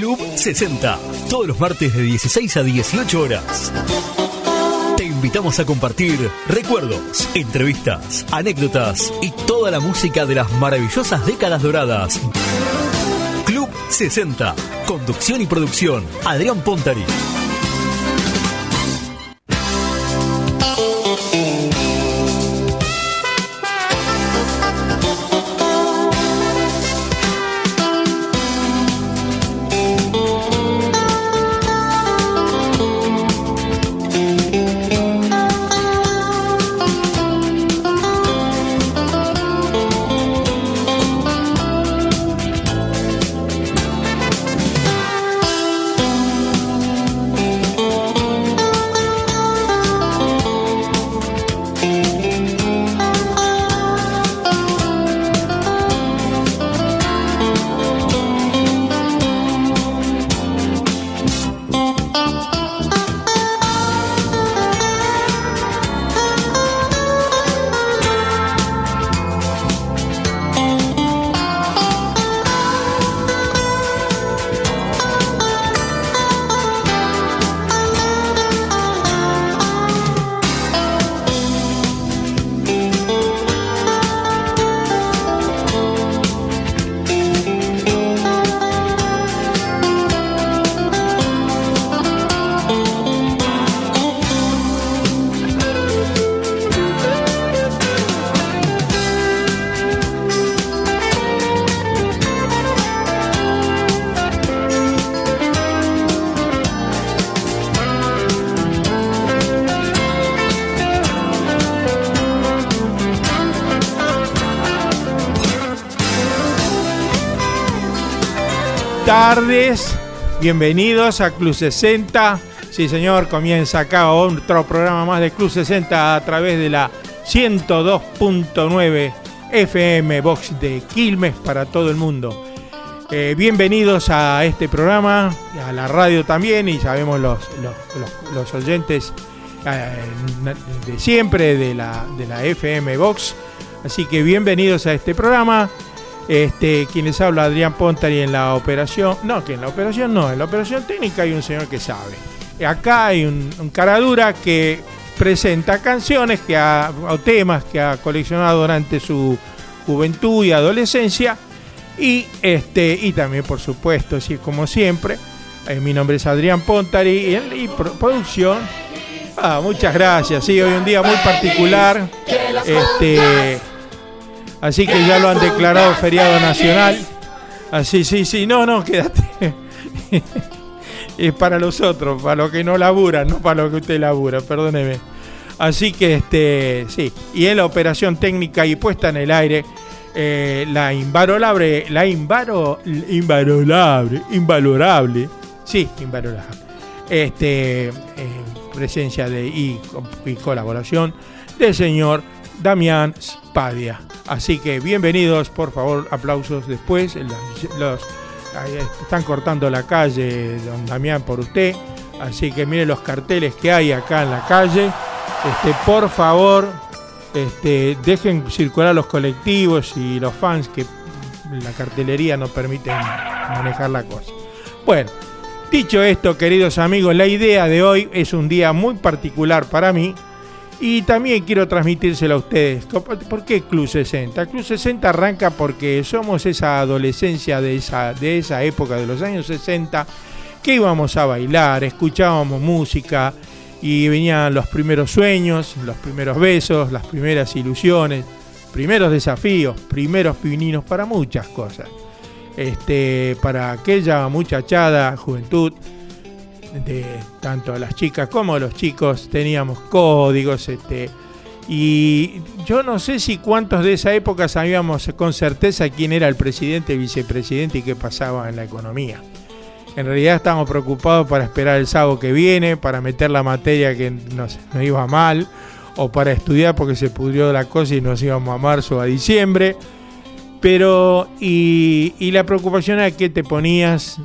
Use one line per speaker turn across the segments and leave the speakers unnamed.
Club 60, todos los martes de 16 a 18 horas. Te invitamos a compartir recuerdos, entrevistas, anécdotas y toda la música de las maravillosas décadas doradas. Club 60, conducción y producción, Adrián Pontari.
Tardes, bienvenidos a Club 60. Sí, señor, comienza acá otro programa más de Club 60 a través de la 102.9 FM Vox de Quilmes para todo el mundo. Bienvenidos a este programa, a la radio también, y sabemos los oyentes de siempre de la FM Vox. Así que bienvenidos a este programa. Quien les habla, Adrián Pontari, en la operación. No, que en la operación técnica hay un señor que sabe. Acá hay un caradura que presenta canciones o temas que ha coleccionado durante su juventud y adolescencia. Y también, por supuesto, así como siempre, mi nombre es Adrián Pontari y producción. Muchas gracias. Sí, hoy un día muy particular. Así que ya lo han declarado feriado nacional. Así, sí, no, quédate. Es para los otros, para los que no laburan, no para los que usted labura, perdóneme. Así que, sí. Y en la operación técnica y puesta en el aire, invalorable, presencia y colaboración del señor Damián Spadia. Así que bienvenidos, por favor, aplausos después. Están cortando la calle, don Damián, por usted. Así que mire los carteles que hay acá en la calle. Por favor, dejen circular los colectivos y los fans, que la cartelería no permite manejar la cosa. Bueno, dicho esto, queridos amigos, la idea de hoy es un día muy particular para mí. Y también quiero transmitírselo a ustedes. ¿Por qué Club 60? Club 60 arranca porque somos esa adolescencia de esa época de los años 60 que íbamos a bailar, escuchábamos música y venían los primeros sueños, los primeros besos, las primeras ilusiones, primeros desafíos, primeros pininos para muchas cosas. Para aquella muchachada juventud, de tanto las chicas como los chicos, teníamos códigos, y yo no sé si cuántos de esa época sabíamos con certeza quién era el presidente, vicepresidente y qué pasaba en la economía. En realidad estábamos preocupados para esperar el sábado que viene, para meter la materia que nos iba mal, o para estudiar porque se pudrió la cosa y nos íbamos a marzo o a diciembre. Pero, y la preocupación era que te ponías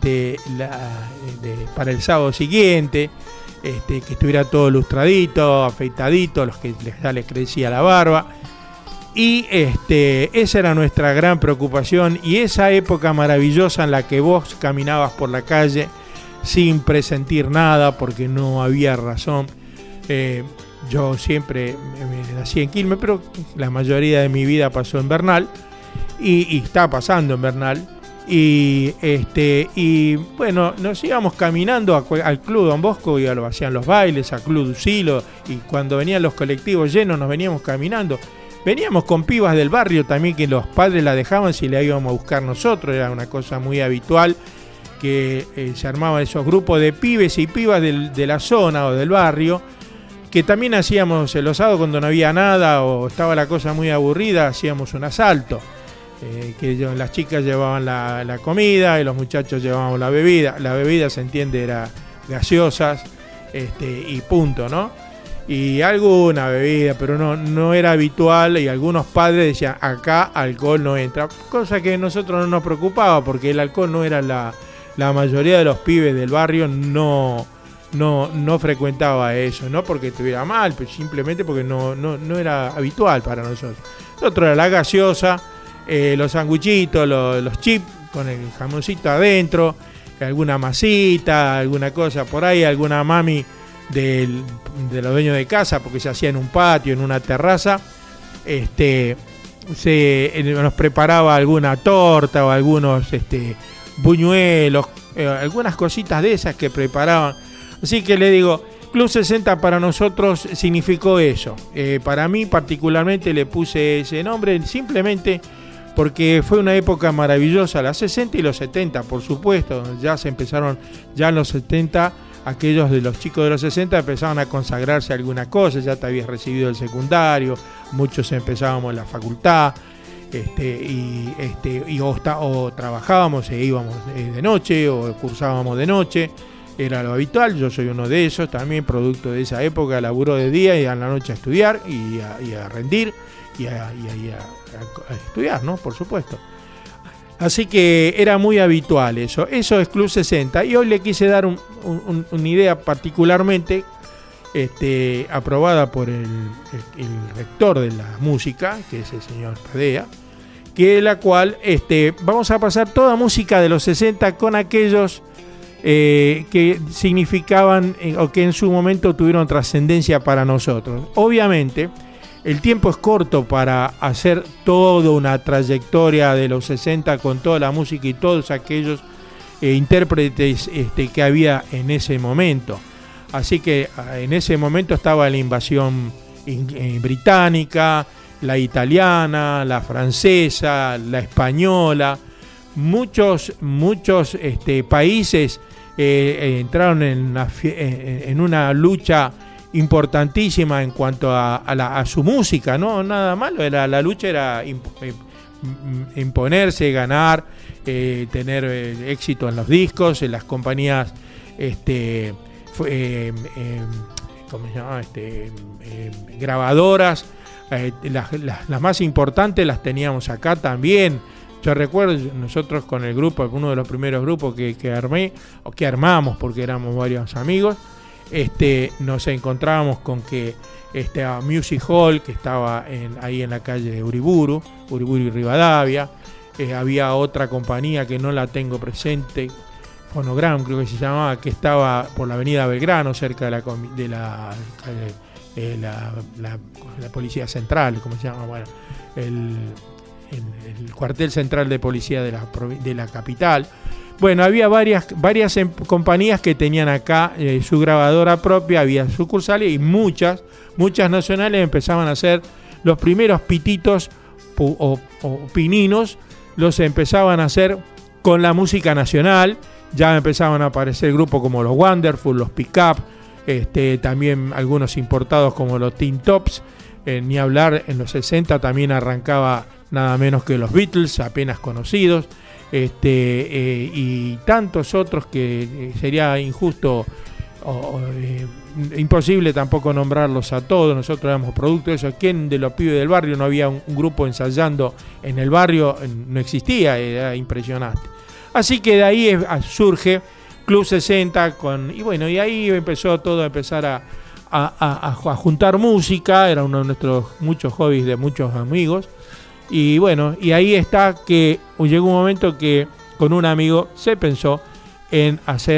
para el sábado siguiente, que estuviera todo lustradito, afeitadito, los que ya les crecía la barba. Y esa era nuestra gran preocupación, y esa época maravillosa en la que vos caminabas por la calle sin presentir nada porque no había razón. Yo siempre me nací en Quilmes, pero la mayoría de mi vida pasó en Bernal y está pasando en Bernal. Y bueno, nos íbamos caminando al Club Don Bosco, y lo hacían los bailes, al Club Ducilo, y cuando venían los colectivos llenos nos veníamos caminando. Veníamos con pibas del barrio también, que los padres la dejaban si la íbamos a buscar nosotros. Era una cosa muy habitual que se armaban esos grupos de pibes y pibas de la zona o del barrio, que también hacíamos los sábados cuando no había nada o estaba la cosa muy aburrida, hacíamos un asalto. Las chicas llevaban la comida y los muchachos llevaban la bebida. La bebida, se entiende, era gaseosas y punto, ¿no? Y alguna bebida, pero no era habitual, y algunos padres decían, acá alcohol no entra, cosa que a nosotros no nos preocupaba, porque el alcohol no era la mayoría de los pibes del barrio no frecuentaba eso, no porque estuviera mal, pero simplemente porque no era habitual para nosotros. Nosotros era la gaseosa, los sanguchitos, los chips con el jamoncito adentro, alguna masita, alguna cosa por ahí, alguna mami de los dueños de casa, porque se hacía en un patio, en una terraza, nos preparaba alguna torta o algunos buñuelos, algunas cositas de esas que preparaban. Así que le digo, Club 60 para nosotros significó eso. Para mí particularmente le puse ese nombre simplemente porque fue una época maravillosa, los 60 y los 70, por supuesto. Ya se empezaron, ya en los 70, aquellos de los chicos de los 60 empezaban a consagrarse a alguna cosa, ya te habías recibido el secundario, muchos empezábamos la facultad, o trabajábamos e íbamos de noche, o cursábamos de noche, era lo habitual. Yo soy uno de esos, también producto de esa época, laburo de día y a la noche a estudiar y a rendir y a estudiar, ¿no? Por supuesto. Así que era muy habitual eso es Club 60, y hoy le quise dar una idea particularmente aprobada por el rector de la música, que es el señor Padea, que la cual vamos a pasar toda música de los 60 con aquellos que significaban o que en su momento tuvieron trascendencia para nosotros. Obviamente el tiempo es corto para hacer toda una trayectoria de los 60 con toda la música y todos aquellos intérpretes que había en ese momento. Así que en ese momento estaba la invasión británica, la italiana, la francesa, la española. Muchos países entraron en una lucha importantísima en cuanto a su música, no nada malo, la lucha era imponerse, ganar, tener éxito en los discos, en las compañías ¿cómo se llama? Grabadoras, las más importantes las teníamos acá también. Yo recuerdo, nosotros con el grupo, uno de los primeros grupos que armamos, porque éramos varios amigos, nos encontrábamos con que Music Hall, que estaba ahí en la calle de Uriburu y Rivadavia, había otra compañía que no la tengo presente, Fonogram creo que se llamaba, que estaba por la avenida Belgrano, cerca de la policía central, ¿cómo se llama? Bueno, el cuartel central de policía de la capital. Bueno, había varias compañías que tenían acá su grabadora propia, había sucursales, y muchas nacionales empezaban a hacer los primeros pititos o pininos, los empezaban a hacer con la música nacional. Ya empezaban a aparecer grupos como los Wonderful, los Pick Up, también algunos importados como los Teen Tops, ni hablar, en los 60 también arrancaba nada menos que los Beatles, apenas conocidos, y tantos otros que sería injusto imposible tampoco nombrarlos a todos. Nosotros éramos producto de eso. ¿Quién de los pibes del barrio no había un grupo ensayando en el barrio? No existía, era impresionante. Así que de ahí surge Club 60 y ahí empezó todo a empezar a juntar música, era uno de nuestros muchos hobbies de muchos amigos. Y bueno, y ahí está que llegó un momento que con un amigo se pensó en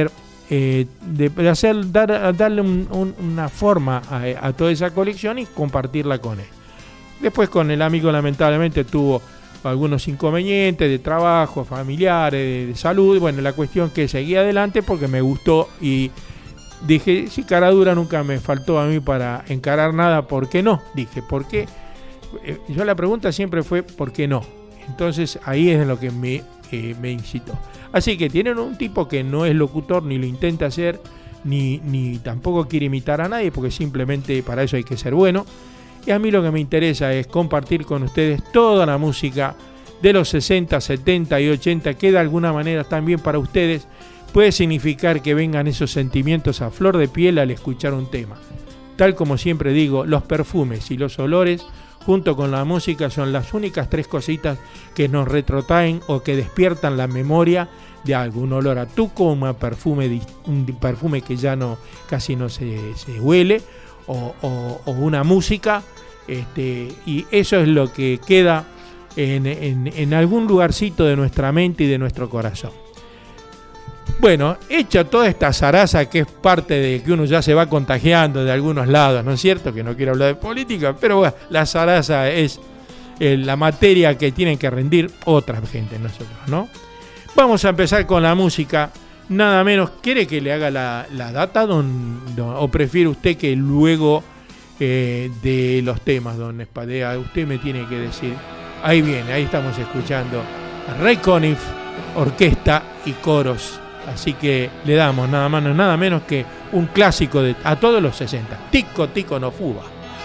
darle una forma a toda esa colección y compartirla con él. Después con el amigo lamentablemente tuvo algunos inconvenientes de trabajo, familiares, de salud. Bueno, la cuestión que seguí adelante porque me gustó y dije, si cara dura nunca me faltó a mí para encarar nada, ¿por qué no? Dije, ¿por qué? Yo la pregunta siempre fue, ¿por qué no? Entonces ahí es lo que me incitó. Así que tienen un tipo que no es locutor, ni lo intenta hacer, ni tampoco quiere imitar a nadie, porque simplemente para eso hay que ser bueno. Y a mí lo que me interesa es compartir con ustedes toda la música de los 60, 70 y 80, que de alguna manera también para ustedes puede significar que vengan esos sentimientos a flor de piel al escuchar un tema. Tal como siempre digo, los perfumes y los olores, junto con la música, son las únicas tres cositas que nos retrotraen o que despiertan la memoria de algo. Un olor a tuco, un perfume que ya casi no se huele, o una música, y eso es lo que queda en algún lugarcito de nuestra mente y de nuestro corazón. Bueno, hecha toda esta zaraza que es parte de que uno ya se va contagiando de algunos lados, ¿no es cierto? Que no quiero hablar de política, pero bueno, la zaraza es la materia que tienen que rendir otra gente, nosotros, ¿no? Vamos a empezar con la música. Nada menos, ¿quiere que le haga la data, o prefiere usted que luego de los temas, don Espadea, usted me tiene que decir? Ahí viene, ahí estamos escuchando a Ray Conniff, orquesta y coros. Así que le damos nada más, nada menos que un clásico a todos los 60. Tico, tico, no fuba.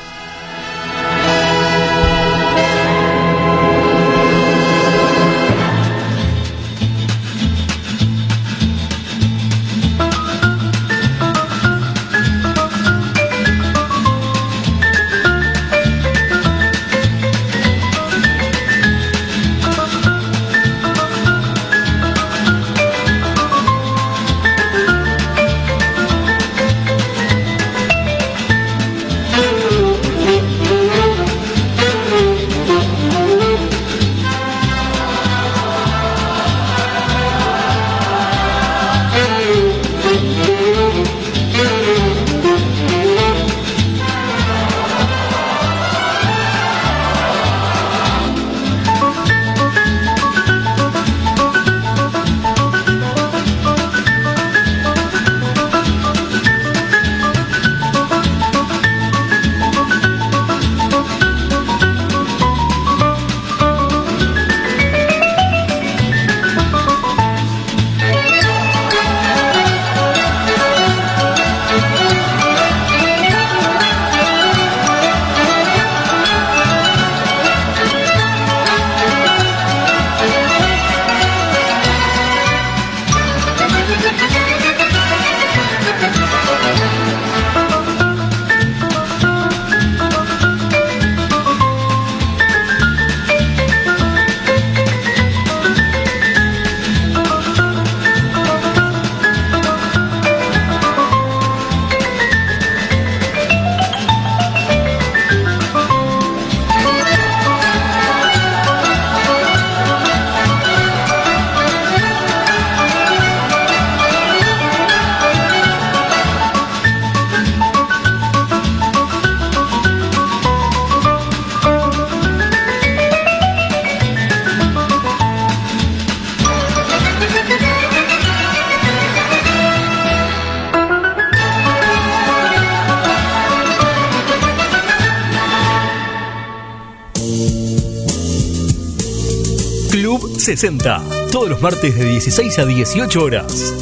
Club 60, todos los martes de 16 a 18 horas.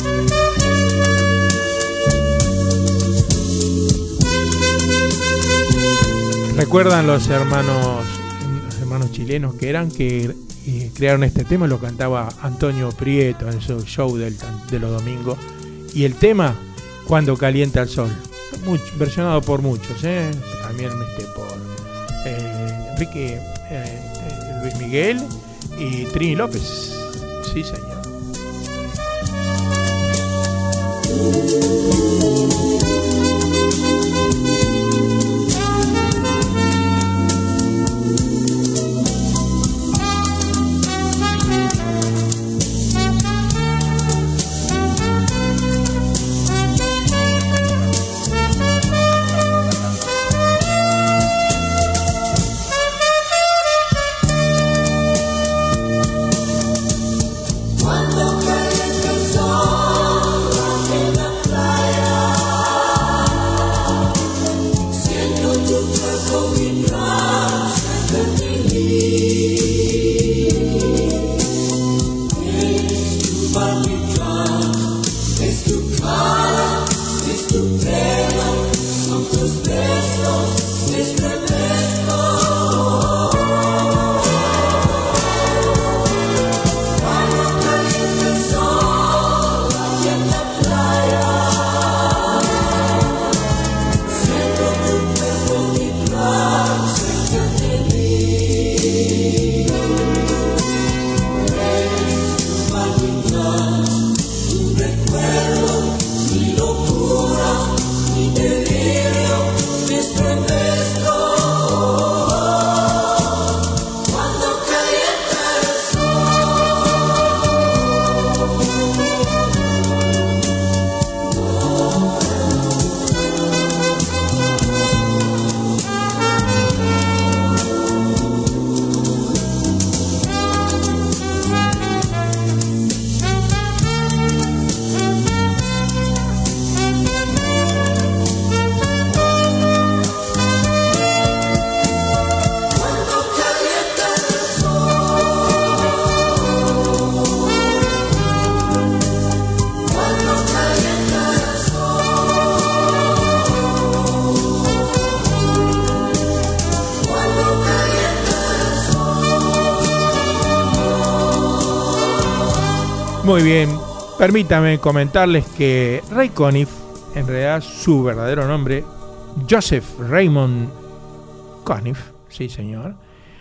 ¿Recuerdan los hermanos chilenos que crearon este tema? Lo cantaba Antonio Prieto en su show de los domingos. Y el tema, Cuando calienta el sol, versionado por muchos, también por Enrique, Luis Miguel y Trini López. Sí, señor. Muy bien, permítame comentarles que Ray Conniff, en realidad su verdadero nombre, Joseph Raymond Conniff, sí señor,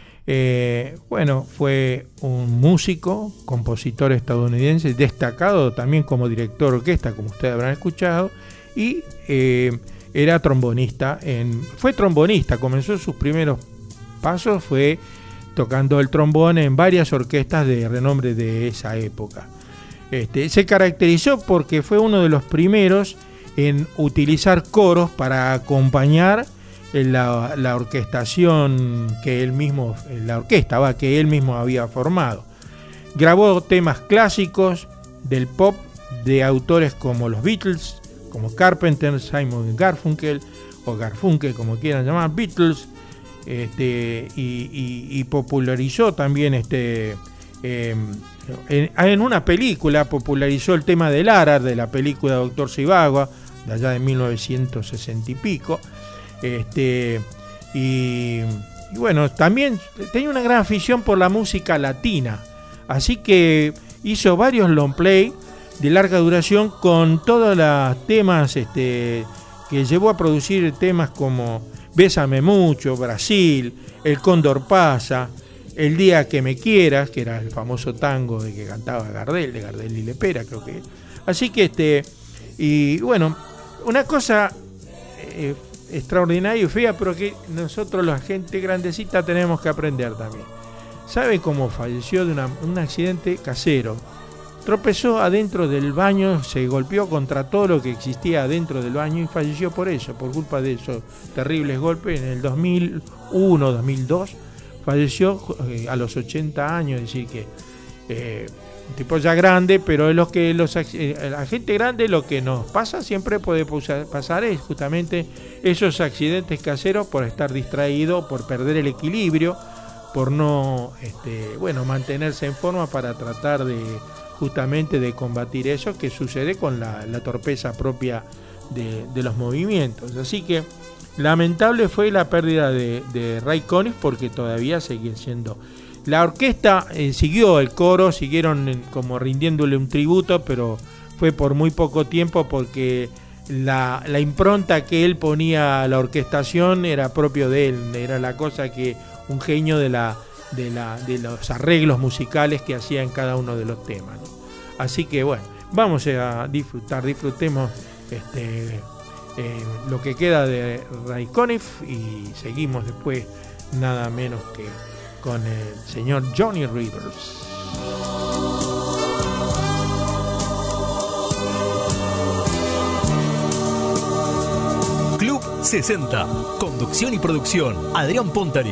fue un músico, compositor estadounidense, destacado también como director de orquesta, como ustedes habrán escuchado, y era trombonista, fue trombonista, comenzó sus primeros pasos, fue tocando el trombón en varias orquestas de renombre de esa época. Se caracterizó porque fue uno de los primeros en utilizar coros para acompañar la orquestación que él mismo, la orquesta que él mismo había formado. Grabó temas clásicos del pop de autores como los Beatles, como Carpenter, Simon Garfunkel, o Garfunkel como quieran llamar, Beatles, y popularizó también en una película popularizó el tema del Ara de la película Doctor Zhivago de allá de 1960 y pico. Y bueno, también tenía una gran afición por la música latina, así que hizo varios long play de larga duración con todos los temas que llevó a producir temas como Bésame Mucho, Brasil, El Cóndor Pasa, El Día que Me Quieras, que era el famoso tango de que cantaba Gardel, de Gardel y Lepera, creo que. Así que y bueno, una cosa extraordinaria y fea, pero que nosotros la gente grandecita tenemos que aprender también. ¿Sabe cómo falleció de un accidente casero? Tropezó adentro del baño, se golpeó contra todo lo que existía adentro del baño y falleció por eso, por culpa de esos terribles golpes. En el 2001, 2002 falleció a los 80 años, es decir que un tipo ya grande, pero es lo que la gente grande, lo que nos pasa siempre puede pasar es justamente esos accidentes caseros por estar distraído, por perder el equilibrio, por no mantenerse en forma para tratar justamente de combatir eso que sucede con la torpeza propia de los movimientos. Así que lamentable fue la pérdida de Ray Conniff, porque todavía seguía siendo. La orquesta siguió el coro, siguieron como rindiéndole un tributo, pero fue por muy poco tiempo, porque la impronta que él ponía a la orquestación era propio de él, era la cosa que un genio de los arreglos musicales que hacía en cada uno de los temas, ¿no? Así que bueno, vamos a disfrutemos lo que queda de Ray Conniff y seguimos después nada menos que con el señor Johnny Rivers.
Club 60, conducción y producción, Adrián Pontari.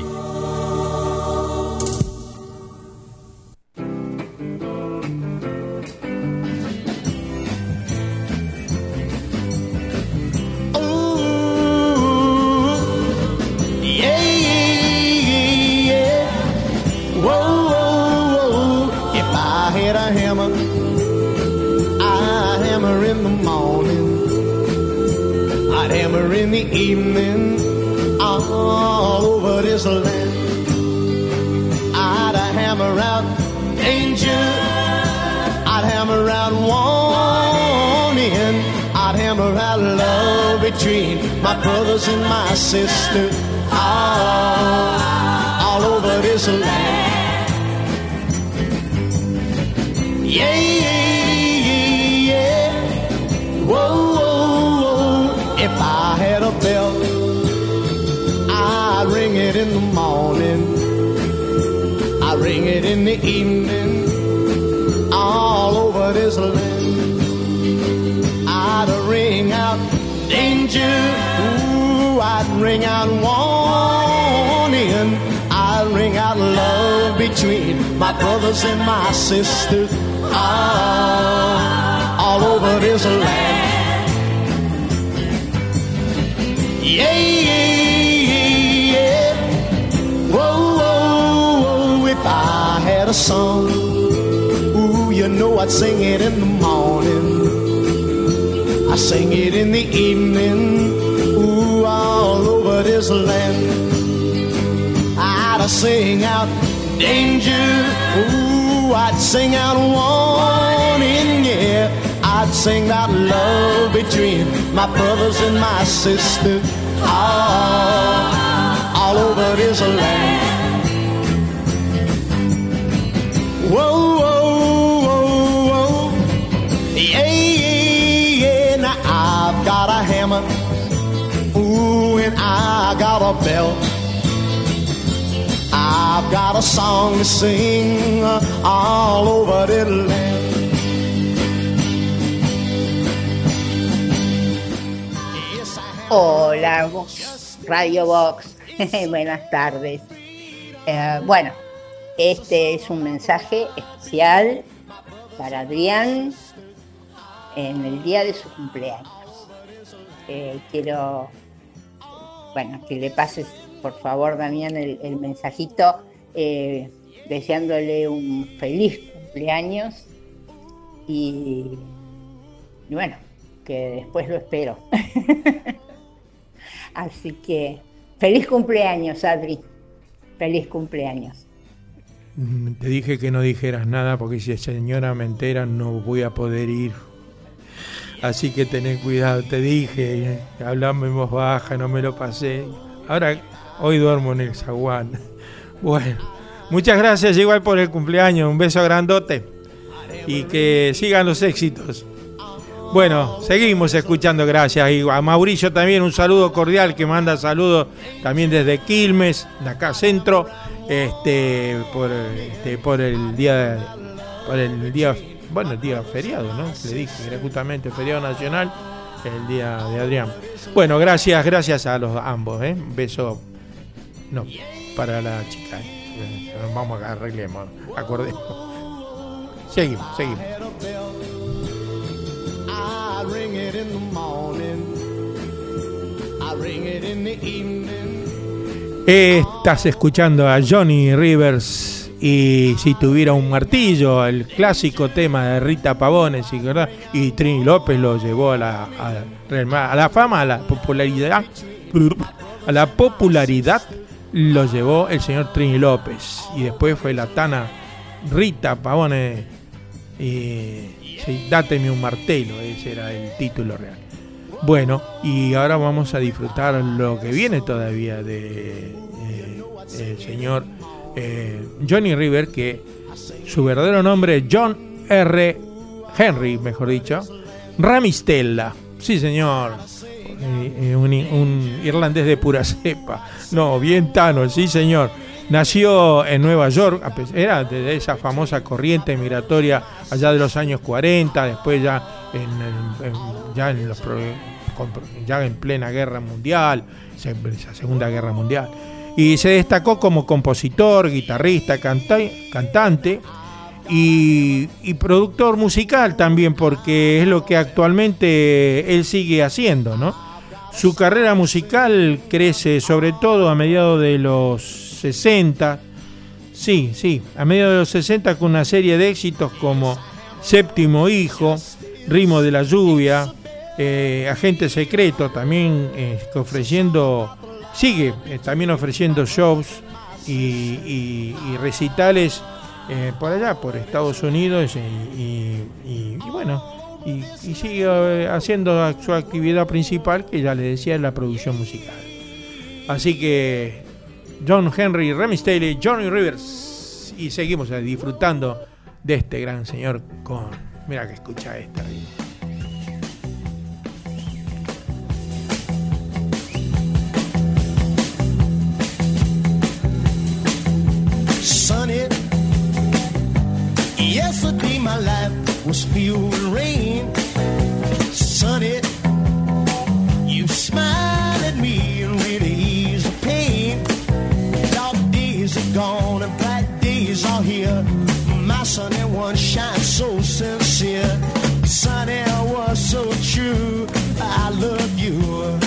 Evening all over this land. I'd hammer out danger, I'd hammer out warning, I'd hammer out love between my brothers and my sisters all over this land. Yeah, yeah, yeah. Whoa, whoa, whoa. If I had a bell, I ring it in the morning, I ring it in the evening, all over this land. I'd ring out danger, ooh, I'd ring out warning, I'd ring out love between my brothers and my sisters, all over this land. Yeah, yeah, yeah. Whoa, whoa, whoa. If I had a song, ooh, you know I'd sing it in the morning, I sing it in the evening, ooh, all over this land. I'd sing out danger, ooh, I'd sing out warning, yeah. I'd sing out love between my brothers and my sisters, all over this land. Whoa, whoa, whoa, whoa, yeah, yeah, yeah. Now I've got a hammer, ooh, and I got a bell. I've got a song to sing all over the land.
Hola, Radio Box. Buenas tardes. Bueno, este es un mensaje especial para Adrián en el día de su cumpleaños. Quiero, que le pases, por favor, Damián, el mensajito, deseándole un feliz cumpleaños y bueno, que después lo espero. Así que feliz cumpleaños, Adri, feliz cumpleaños.
Te dije que no dijeras nada porque si la señora me entera no voy a poder ir. Así que tenés cuidado, te dije, hablame en voz baja, no me lo pasé. Ahora, hoy duermo en el zaguán. Bueno, muchas gracias igual por el cumpleaños, un beso grandote y que sigan los éxitos. Bueno, seguimos escuchando, gracias. Y a Mauricio también un saludo cordial que manda saludos también desde Quilmes, de acá centro, por el día bueno, el día feriado, ¿no? Le dije que era justamente feriado nacional, el día de Adrián. Bueno, gracias a los ambos, ¿eh? Un beso, no, para la chica, nos vamos a arreglemos, acordemos. Seguimos.
I ring it in the morning, I ring it in the evening.
Estás escuchando a Johnny Rivers y Si tuviera un martillo, el clásico tema de Rita Pavone, ¿sí, verdad? Y Trini López lo llevó a la fama, a la popularidad lo llevó el señor Trini López y después fue la tana Rita Pavone sí, Dáteme un martelo, ese era el título real. Bueno, y ahora vamos a disfrutar lo que viene todavía de el señor Johnny River, que su verdadero nombre es John R. Henry, mejor dicho, Ramistella, sí señor, un irlandés de pura cepa, no, bien tano, sí señor. Nació en Nueva York, era de esa famosa corriente migratoria allá de los años 40, después ya en plena guerra mundial, esa Segunda Guerra Mundial, y se destacó como compositor, guitarrista, cantante y productor musical también, porque es lo que actualmente él sigue haciendo, ¿no? Su carrera musical crece sobre todo a mediados de los 60, a mediados de los 60 con una serie de éxitos como Séptimo Hijo, Ritmo de la Lluvia, Agente Secreto, también sigue también ofreciendo shows y recitales por allá, por Estados Unidos y sigue haciendo su actividad principal, que ya le decía, es la producción musical. Así que John Henry Ramistella, Johnny Rivers, y seguimos disfrutando de este gran señor con, mira que escucha esta.
Sunny, yesterday my life was filled with rain. Sunny, you smiled at me and really eased the pain. Dark days are gone and bright days are here. My sunny one shines so sincere. Sunny was so true, I love you.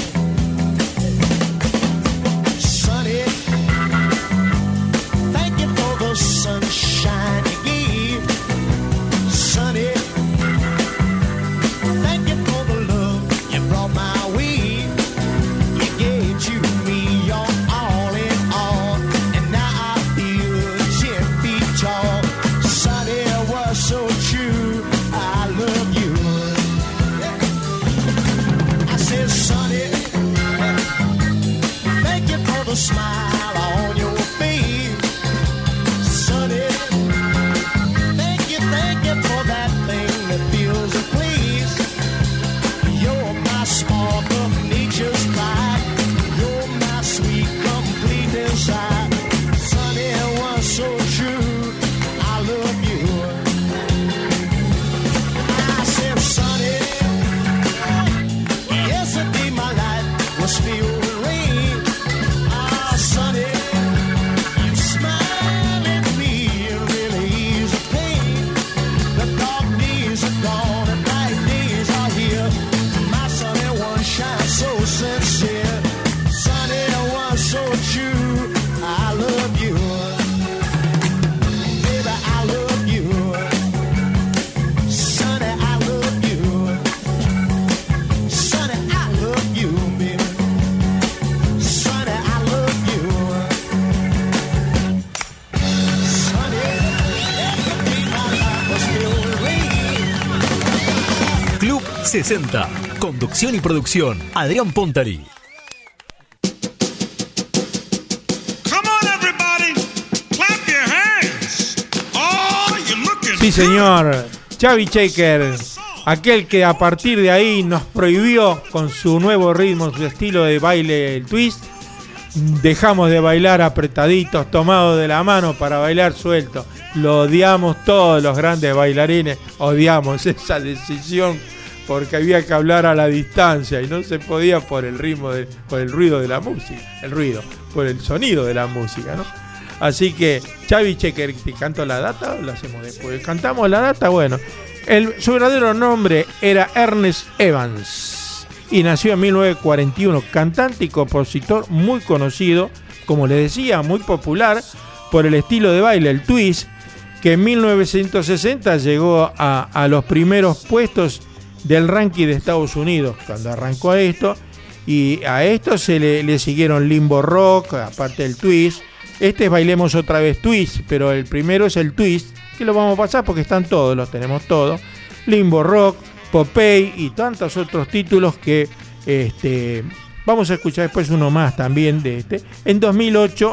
Sunny, thank you for the sunshine you gave. Sunny,
Club 60. Conducción y producción, Adrián Pontari.
Sí, señor. Chubby Checker, aquel que a partir de ahí nos prohibió con su nuevo ritmo, su estilo de baile, el twist. Dejamos de bailar apretaditos, tomados de la mano para bailar suelto. Lo odiamos todos los grandes bailarines, odiamos esa decisión porque había que hablar a la distancia y no se podía por el ritmo, por el ruido de la música, por el sonido de la música, ¿no? Así que, Chubby Checker, ¿te canto la data o la hacemos después? ¿Cantamos la data? Bueno, su verdadero nombre era Ernest Evans y nació en 1941, cantante y compositor muy conocido, como les decía, muy popular por el estilo de baile, el twist, que en 1960 llegó a los primeros puestos del ranking de Estados Unidos cuando arrancó esto, y a esto se le siguieron Limbo Rock, aparte del twist. Este es Bailemos Otra Vez Twist, pero el primero es el twist, que lo vamos a pasar porque están todos, los tenemos todos. Limbo Rock, Popeye y tantos otros títulos que vamos a escuchar después uno más también de este. En 2008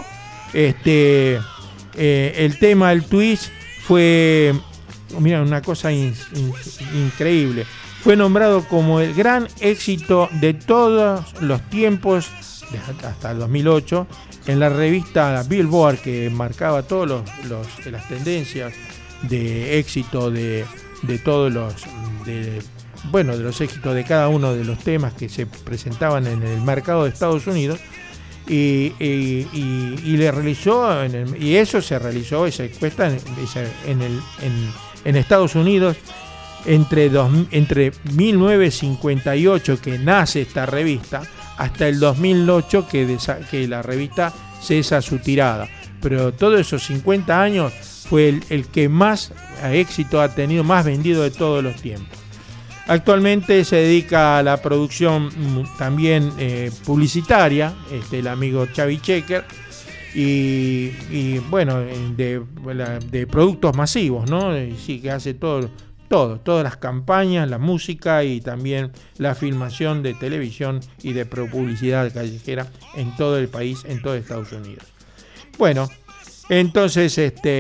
el tema del twist fue, mira, una cosa increíble. Fue nombrado como el gran éxito de todos los tiempos hasta el 2008 en la revista Billboard, que marcaba todas las tendencias de éxito de todos de los éxitos de cada uno de los temas que se presentaban en el mercado de Estados Unidos, y le realizó y eso se realizó, esa encuesta en Estados Unidos entre 1958, que nace esta revista, hasta el 2008 que la revista cesa su tirada. Pero todos esos 50 años fue el que más éxito ha tenido, más vendido de todos los tiempos. Actualmente se dedica a la producción también publicitaria, el amigo Chubby Checker, y bueno, de productos masivos, ¿no? Sí, que hace todas las campañas, la música y también la filmación de televisión y de publicidad callejera en todo el país, en todo Estados Unidos. Bueno, entonces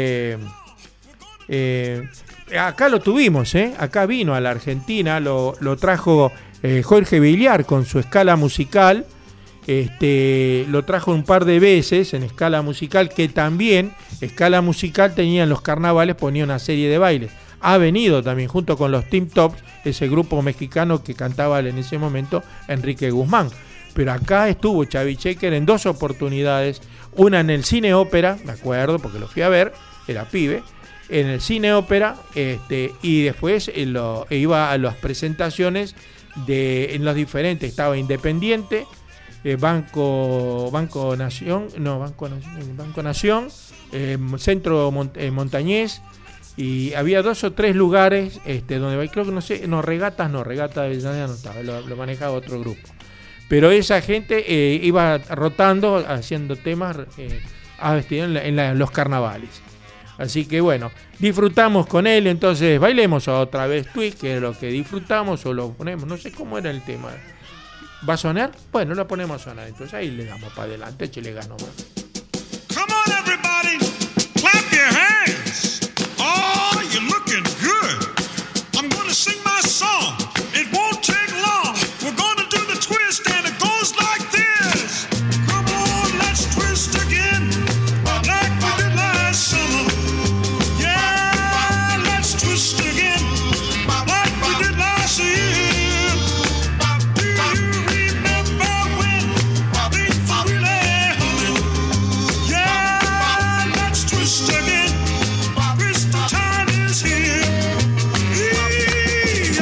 acá lo tuvimos, acá vino a la Argentina, lo trajo Jorge Villar con su escala musical, lo trajo un par de veces en escala musical, que también escala musical tenía en los carnavales, ponía una serie de bailes. Ha venido también junto con los Team Tops, ese grupo mexicano que cantaba en ese momento Enrique Guzmán. Pero acá estuvo Chubby Checker en dos oportunidades, una en el Cine Ópera, me acuerdo porque lo fui a ver, era pibe, en el Cine Ópera, y después iba a las presentaciones en los diferentes, estaba Independiente, Banco Nación, Centro Montañés, y había 2 o 3 lugares donde creo que Regatas de Avellaneda no estaba, lo manejaba otro grupo. Pero esa gente iba rotando, haciendo temas en los carnavales. Así que bueno, disfrutamos con él, entonces bailemos Otra Vez Twist, que es lo que disfrutamos, o lo ponemos, no sé cómo era el tema. ¿Va a sonar? Bueno, lo ponemos a sonar, entonces ahí le damos para adelante, le gano más.
Come on everybody, clap your hands. Oh, you're looking good. I'm gonna sing my song. It won't take long. We're gonna do the twist and it goes like this. Come on, let's twist again, like we did last summer. Yeah, let's twist again, like we did last year. Do you remember when things were really humming? Yeah, let's twist again. Twist the time is here. Easy.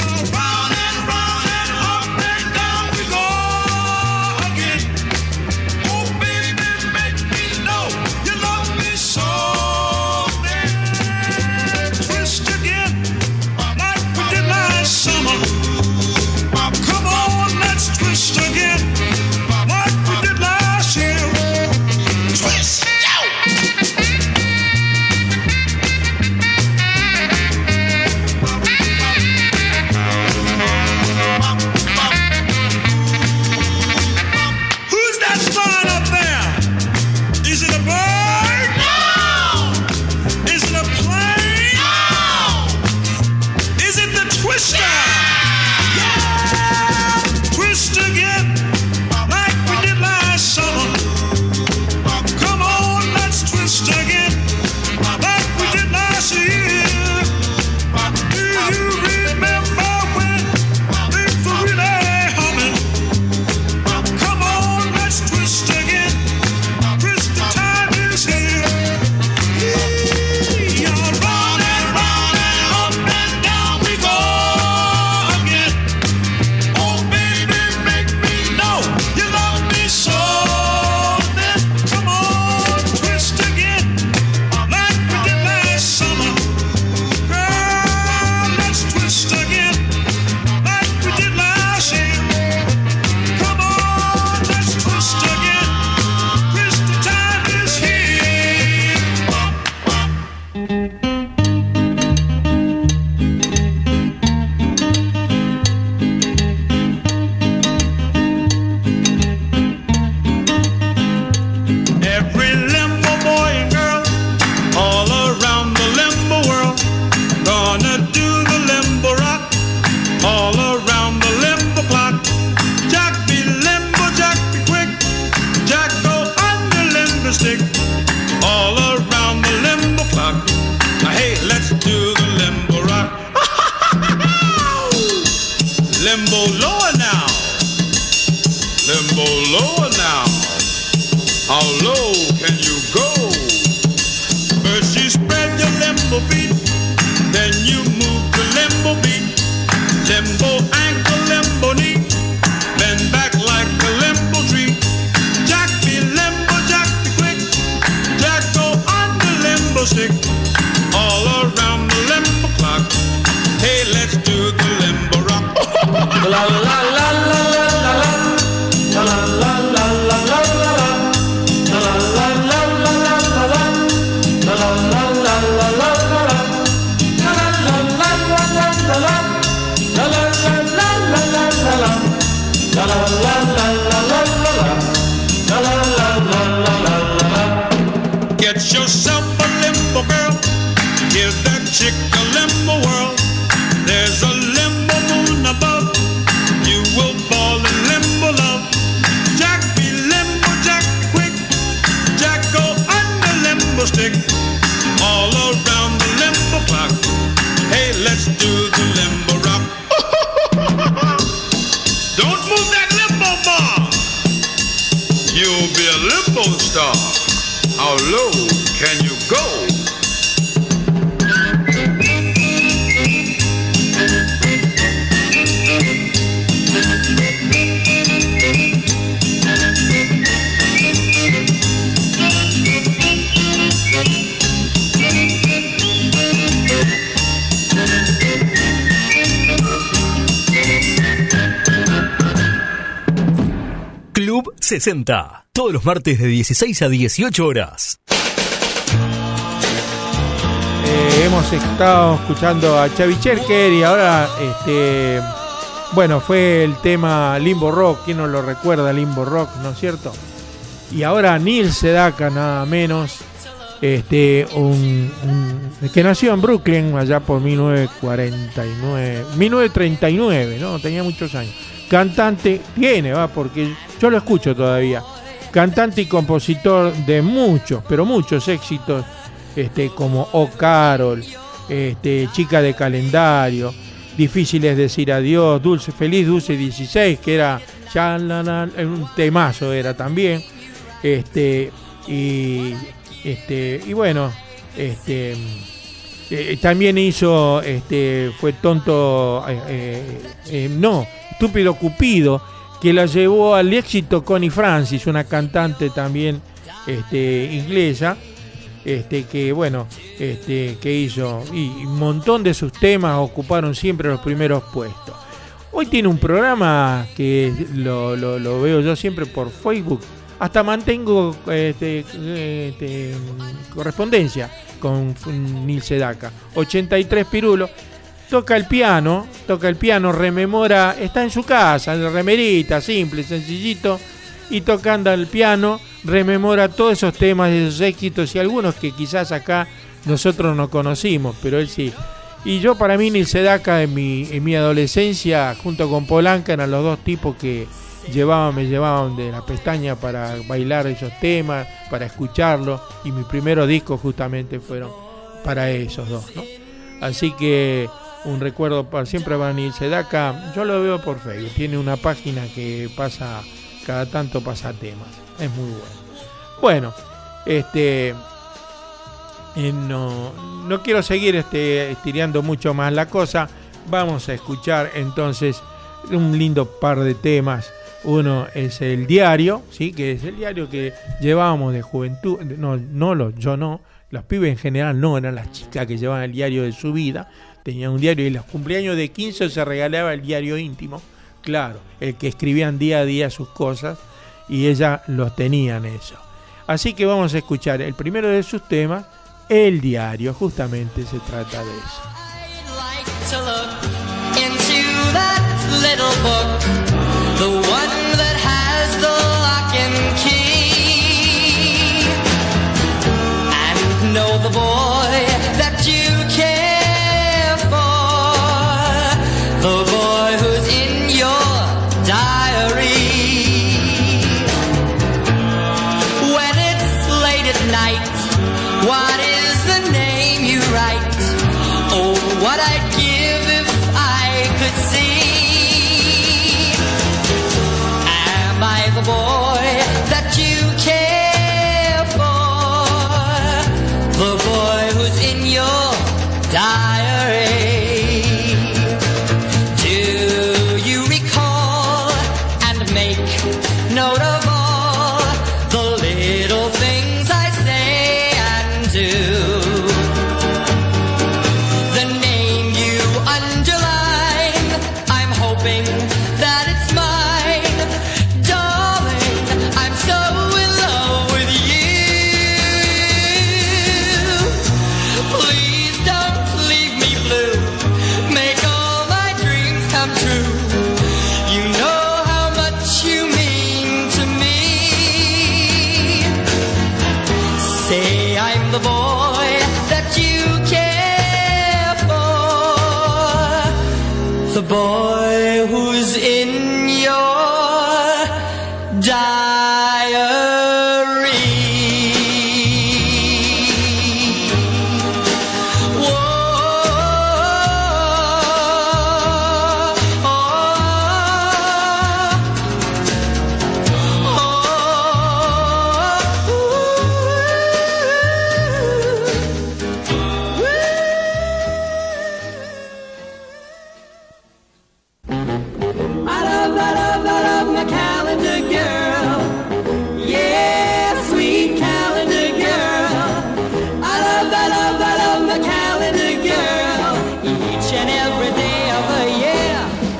limbo lower now, limbo lower now. How low can you go? First you spread your limbo feet, then you move the limbo beat. Limbo ankle, limbo knee, bend back like a limbo tree. Jack be limbo, jack be quick, jack go on the limbo stick. All around the limbo clock, hey, let's do the limbo rock. La la la la la la la la la la la la la la la. Get yourself a limbo girl, give that chick a limbo world. There's a limbo moon above, you will fall in limbo love. Jack be limbo, Jack quick, Jack go under limbo stick. All around the limbo clock, hey, let's do the limbo rock. Don't move that limbo bar, you'll be a limbo star. How low can you go?
Club 60, todos los martes de 16 a 18 horas.
Hemos estado escuchando a Chavi Cherker y ahora, bueno, fue el tema Limbo Rock. ¿Quién no lo recuerda, Limbo Rock, no es cierto? Y ahora Neil Sedaka, nada menos, que nació en Brooklyn allá por 1939, ¿no? Tenía muchos años. Cantante, porque yo lo escucho todavía. Cantante y compositor de muchos, pero muchos éxitos, como Oh Carol, Chica de Calendario, Difícil es decir adiós, Feliz Dulce 16, que era ya un temazo era también, y bueno, también hizo, fue tonto, Estúpido Cupido, que la llevó al éxito Connie Francis, una cantante también inglesa, que bueno, que hizo, y un montón de sus temas ocuparon siempre los primeros puestos. Hoy tiene un programa que lo veo yo siempre por Facebook, hasta mantengo correspondencia con Neil Sedaka, 83 Pirulo. Toca el piano, rememora, está en su casa, en remerita, simple, sencillito, y tocando el piano, rememora todos esos temas, esos éxitos y algunos que quizás acá nosotros no conocimos, pero él sí. Y yo, para mí, Neil Sedaka en mi adolescencia, junto con Polanca, eran los dos tipos que me llevaban de la pestaña para bailar esos temas, para escucharlos, y mis primeros discos justamente fueron para esos dos, ¿no? Así que un recuerdo para siempre para Neil Sedaka. Yo lo veo por Facebook, tiene una página que cada tanto pasa temas, es muy bueno. No quiero seguir estirando mucho más la cosa. Vamos a escuchar entonces un lindo par de temas. Uno es el diario, ¿sí? Que es el diario que llevábamos de juventud. Yo no, los pibes en general no, eran las chicas que llevaban el diario de su vida. Tenían un diario y en los cumpleaños de 15 se regalaba el diario íntimo. Claro, el que escribían día a día sus cosas, y ellas los tenían eso. Así que vamos a escuchar el primero de sus temas, El diario. Justamente se trata de eso.
The one that has the lock and key, and know the boy that you care for, the boy who's in your diary. When it's late at night, what is the name you write? Oh, what I'd give if I could the boy that you care for, the boy who's in your diary. Do you recall and make note of all the little things I say and do? The name you underline, I'm hoping that it's mine. Darling, I'm so in love with you. Please don't leave me blue. Make all my dreams come true. You know how much you mean to me. Say I'm the boy that you care for, the boy who's in your diary. I love my calendar girl. Yeah, sweet calendar girl. I love my calendar girl. Each and every day of the year.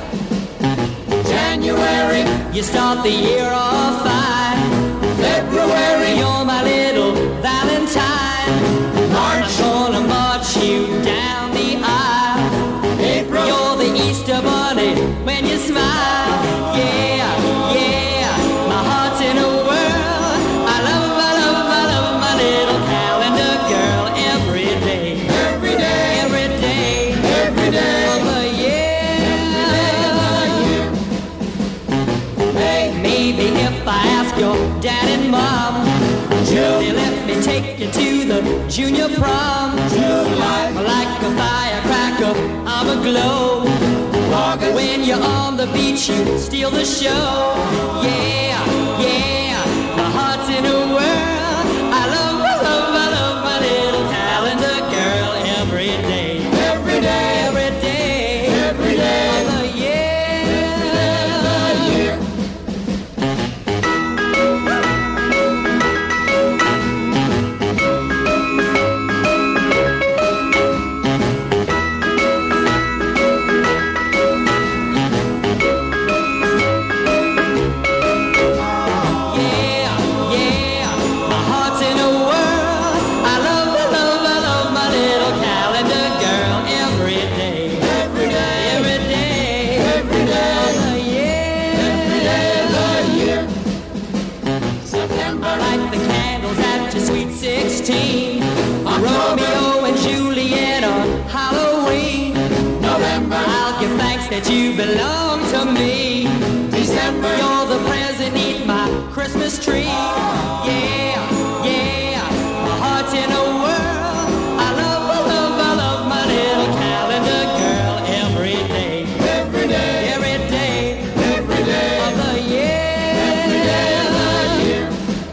January, you start the year off fine. February, you're my little Valentine. March, I'm gonna march you down the aisle. April, you're the Easter bunny when you smile. Yeah, yeah, my heart's in a whirl. I love my little calendar girl every day. Every day, every day, every day of the year. Hey, maybe if I ask your dad and mom, they let me take you to the junior prom. Like a firecracker, I'm aglow. When you're on the beach, you steal the show. Yeah, yeah, my heart's in a whirl. I love my little calendar girl every day. Every day, every day, every day of the year. Romeo and Juliet on Halloween. November, I'll give thanks that you belong to me. December, you're the present beneath my Christmas tree. Yeah, yeah, my heart's in a whirl. I love my little calendar girl every day. Every day, every day, every day of the year. Every day of the year.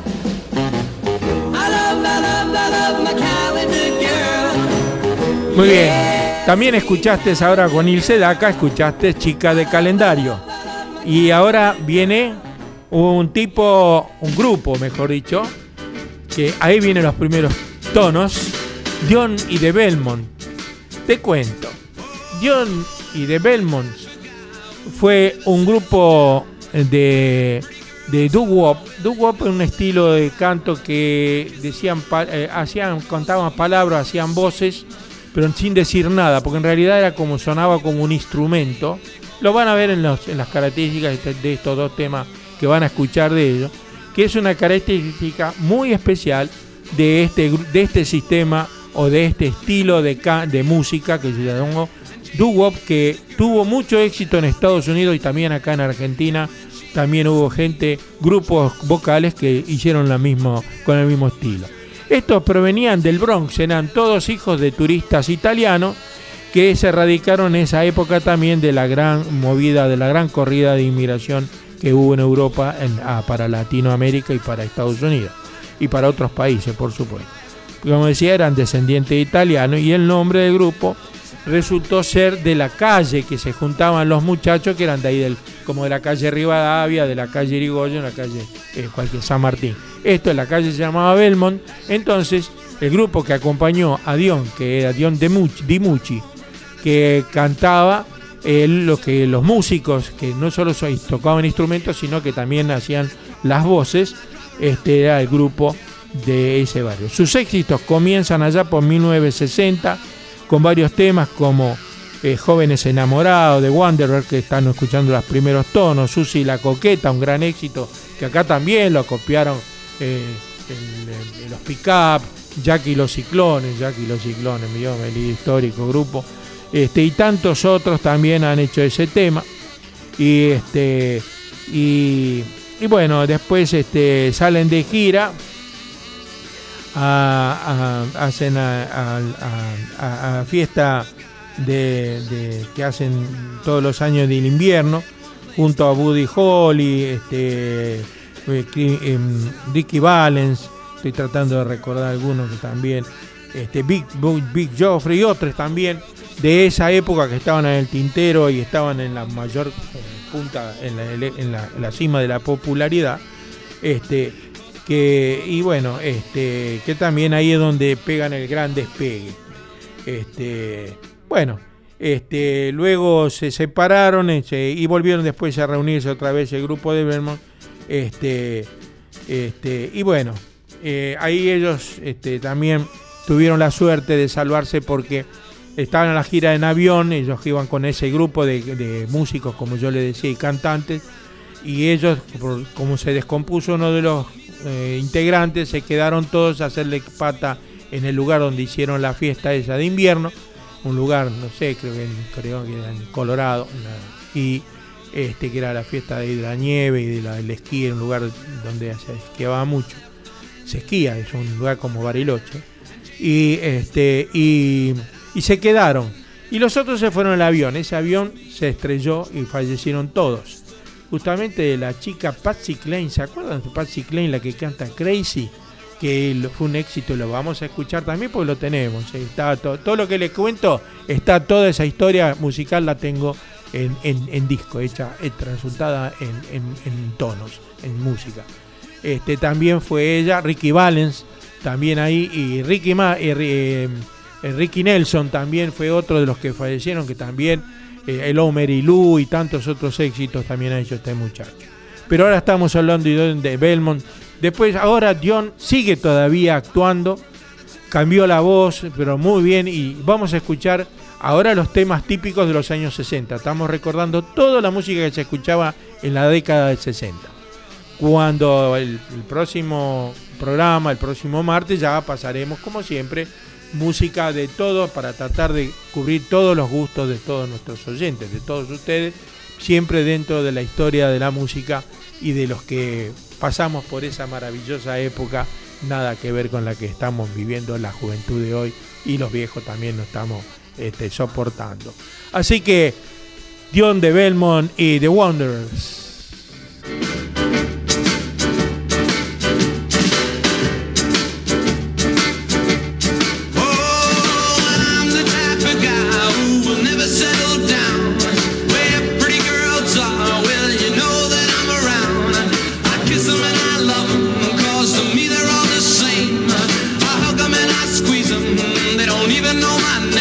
I love my calendar girl.
Muy bien. También escuchaste ahora con Ilse Daca, escuchaste Chica de Calendario. Y ahora viene un grupo, mejor dicho, que ahí vienen los primeros tonos, Dion y The Belmont. Te cuento, Dion y The Belmont fue un grupo de doo-wop. Doo-wop es un estilo de canto que contaban palabras, hacían voces, pero sin decir nada, porque en realidad era como sonaba como un instrumento. Lo van a ver en las características de estos dos temas que van a escuchar de ellos, que es una característica muy especial de este sistema o de este estilo de música que se llamó doo-wop, que tuvo mucho éxito en Estados Unidos y también acá en Argentina. También hubo grupos vocales que hicieron con el mismo estilo. Estos provenían del Bronx, eran todos hijos de turistas italianos que se radicaron en esa época también de la gran movida, de la gran corrida de inmigración que hubo en Europa para Latinoamérica y para Estados Unidos y para otros países, por supuesto. Como decía, eran descendientes de italianos y el nombre del grupo resultó ser de la calle que se juntaban los muchachos que eran de ahí, como de la calle Rivadavia, de la calle Irigoyen, la calle cualquier San Martín. Esto, la calle se llamaba Belmont. Entonces, el grupo que acompañó a Dion, que era Dion Dimucci, que cantaba los músicos que no solo tocaban instrumentos, sino que también hacían las voces, era el grupo de ese barrio. Sus éxitos comienzan allá por 1960 con varios temas como Jóvenes Enamorados, de Wanderer, que están escuchando los primeros tonos, Susi la Coqueta, un gran éxito que acá también lo copiaron los Pick-Up, Jackie y los Ciclones, el histórico grupo, y tantos otros también han hecho ese tema. Y bueno, después salen de gira, hacen a fiesta que hacen todos los años del invierno junto a Buddy Holly, Ricky Valens, estoy tratando de recordar algunos que también, Big Joffrey y otros también de esa época que estaban en el tintero y estaban en la mayor punta, en la cima de la popularidad, que también ahí es donde pegan el gran despegue. Luego se separaron y volvieron después a reunirse otra vez el grupo de Belmont, ahí ellos también tuvieron la suerte de salvarse porque estaban en la gira en avión. Ellos iban con ese grupo de músicos, como yo les decía, y cantantes, y ellos, como se descompuso uno de los integrantes, se quedaron todos a hacerle pata en el lugar donde hicieron la fiesta esa de invierno, un lugar, no sé, creo que era en Colorado, y que era la fiesta de la nieve y del esquí, en un lugar donde se esquiaba mucho, se esquía, es un lugar como Bariloche, y se quedaron, y los otros se fueron al avión. Ese avión se estrelló y fallecieron todos. Justamente la chica Patsy Cline, ¿se acuerdan de Patsy Cline, la que canta Crazy? Que fue un éxito, lo vamos a escuchar también porque lo tenemos. Está todo lo que les cuento, está toda esa historia musical, la tengo en disco, hecha resultada en tonos, en música. También fue ella, Ricky Valens, también ahí, y Ricky Nelson también fue otro de los que fallecieron, que también el Homer y Lou y tantos otros éxitos también ha hecho este muchacho. Pero ahora estamos hablando de Belmont. Después, ahora Dion sigue todavía actuando, cambió la voz, pero muy bien, y vamos a escuchar ahora los temas típicos de los años 60. Estamos recordando toda la música que se escuchaba en la década del 60. Cuando el próximo programa, el próximo martes, ya pasaremos, como siempre, música de todo para tratar de cubrir todos los gustos de todos nuestros oyentes, de todos ustedes, siempre dentro de la historia de la música y de los que pasamos por esa maravillosa época, nada que ver con la que estamos viviendo la juventud de hoy, y los viejos también nos estamos soportando. Así que Dion de Belmont y The Wanderers.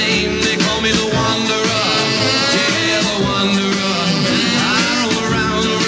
Wanderer, yeah, the wanderer. I roll around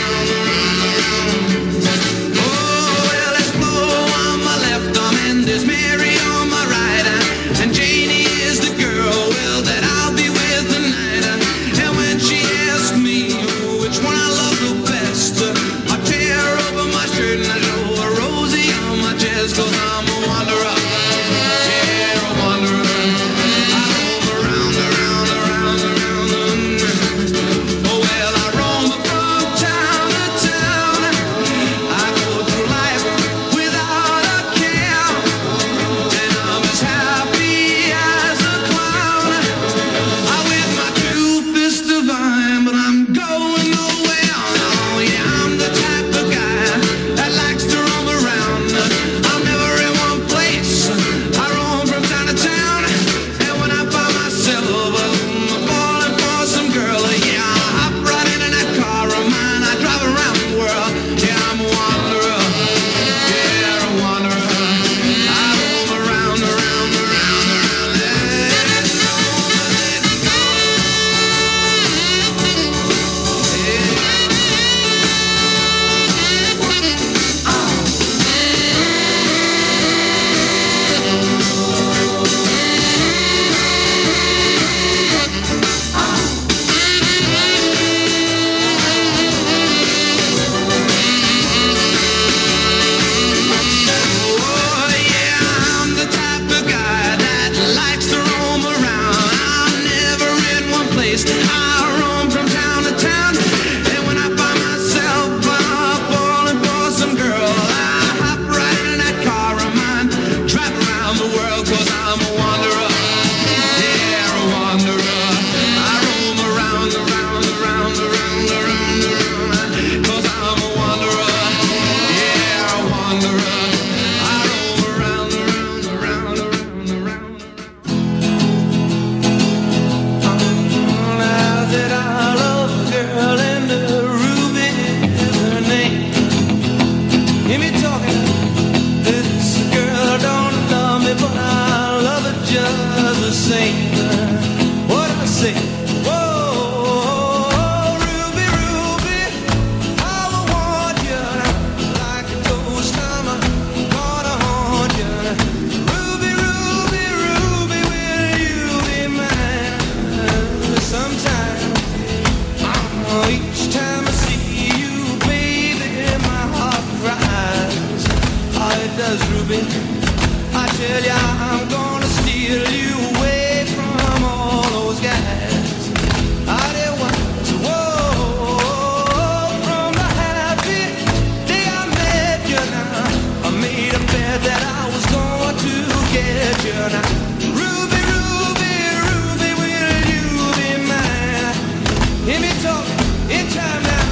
Ruby. I tell ya, I'm gonna steal you away from all those guys. I didn't want to, whoa, from the happy day I met you now. I made a bet that I was going to get you now. Ruby, Ruby, Ruby, will you be mine? Hear me talk in time now.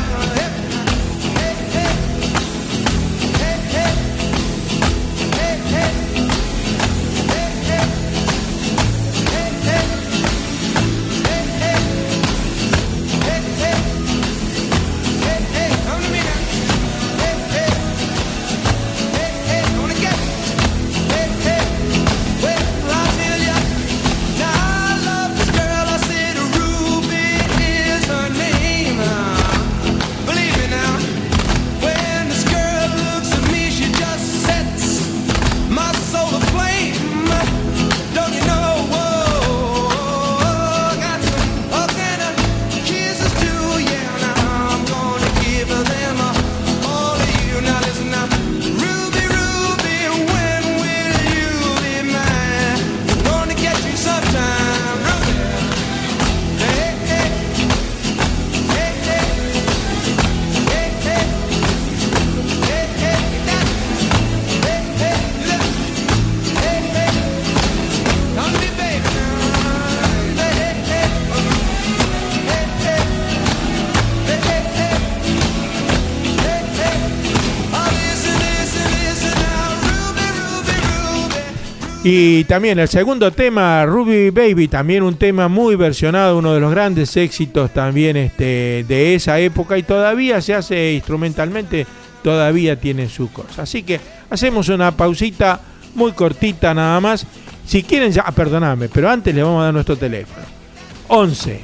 Y también el segundo tema, Ruby Baby, también un tema muy versionado, uno de los grandes éxitos también de esa época, y todavía se hace instrumentalmente, todavía tiene su cosa. Así que hacemos una pausita muy cortita nada más. Si quieren, ya, perdonadme, pero antes les vamos a dar nuestro teléfono. 11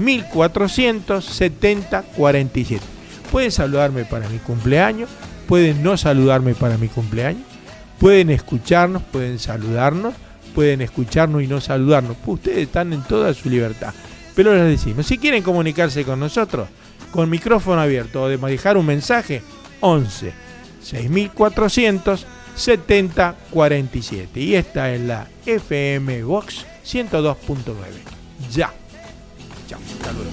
6400 70 47. Pueden saludarme para mi cumpleaños, pueden no saludarme para mi cumpleaños. Pueden escucharnos, pueden saludarnos, pueden escucharnos y no saludarnos. Ustedes están en toda su libertad. Pero les decimos, si quieren comunicarse con nosotros, con micrófono abierto o de dejar un mensaje, 11 6400 70 47. Y esta es la FM Vox 102.9. Ya. Chao. Hasta luego.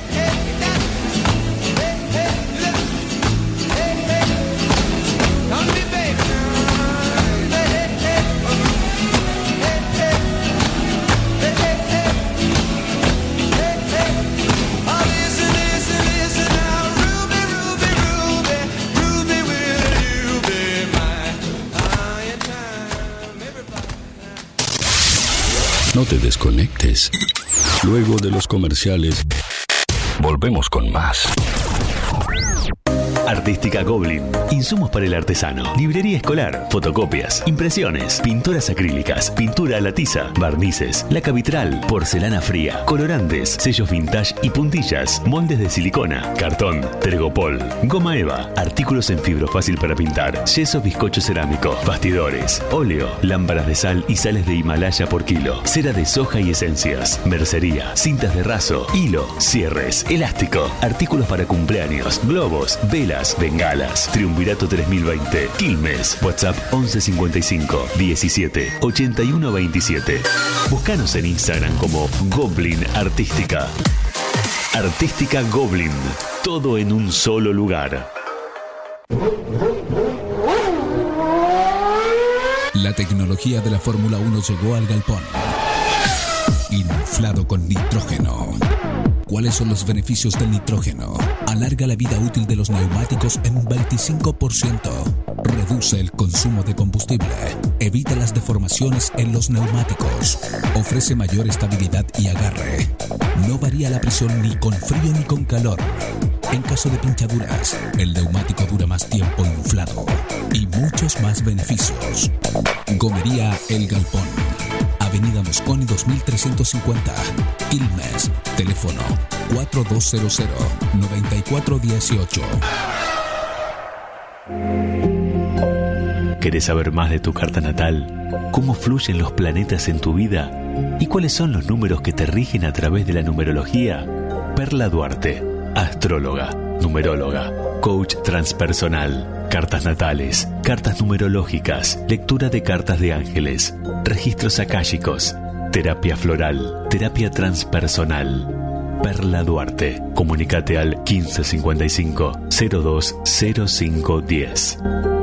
No te desconectes. Luego de los comerciales, volvemos con más.
Artística Goblin. Insumos para el artesano. Librería escolar. Fotocopias. Impresiones. Pinturas acrílicas. Pintura a la tiza. Barnices. Laca vitral. Porcelana fría. Colorantes. Sellos vintage y puntillas. Moldes de silicona. Cartón. Tergopol. Goma eva. Artículos en fibro fácil para pintar. Yeso bizcocho cerámico. Bastidores. Óleo. Lámparas de sal y sales de Himalaya por kilo. Cera de soja y esencias. Mercería. Cintas de raso. Hilo. Cierres. Elástico. Artículos para cumpleaños. Globos. Velas. Bengalas. Triunvirato 3020. Quilmes. WhatsApp 1155 17 81 27. Búscanos en Instagram como Goblin Artística. Artística Goblin. Todo en un solo lugar.
La tecnología de la Fórmula 1 llegó al galpón. Inflado con nitrógeno. ¿Cuáles son los beneficios del nitrógeno? Alarga la vida útil de los neumáticos en un 25%. Reduce el consumo de combustible. Evita las deformaciones en los neumáticos. Ofrece mayor estabilidad y agarre. No varía la presión ni con frío ni con calor. En caso de pinchaduras, el neumático dura más tiempo inflado. Y muchos más beneficios. Gomería El Galpón. Avenida Mosconi 2350, Quilmes. Teléfono 4200-9418.
¿Querés saber más de tu carta natal? ¿Cómo fluyen los planetas en tu vida? ¿Y cuáles son los números que te rigen a través de la numerología? Perla Duarte, astróloga. numeróloga, coach transpersonal, cartas natales, cartas numerológicas, lectura de cartas de ángeles, registros akáshicos, terapia floral, terapia transpersonal. Perla Duarte. Comunícate al 1555 020510.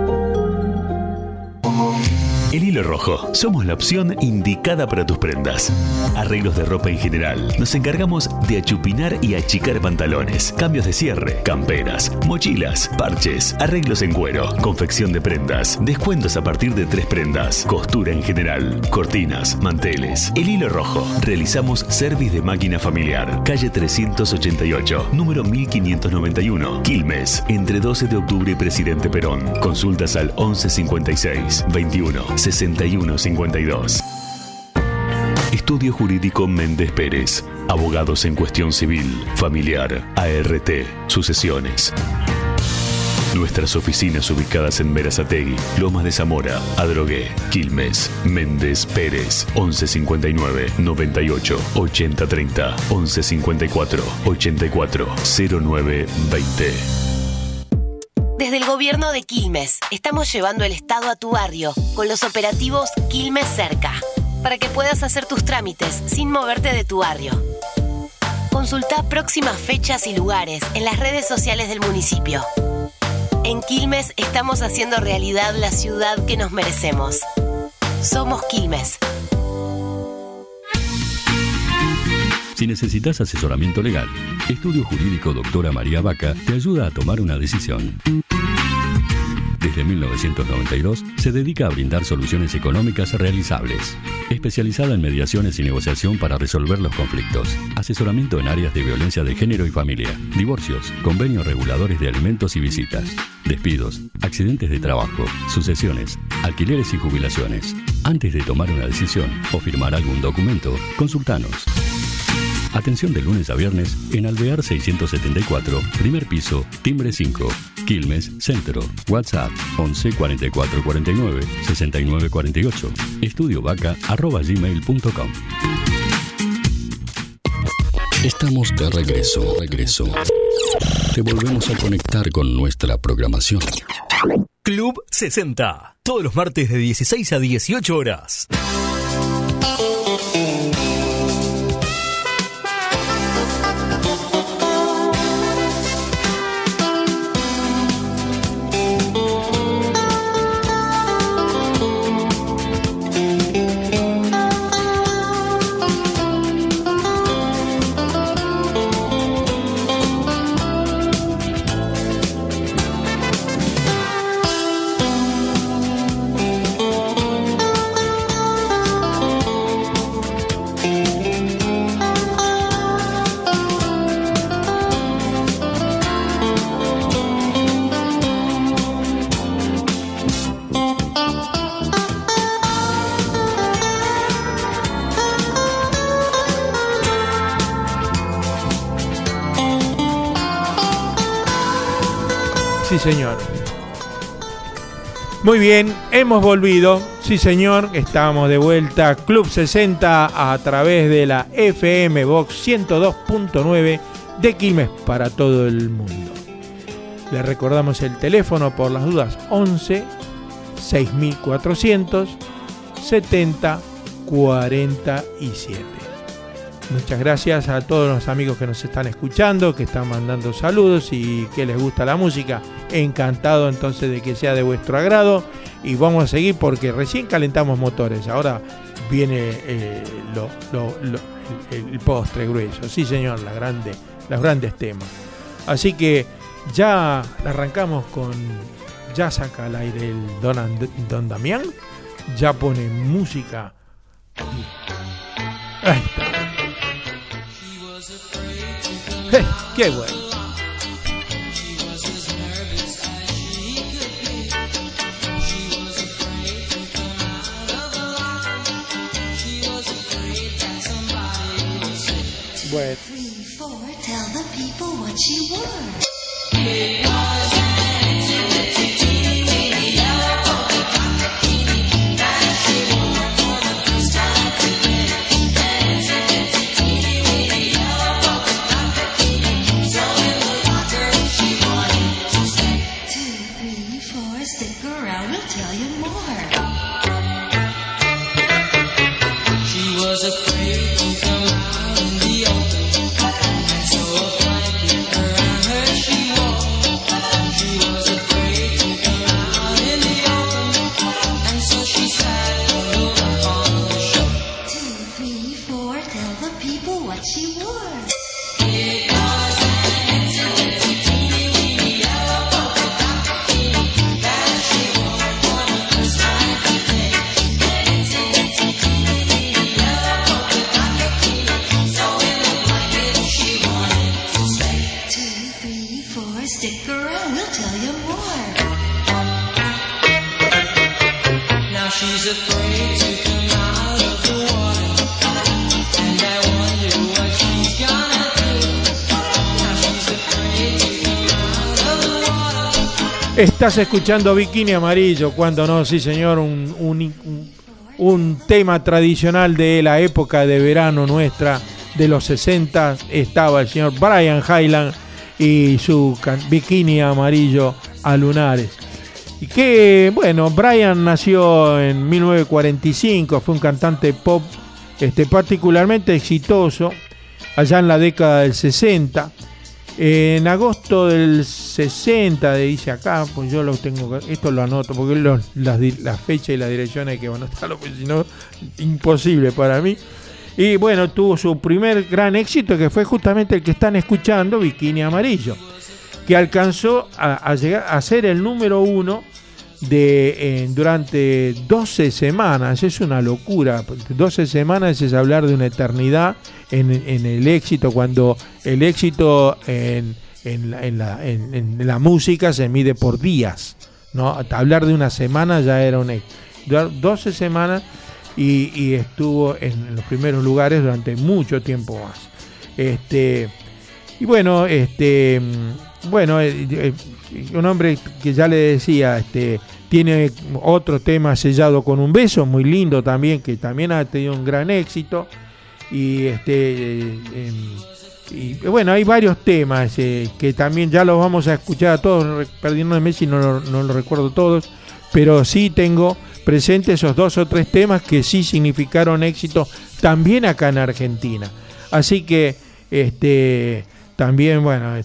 El Hilo Rojo. Somos la opción indicada para tus prendas. Arreglos de ropa en general. Nos encargamos de achupinar y achicar pantalones, cambios de cierre, camperas, mochilas, parches, arreglos en cuero, confección de prendas, descuentos a partir de 3 prendas, costura en general, cortinas, manteles. El Hilo Rojo. Realizamos service de máquina familiar. Calle 388, número 1591, Quilmes, entre 12 de octubre y Presidente Perón. Consultas al 1156 21 6152. Estudio Jurídico Méndez Pérez. Abogados en cuestión civil, familiar, ART, sucesiones. Nuestras oficinas ubicadas en Berazategui, Lomas de Zamora, Adrogué, Quilmes. Méndez Pérez, 1159 98 80 30, 1154 84 09 20.
Desde el gobierno de Quilmes, estamos llevando el Estado a tu barrio con los operativos Quilmes Cerca, para que puedas hacer tus trámites sin moverte de tu barrio. Consulta próximas fechas y lugares en las redes sociales del municipio. En Quilmes estamos haciendo realidad la ciudad que nos merecemos. Somos Quilmes.
Si necesitas asesoramiento legal, Estudio Jurídico Doctora María Vaca te ayuda a tomar una decisión. Desde 1992 se dedica a brindar soluciones económicas realizables. Especializada en mediaciones y negociación para resolver los conflictos. Asesoramiento en áreas de violencia de género y familia. Divorcios, convenios reguladores de alimentos y visitas. Despidos, accidentes de trabajo, sucesiones, alquileres y jubilaciones. Antes de tomar una decisión o firmar algún documento, consultanos. Atención de lunes a viernes en Alvear 674, primer piso, timbre 5, Quilmes, Centro. WhatsApp 11 44 49 69 48. estudiovaca@gmail.com. Estamos de regreso. Te volvemos a conectar con nuestra programación.
Club 60. Todos los martes de 16 a 18 horas.
Sí, señor. Muy bien, hemos volvido. Sí, señor, estamos de vuelta. Club 60 a través de la FM Box 102.9 de Quilmes para todo el mundo. Le recordamos el teléfono por las dudas: 11 6400 70 47. Muchas gracias a todos los amigos que nos están escuchando, que están mandando saludos y que les gusta la música. Encantado entonces de que sea de vuestro agrado, y vamos a seguir porque recién calentamos motores. Ahora viene el postre grueso. Sí, señor, los grandes temas. Así que ya arrancamos con... Ya saca al aire el Don Damián, ya pone música. Ahí está. ¡Qué bueno! Bueno.
Tell the people what you were. She 3, 4, stick around, we'll tell you more.
Now she's afraid to come out of the water, and I wonder what she's gonna do. Now she's afraid to come out of the water.
Estás escuchando Bikini Amarillo, cuando no, sí señor, un tema tradicional de la época de verano nuestra, de los 60, estaba el señor Brian Hyland y su Bikini Amarillo a lunares. Y que, bueno, Brian nació en 1945, fue un cantante pop particularmente exitoso allá en la década del 60. En agosto del 60, dice acá, pues yo lo tengo, esto lo anoto porque las fechas y las direcciones hay que anotarlo, porque si no, imposible para mí. Y bueno, tuvo su primer gran éxito, que fue justamente el que están escuchando, Bikini Amarillo, que alcanzó a llegar a ser el número 1 durante 12 semanas. Es una locura. 12 semanas es hablar de una eternidad en el éxito, cuando el éxito en la música se mide por días, ¿no? Hablar de una semana ya era un éxito. 12 semanas y estuvo en los primeros lugares durante mucho tiempo más. Y bueno, un hombre que ya le decía, tiene otro tema, Sellado con un beso, muy lindo también, que también ha tenido un gran éxito. Y bueno, hay varios temas que también ya los vamos a escuchar a todos, perdiéndome si no los recuerdo todos, pero sí tengo presente esos 2 o 3 temas que sí significaron éxito también acá en Argentina. Así que también, bueno,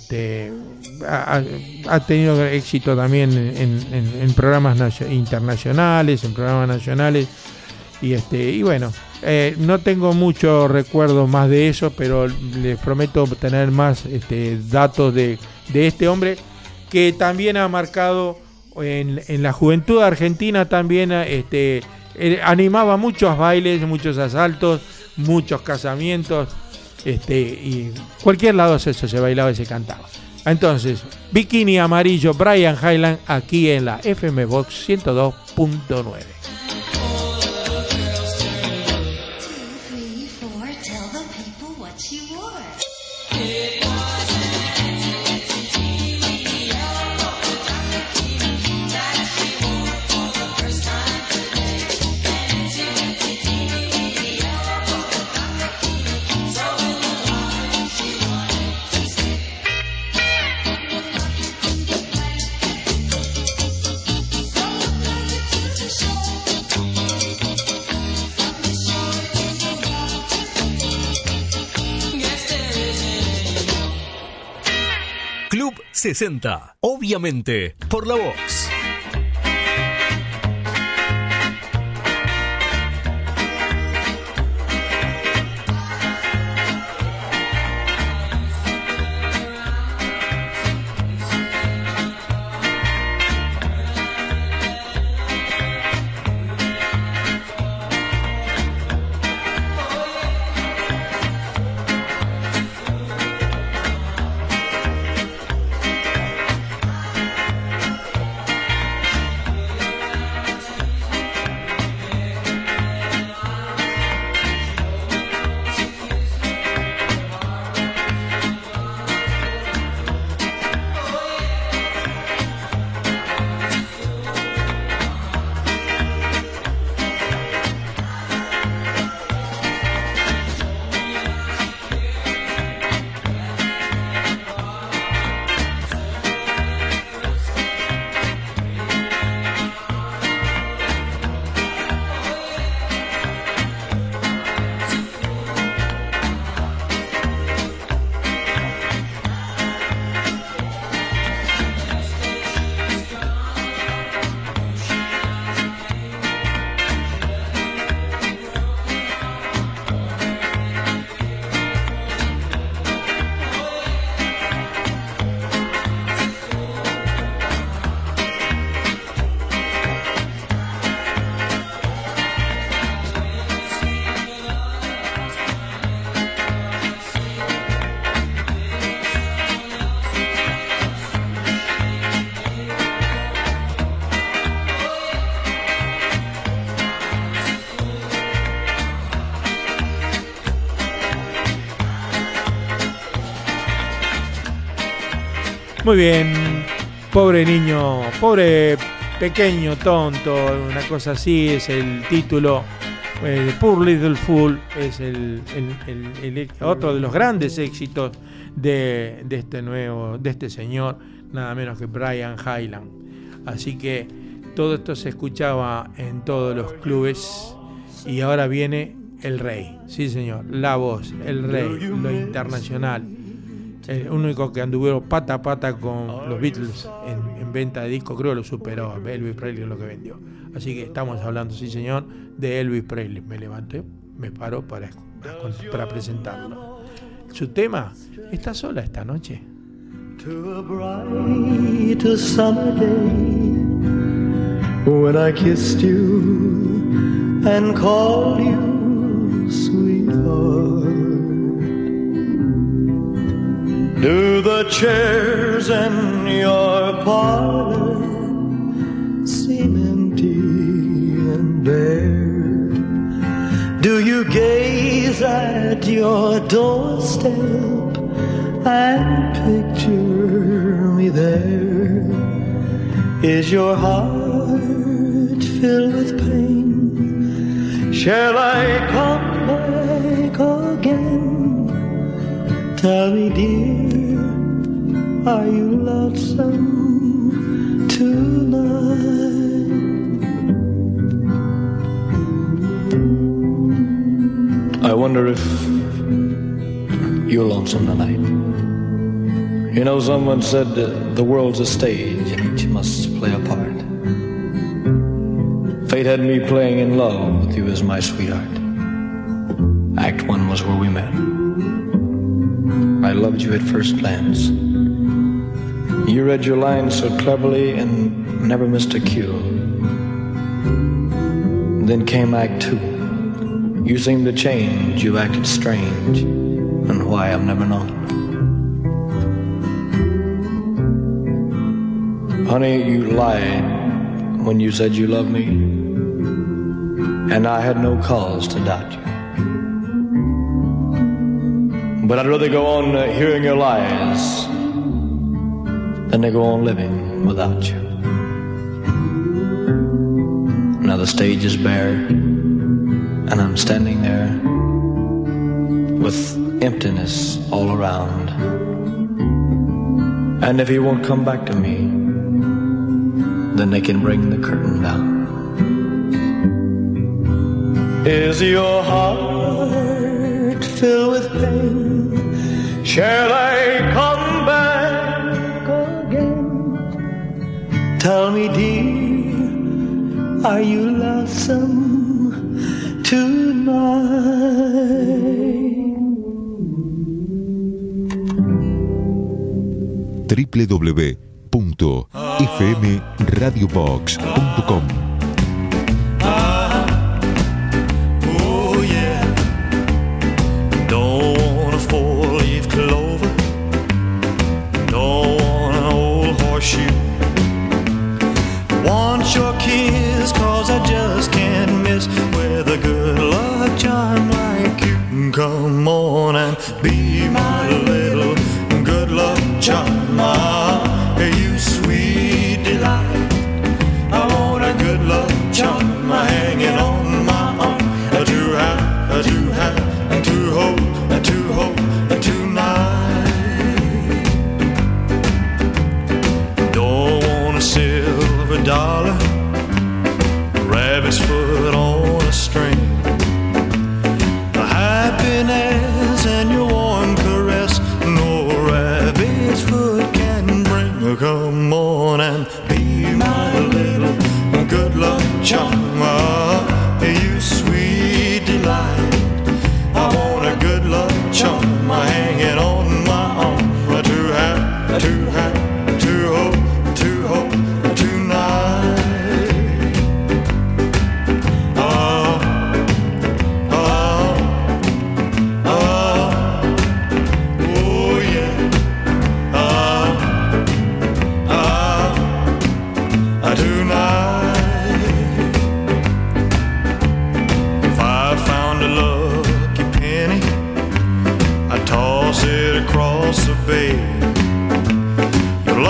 ha tenido éxito también en programas internacionales, en programas nacionales, y bueno, no tengo mucho recuerdo más de eso, pero les prometo tener más datos de este hombre, que también ha marcado en la juventud argentina, también animaba muchos bailes, muchos asaltos, muchos casamientos, y cualquier lado eso se bailaba y se cantaba. Entonces, Bikini Amarillo, Brian Hyland, aquí en la FM Box 102.9.
Club 60, obviamente, por la Vox.
Muy bien, pobre niño, pobre pequeño tonto, una cosa así es el título. Poor Little Fool es el otro de los grandes éxitos de este señor, nada menos que Brian Hyland. Así que todo esto se escuchaba en todos los clubes y ahora viene el rey, sí señor, la voz, el rey, lo internacional, el único que anduvieron pata a pata con los Beatles en venta de discos, creo que lo superó. Elvis Presley es lo que vendió. Así que estamos hablando, sí señor, de Elvis Presley. Me levanté, me paro para presentarlo. Su tema está sola esta noche.
To a bright summer day, when I kissed you and called you sweetheart, do the chairs in your parlor seem empty and bare? Do you gaze at your doorstep and picture me there? Is your heart filled with pain? Shall I come back again? Tell me, dear, are you lonesome tonight? I wonder if you're lonesome tonight. You know, someone said that the world's a stage and each must play a part. Fate had me playing in love with you as my sweetheart. Act 1 was where we met. I loved you at first glance. You read your lines so cleverly and never missed a cue. Then came Act 2. You seemed to change, you acted strange, and why I've never known. Honey, you lied when you said you loved me, and I had no cause to doubt you. But I'd rather go on hearing your lies than to go on living without you. Now the stage is bare, and I'm standing there with emptiness all around. And if he won't come back to me, then they can bring the curtain down. Is your heart filled with pain? Shall I come back again? Tell me, dear, are you lonesome tonight?
www.fmradiobox.com.
Oh yeah, don't want a four-leaf clover, don't want an old horseshoe. Want your kiss, cause I just can't miss with a good luck charm like you. Come on and be my little good luck charm. You sweet delight, I want a good luck charm hanging on my arm, to have, to hold tonight. Don't want a silver dollar, rabbit's foot on a string. The happiness and your warm caress, no rabbit's foot can bring. Come on and be my little good luck charm. You sweet delight, I want a good luck charm hanging on my arm, to have, to hold tonight. Oh, yeah. Tonight, if I found a lucky penny, I'd toss it across the bay. You'll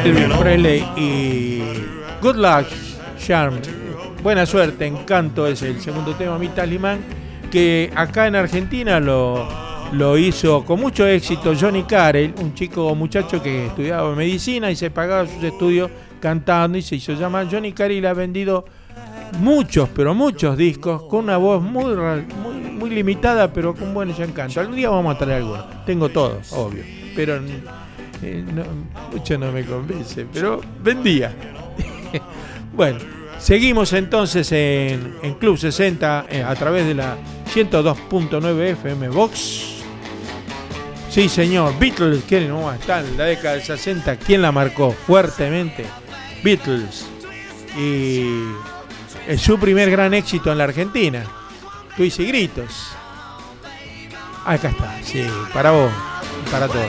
Elvis Presley y Good Luck Charm. Buena suerte, encanto es el segundo tema, Mi Talismán, que acá en Argentina lo hizo con mucho éxito Johnny Carell, un muchacho que estudiaba medicina y se pagaba sus estudios cantando y se hizo llamar Johnny Carell y ha vendido muchos muchos discos con una voz muy limitada, pero con buenos encantos. Algún día vamos a traer algunos. Tengo todos, obvio, pero mucho no me convence, pero vendía. Bueno, seguimos entonces en Club 60 a través de la 102.9 FM Vox. Sí, señor, Beatles, ¿quién no está en la década del 60? ¿Quién la marcó fuertemente? Beatles. Y es su primer gran éxito en la Argentina. Luis y Gritos. Acá está, sí, para vos, para todos.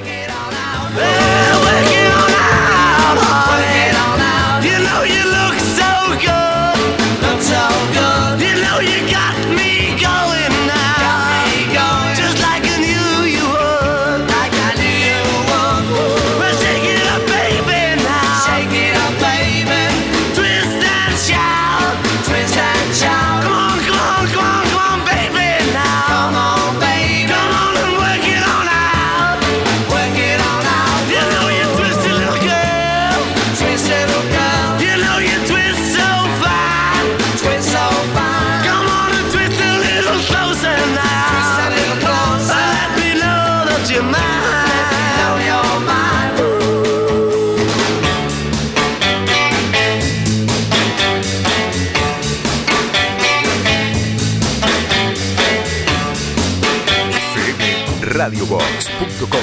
radiobox.com.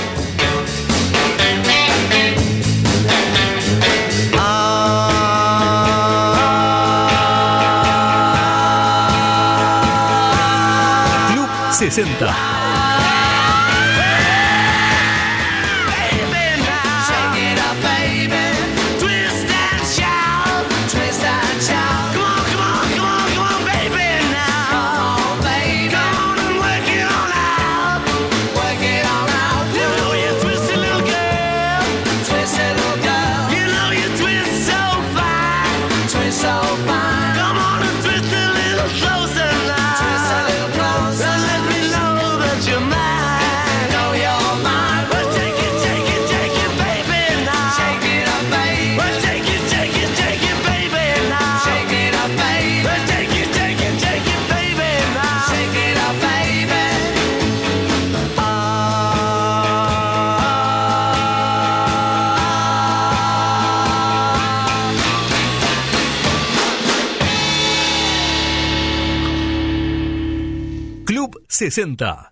Club 60. Club 60.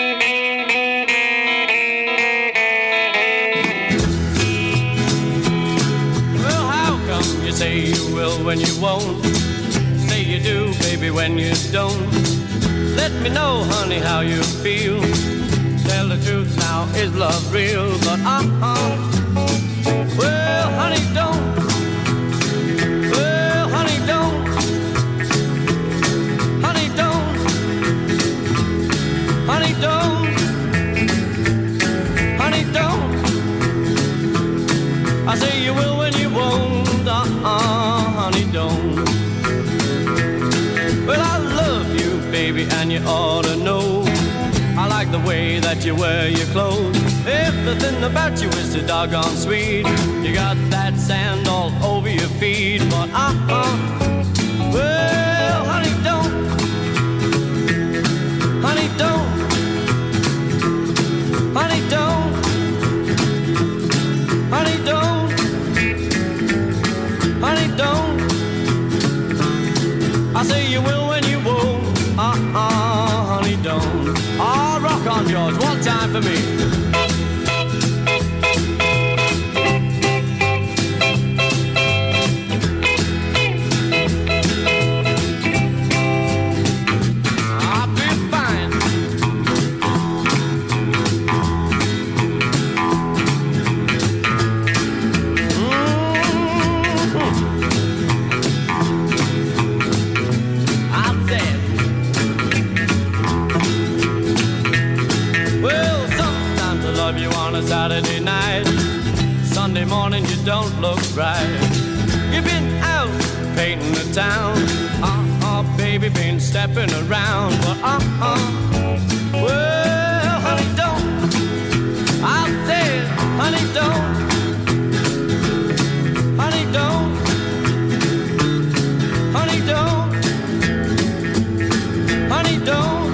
Well, how come you say you will when you won't? Say you do, baby, when you don't. Let me know, honey, how you feel. Tell the truth now, is love real? But well, honey, don't. Well, honey, don't. Honey, don't. Honey, don't. Honey, don't. I say you will when you won't. Honey, don't. Well, I love you, baby, and you ought to know. I like the way that you wear your clothes. Everything about you is so doggone sweet. You got that sand all over your feet, but well, honey, don't. Honey, don't. Honey, don't. Honey, don't. Honey, don't. I say you will when you won't. Honey, don't. Oh, rock on, George, one time for me. Saturday night. Sunday morning you don't look right. You've been out painting the town. Baby, been stepping around. Well, honey, don't. I said, honey, don't. Honey, don't. Honey, don't. Honey, don't.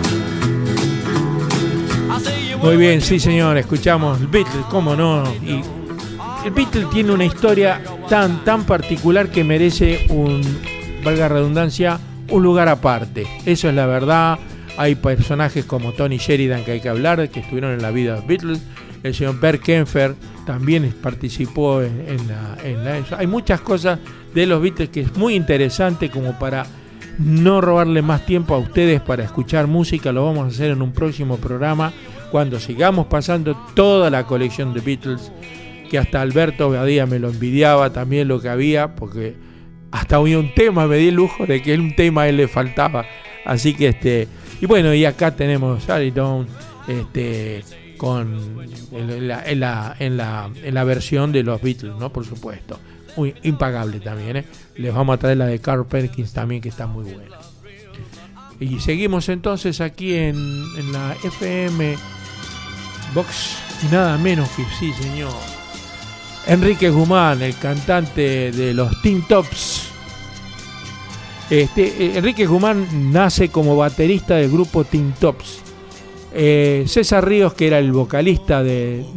I say you.
Muy bien, sí señor, escuchamos el Beatles, cómo no. Y el Beatles tiene una historia tan particular que merece valga la redundancia, un lugar aparte. Eso es la verdad. Hay personajes como Tony Sheridan que hay que hablar, que estuvieron en la vida de los Beatles. El señor Bert Kaempfer también participó en la hay muchas cosas de los Beatles que es muy interesante, como para no robarle más tiempo a ustedes para escuchar música. Lo vamos a hacer en un próximo programa, cuando sigamos pasando toda la colección de Beatles, que hasta Alberto Badía me lo envidiaba también lo que había, porque hasta había un tema, me di el lujo de que un tema a él le faltaba. Así que y bueno, y acá tenemos Charlie Down con en la versión de los Beatles, ¿no? Por supuesto. Muy impagable también, ¿eh? Les vamos a traer la de Carl Perkins también, que está muy buena. Y seguimos entonces aquí en la FM Box, y nada menos que, sí señor, Enrique Guzmán, el cantante de los Tin Tops. Enrique Guzmán nace como baterista del grupo Tin Tops. César Ríos, que era el vocalista de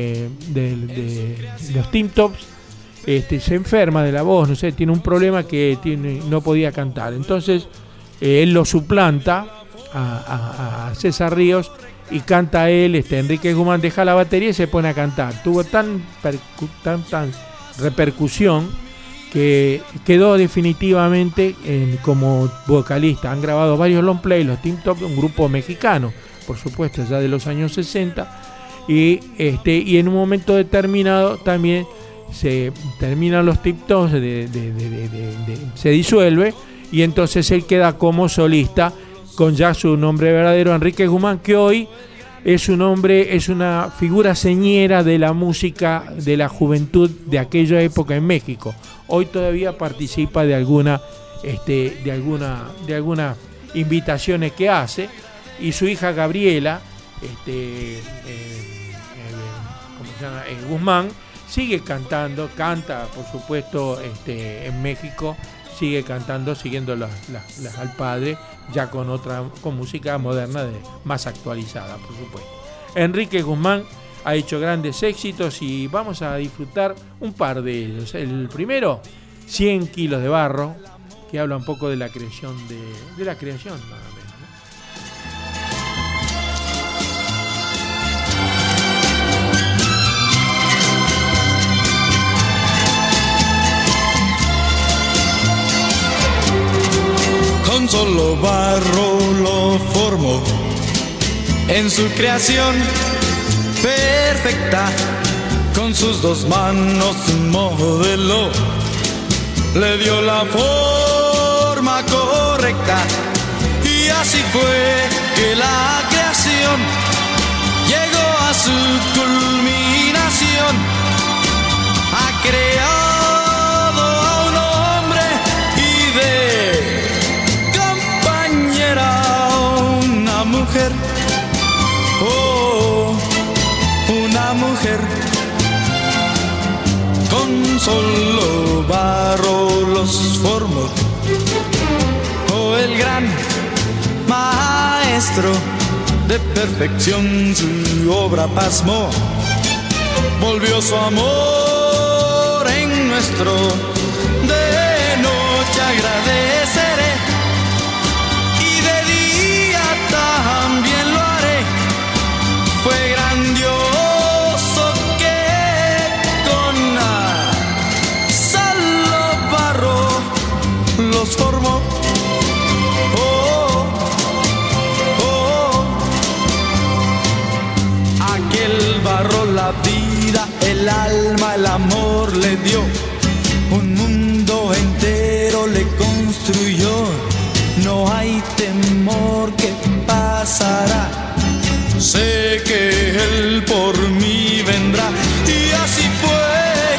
los Tin Tops, se enferma de la voz, no sé, tiene un problema que no podía cantar. Entonces él lo suplanta a César Ríos y canta él. Enrique Guzmán deja la batería y se pone a cantar. Tuvo tan repercusión que quedó definitivamente como vocalista. Han grabado varios long play, los Tin Tops, un grupo mexicano, por supuesto, ya de los años 60, y en un momento determinado también se terminan los Tin Tops, se disuelve, y entonces él queda como solista con ya su nombre verdadero, Enrique Guzmán, que hoy es una figura señera de la música de la juventud de aquella época en México. Hoy todavía participa de algunas invitaciones que hace, y su hija Gabriela, ¿cómo se llama? Guzmán, sigue cantando, canta por supuesto en México, sigue cantando, siguiendo al padre, ya con música moderna más actualizada, por supuesto. Enrique Guzmán ha hecho grandes éxitos y vamos a disfrutar un par de ellos. El primero, 100 kilos de barro, que habla un poco de la creación de la creación, nada menos,
¿no? Con solo barro lo formó en su creación perfecta, con sus dos manos modeló, le dio la forma correcta, y así fue que la creación llegó a su culminación. Ha creado a un hombre y de compañera una mujer. Oh, una mujer. Con solo barro los formó. Oh, el gran maestro de perfección su obra pasmó. Volvió su amor en nuestro. De noche agradeceré y de día también lo haré. Fue grandioso que con solo barro los formó. Oh, oh, aquel barro la vida, el alma, el amor le dio. Un mundo entero le construyó. No hay temor que pasará. Sé que Él por mí vendrá. Y así fue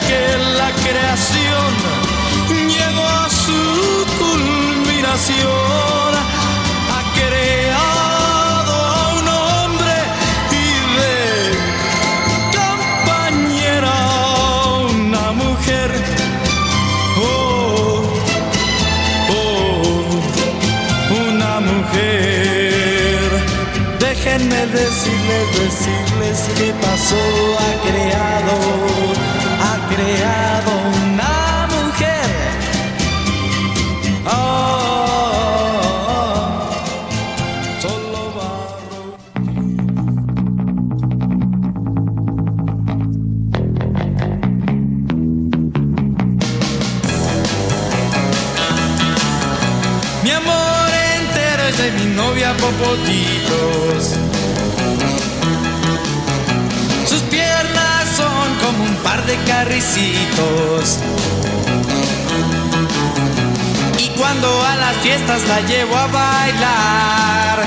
déjenme decirles qué pasó. Ha creado una mujer. Solo barro. Mi amor entero es de mi novia Popotitos. Sus piernas son como un par de carricitos. Y cuando a las fiestas la llevo a bailar,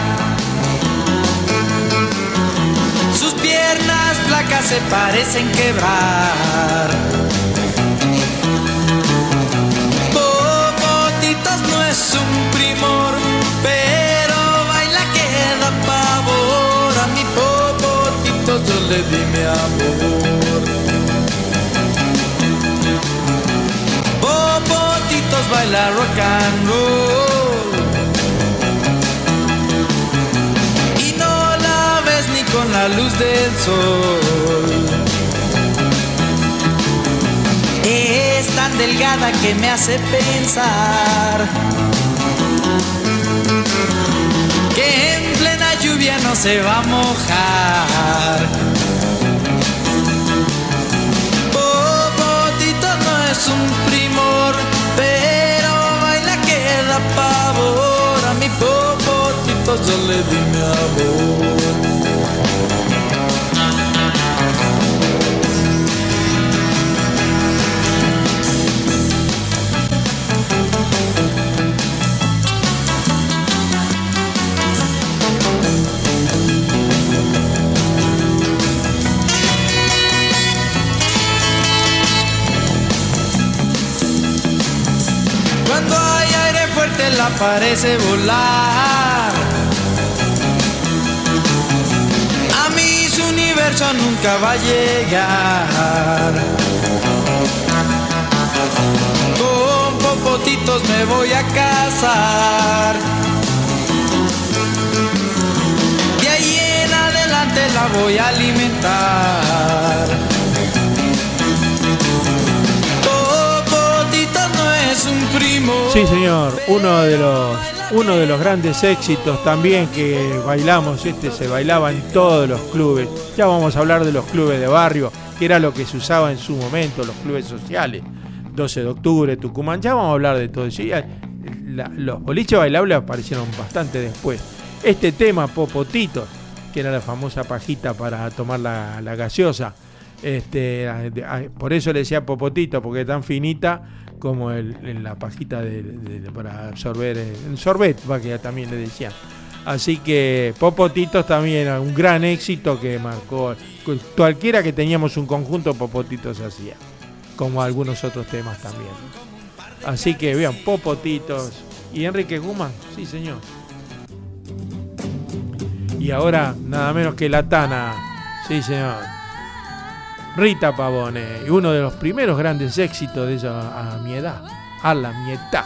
sus piernas flacas se parecen quebrar. Popotitos no es un primor, pero baila que da pavor. A mi Popotitos yo le di mi amor. Popotitos baila rock and roll y no la ves ni con la luz del sol. Es tan delgada que me hace pensar que en plena lluvia no se va a mojar. Popotitos no es un primor, pero baila que da pavor. A mi Popotitos yo le di mi amor. Cuando hay aire fuerte la parece volar. A mí su universo nunca va a llegar. Con Popotitos me voy a casar. De ahí en adelante la voy a alimentar. Un primo.
Sí, señor, uno de los grandes éxitos también que bailamos, se bailaba en todos los clubes. Ya vamos a hablar de los clubes de barrio, que era lo que se usaba en su momento, los clubes sociales, 12 de octubre, Tucumán, ya vamos a hablar de todo eso. Los boliches bailables aparecieron bastante después. Este tema, Popotitos, que era la famosa pajita para tomar la gaseosa, por eso le decía Popotito, porque es tan finita como la pajita para absorber el sorbet, que también le decían. Así que Popotitos también era un gran éxito que marcó. Cualquiera que teníamos un conjunto, Popotitos hacía, como algunos otros temas también. Así que vean, Popotitos y Enrique Guzmán, sí señor. Y ahora nada menos que la Tana, sí señor, Rita Pavone, y uno de los primeros grandes éxitos de ella a mi edad, a la mi età.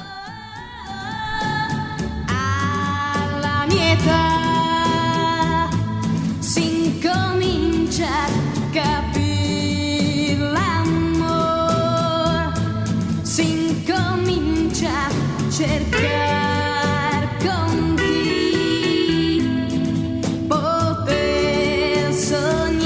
Alla mia età si incomincia a capire l'amore, si incomincia a cercare con chi poter sognare.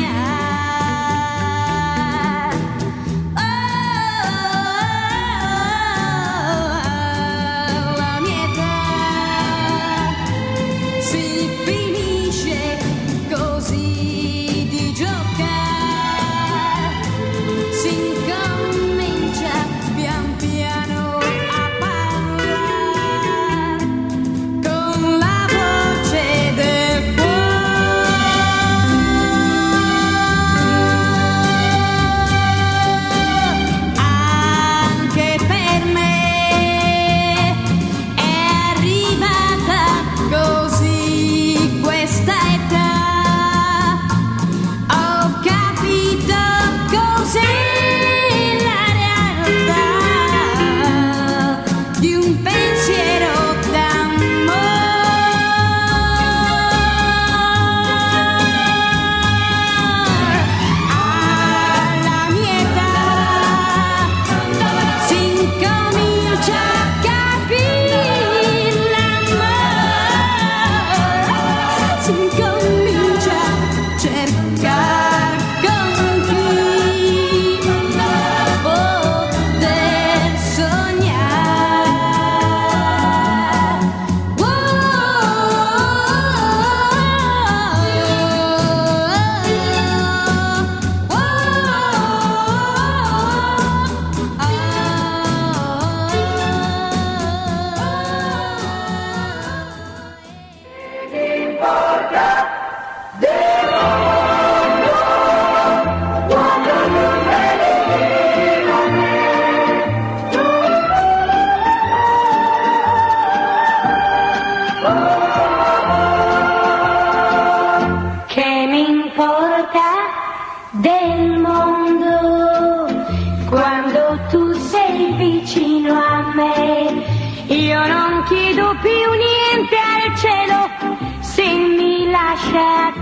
chiedo più niente al cielo se mi lascia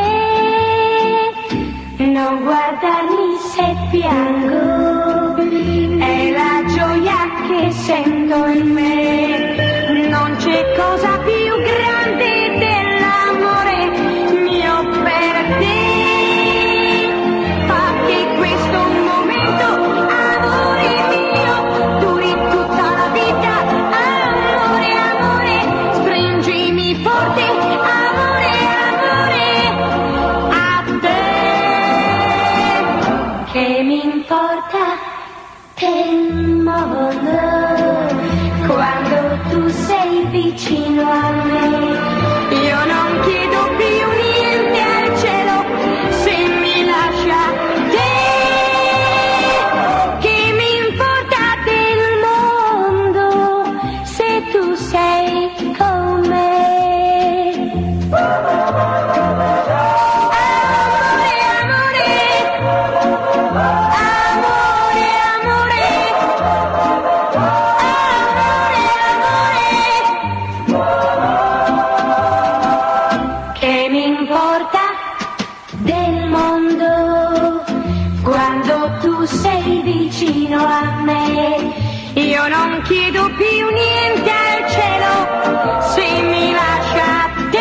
te. Non guardarmi se piango, è la gioia che sento in me. Non c'è cosa più grande dell'amore mio per te. Fa che questo momento, amore mio, duri tutta la vita. Amore, amore, stringimi forte, amore, amore, a te. Che mi importa del mondo quando tu sei vicino a me. Io non chiedo più niente al cielo se mi lascia te. Che mi importa del mondo se tu sei con me. Che mi importa del mondo quando tu sei vicino a me. Io non chiedo più niente al cielo se mi lascia te.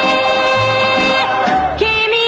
Che mi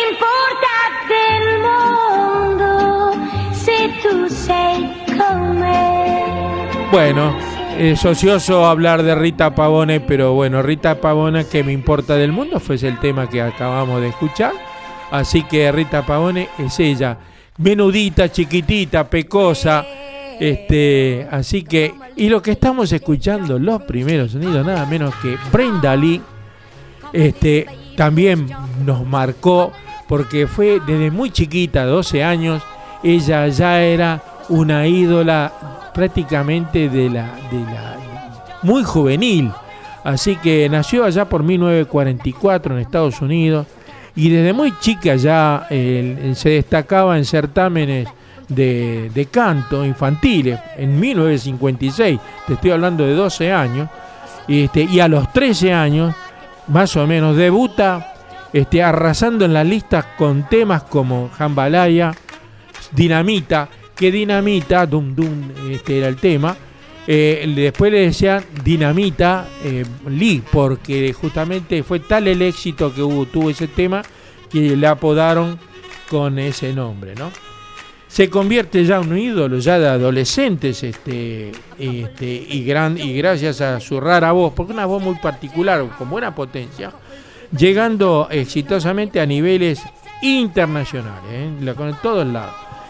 importa del mondo se tu sei con me.
Bueno, es ocioso hablar de Rita Pavone, pero bueno, Rita Pavone, ¿qué me importa del mundo? Fue el tema que acabamos de escuchar. Así que Rita Pavone es ella, menudita, chiquitita, pecosa. Así que, y lo que estamos escuchando, los primeros sonidos, nada menos que Brenda Lee, también nos marcó, porque fue desde muy chiquita, 12 años, ella ya era una ídola prácticamente de la muy juvenil. Así que nació allá por 1944 en Estados Unidos y desde muy chica ya se destacaba en certámenes de canto infantiles. En 1956, te estoy hablando de 12 años, y a los 13 años más o menos debuta arrasando en las listas con temas como Jambalaya, Dinamita, que Dinamita, Dum Dum, era el tema. Después le decían Dinamita Lee, porque justamente fue tal el éxito que tuvo ese tema que le apodaron con ese nombre, ¿no? Se convierte ya en un ídolo ya de adolescentes, y gracias a su rara voz, porque una voz muy particular, con buena potencia, llegando exitosamente a niveles internacionales, con todos lados.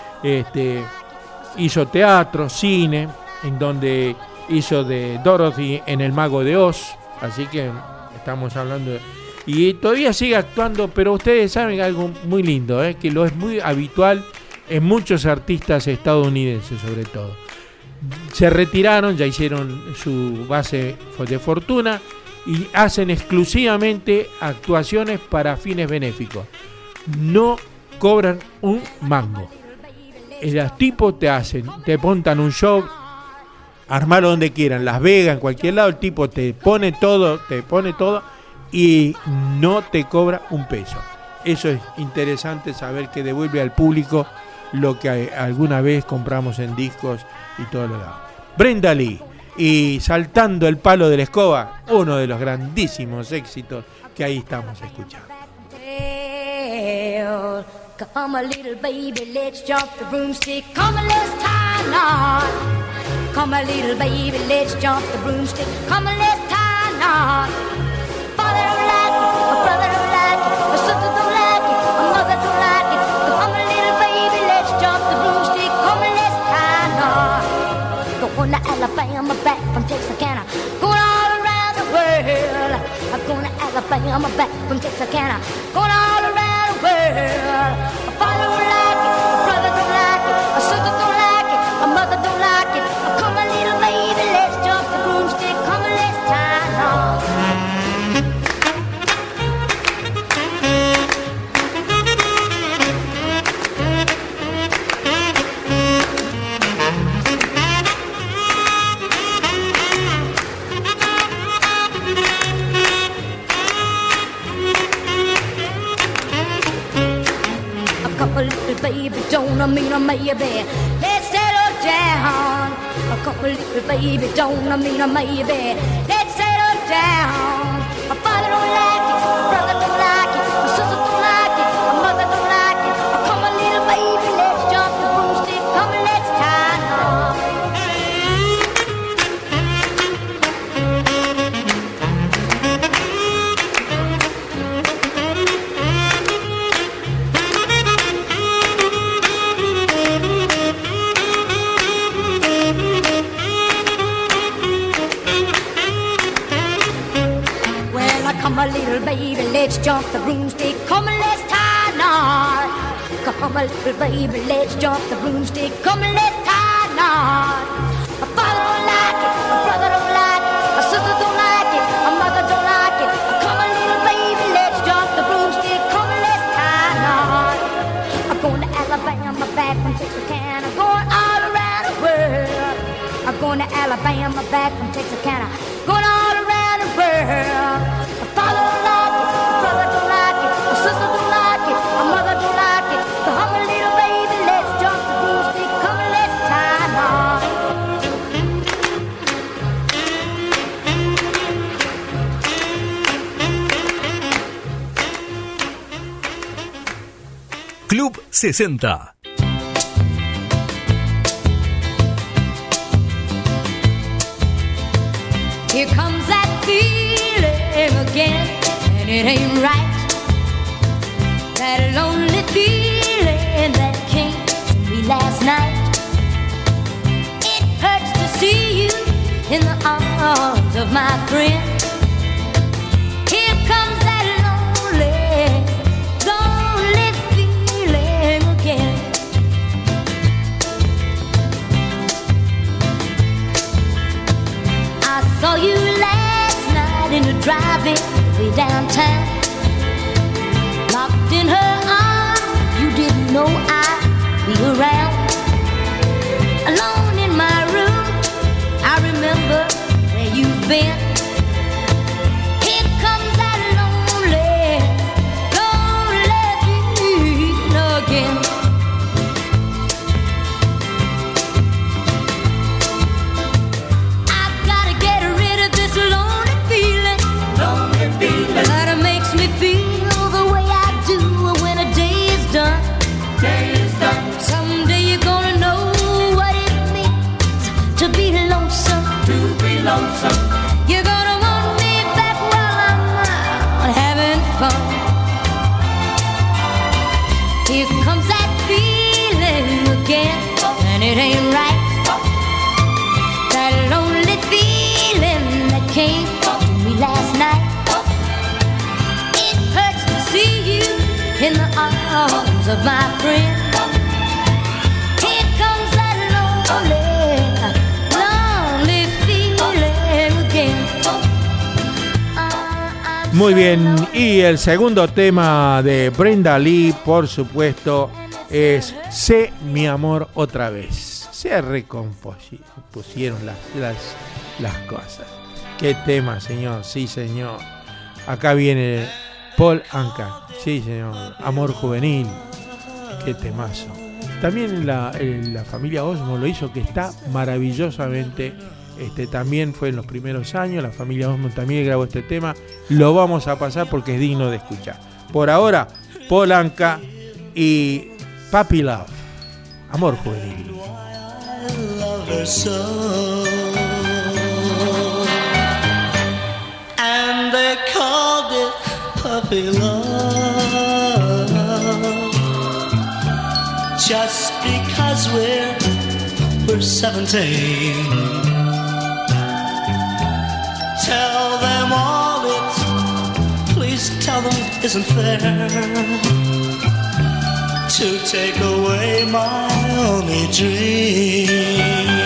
Hizo teatro, cine, en donde hizo de Dorothy en El Mago de Oz, así que estamos hablando de... Y todavía sigue actuando, pero ustedes saben algo muy lindo, que lo es muy habitual en muchos artistas estadounidenses sobre todo. Se retiraron, ya hicieron su base de fortuna y hacen exclusivamente actuaciones para fines benéficos. No cobran un mango. Los tipos te montan un show, armarlo donde quieran, Las Vegas, en cualquier lado, el tipo te pone todo y no te cobra un peso. Eso es interesante, saber que devuelve al público lo que alguna vez compramos en discos y todo lo demás. Brenda Lee, y Saltando el Palo de la Escoba, uno de los grandísimos éxitos que ahí estamos escuchando.
Come a little baby, let's jump the broomstick. Come on, let's tie a knot. Come a little baby, let's jump the broomstick. Come on, let's tie a knot. Father don't like it, a brother don't like it, a sister don't like it, a mother don't like it. Come on, little baby, let's jump the broomstick. Come on, let's tie a knot. Going to Alabama, back from Texarkana, going all around the world. I'm going to Alabama, back from Texarkana, going all around the world. A father don't like it, a brother don't like it, a sister don't like it, a mother don't like it. Come on, little baby, let's jump the broomstick. Come on, let's tie a knot. a maybe. Let's settle down. Come a little baby, don't I mean a maybe. Let's settle down. My father don't like it, my brother don't like it, my sister don't like it, my mother don't like it. Come a little baby, let's jump the broomstick. Come and let's tie knot. Come a little baby, let's jump the broomstick. Come and let's tie knot. Come a little baby, let's jump the broomstick. Come and let's tie knot. My father don't like it, my brother don't like it, my sister don't like it, my mother don't like it. Come a little baby, let's jump the broomstick. Come and let's tie knot. I'm going to Alabama, back from Texarkana, going all around the world. I'm going to Alabama, back from Texarkana, going all around the world. Father don't like it, my brother don't like it, my sister don't like it, my mother don't like it. So come a little baby, let's jump the broomstick, come and let's tie knot.
Club 60.
Here comes that feeling again, and it ain't right. That lonely feeling that came to me last night. It hurts to see you in the arms of my friend. Here comes that lonely, lonely feeling again. I saw you last night in the drive-in way downtown. Locked in her arms, you didn't know I'd be around. Alone in my room, I remember where you've been. Here comes that lonely, lonely feeling again. I've gotta get rid of this lonely feeling, that it makes me feel the way I do when a day is done. Someday you're gonna know what it means to be lonesome. You're gonna want me back while I'm having fun. Here comes that feeling again, and it ain't right. That lonely feeling that came to me last night. It hurts to see you in the arms of my friend. Here comes that lonely, lonely feeling again.
Muy bien, y el segundo tema de Brenda Lee, por supuesto, es Sé mi amor otra vez. Se recompusieron las cosas. Qué tema, señor, sí, señor. Acá viene Paul Anka, sí, señor. Amor juvenil, qué temazo. También la familia Osmo lo hizo, que está maravillosamente. También fue en los primeros años. La familia Osmo también grabó este tema. Lo vamos a pasar porque es digno de escuchar. Por ahora, Paul Anka y Puppy Love, Amor juvenil.
I love her so, and they called it puppy love, just because we're 17. Tell them all it, please tell them it isn't fair to take away my only dream.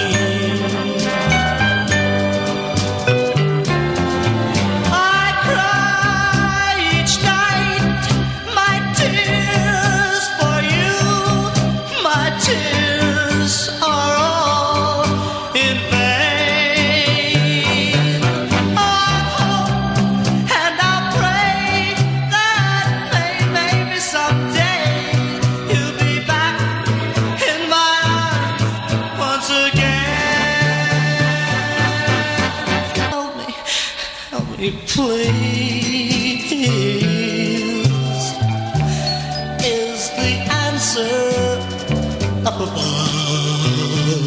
I cry each night my tears for you. My tears are all in vain. I hope and I pray that maybe someday you'll be back in
once again. Help me, please. Is the answer up above?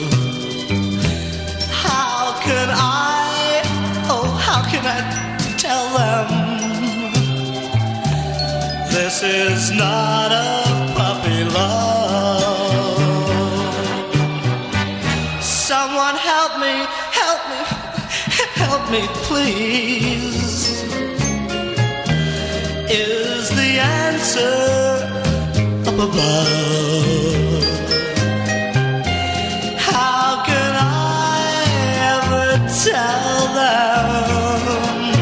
How can I tell them this is not a puppy love? Someone help me, please. Is the answer up above? How can I ever tell them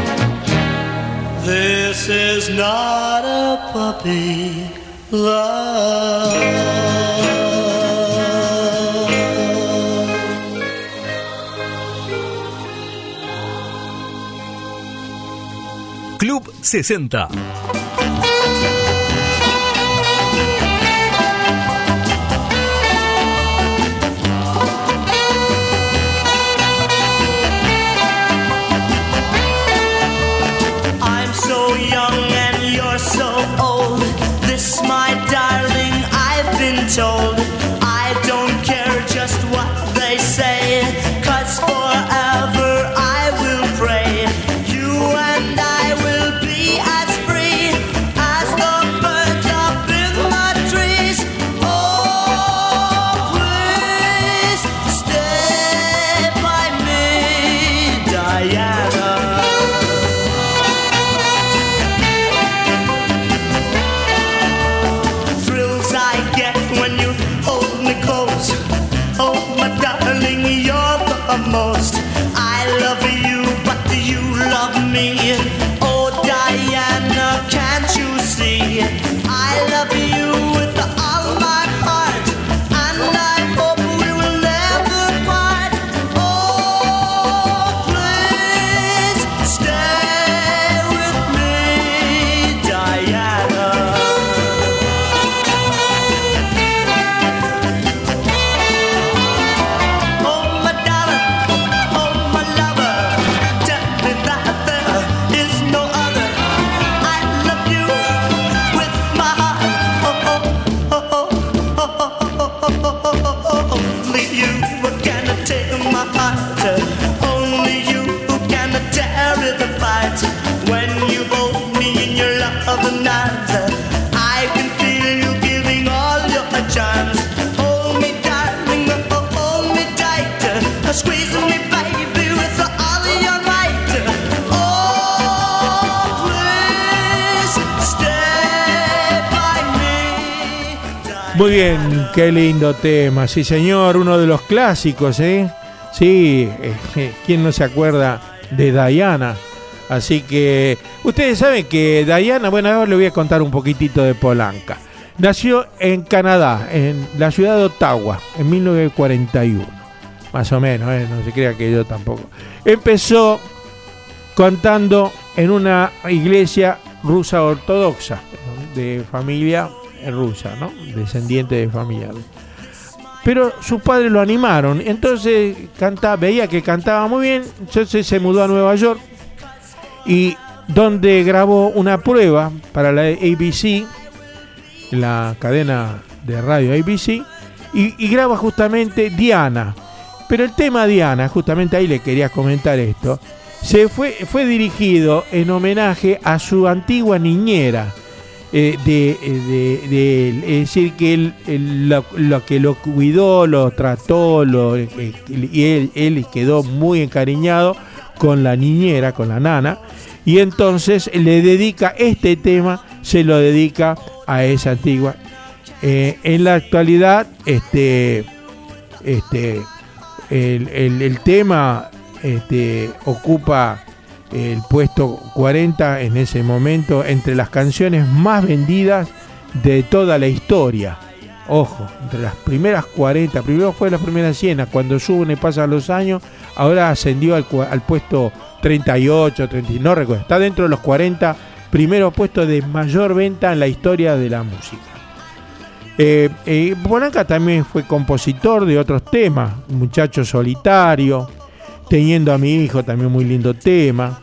this is not a puppy love?
Club 60.
I'm so young and you're so old. This, my darling, I've been told. I don't care just what they say, 'cause forever I will pray. You and I will be as free as the birds up in the trees. Oh, please stay by me, Diana. Thrills I get when you hold me close. Oh, my darling, you're the most. I love you, but do you love me? Oh, Diana, can't you see? I love you with all my heart, and I hope we will never part. Oh, please stay with me, Diana. Oh, my darling, oh, my lover, tell me that there is no other. I love you with my heart. Oh, oh, oh, oh, oh, oh, oh, oh, oh. Only you can take my heart. Only you can tear it apart. When you hold me in your loving arms, I can feel you giving all your charms. Hold me, darling, oh, hold me tight. Squeeze me, baby, with all your might. Oh, please stay by me.
Muy bien, qué lindo tema. Sí, señor, uno de los clásicos, ¿eh? Sí, ¿quién no se acuerda de Diana? Así que ustedes saben que Diana, bueno, ahora le voy a contar un poquitito de Polanca. Nació en Canadá, en la ciudad de Ottawa, en 1941. Más o menos, no se crea que yo tampoco. Empezó cantando en una iglesia rusa ortodoxa, de familia rusa, ¿no? Descendiente de familia rusa. Pero sus padres lo animaron, entonces veía que cantaba muy bien, entonces se mudó a Nueva York, y donde grabó una prueba para la ABC, la cadena de radio ABC, y graba justamente Diana. Pero el tema Diana, justamente ahí le quería comentar esto, fue dirigido en homenaje a su antigua niñera, es decir, que él lo que lo cuidó, lo trató, y él quedó muy encariñado con la niñera, con la nana, y entonces le dedica este tema, se lo dedica a esa antigua. En la actualidad, el tema ocupa el puesto 40 en ese momento entre las canciones más vendidas de toda la historia. Ojo, entre las primeras 40, primero fue la primera 100, cuando suben y pasan los años, ahora ascendió al puesto 38, 30, no recuerdo, está dentro de los 40 primeros puestos de mayor venta en la historia de la música. Bonanca también fue compositor de otros temas, Muchacho Solitario, Teniendo a mi hijo, también muy lindo tema,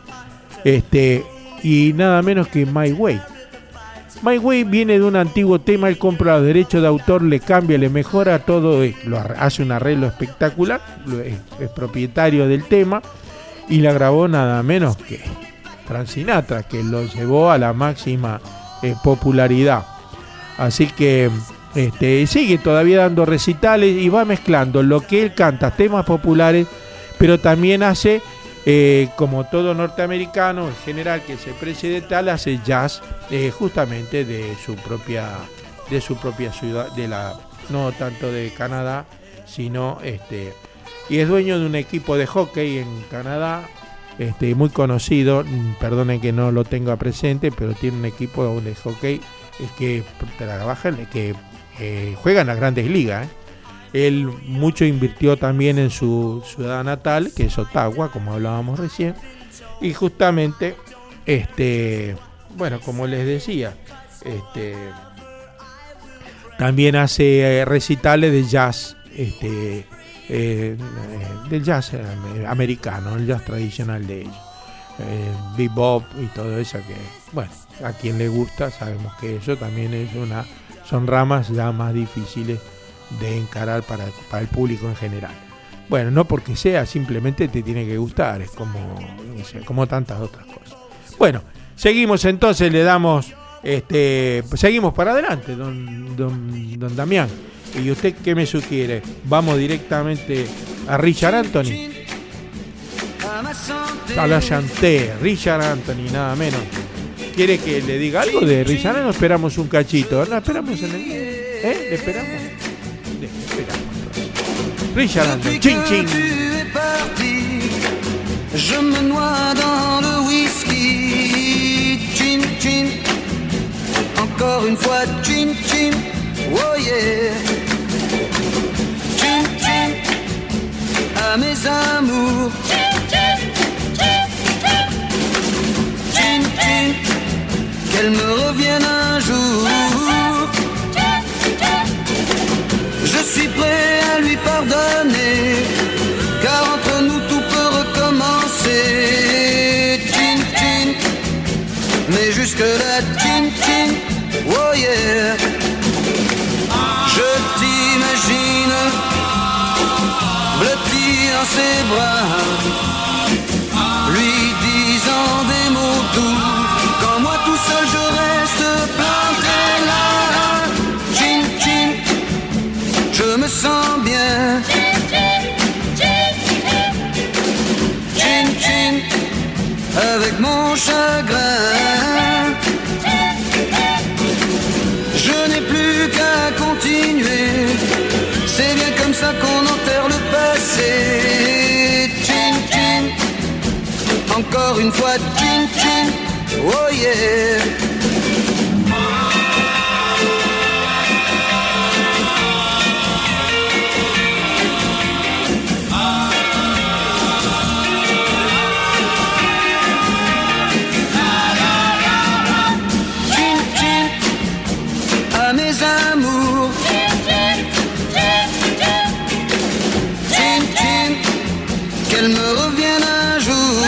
y nada menos que My Way. My Way viene de un antiguo tema, él compra los derechos de autor, le cambia, le mejora todo, hace un arreglo espectacular, es propietario del tema y la grabó nada menos que Frank Sinatra, que lo llevó a la máxima popularidad. Así que sigue todavía dando recitales y va mezclando lo que él canta, temas populares, pero también hace, como todo norteamericano en general que se presidental, hace jazz justamente de su propia ciudad, no tanto de Canadá, sino y es dueño de un equipo de hockey en Canadá, muy conocido, perdonen que no lo tenga presente, pero tiene un equipo de hockey que trabaja, que juega en las grandes ligas. Él mucho invirtió también en su ciudad natal, que es Ottawa, como hablábamos recién, y justamente, bueno, como les decía, también hace recitales de jazz, del jazz americano, el jazz tradicional de ellos, bebop y todo eso, que bueno, a quien le gusta, sabemos que eso también son ramas ya más difíciles de encarar para el público en general. Bueno, no porque sea, simplemente te tiene que gustar, es como tantas otras cosas. Bueno, seguimos entonces, le damos, seguimos para adelante, don Damián. ¿Y usted qué me sugiere? Vamos directamente a Richard Anthony. A la chanté, Richard Anthony, nada menos. ¿Quiere que le diga algo de Richard Anthony? Esperamos un cachito. No, esperamos en el... ¿Le esperamos? Le esperamos. Richard Anthony, ching ching.
Je me noie dans le whisky. Chin chin. Encore une fois, chin chin. Oh yeah. Chin chin. À mes amours. Chin chin. Qu'elle me revienne un jour. Je suis prêt à lui pardonner, car entre nous tout peut recommencer. Chin chin. Mais jusque là, chin chin. Oh yeah. Je t'imagine blotti dans ses bras, lui disant des mots doux, quand moi tout seul je reste planté là. Chin chin, je me sens bien. Chin chin, avec mon chagrin. Je n'ai plus qu'à continuer, c'est bien comme ça qu'on enterre le passé. Chin chin, encore une fois chin chin, oh yeah. Qu'elle me revienne un jour.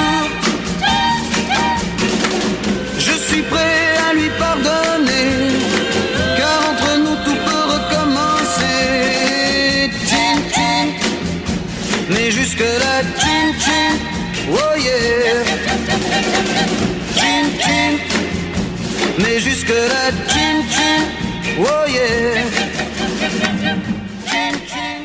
Je suis prêt à lui pardonner, car entre nous tout peut recommencer. Chin chin, mais jusque là chin chin, oh yeah. Chin chin, mais jusque là chin chin, oh yeah. Chin chin.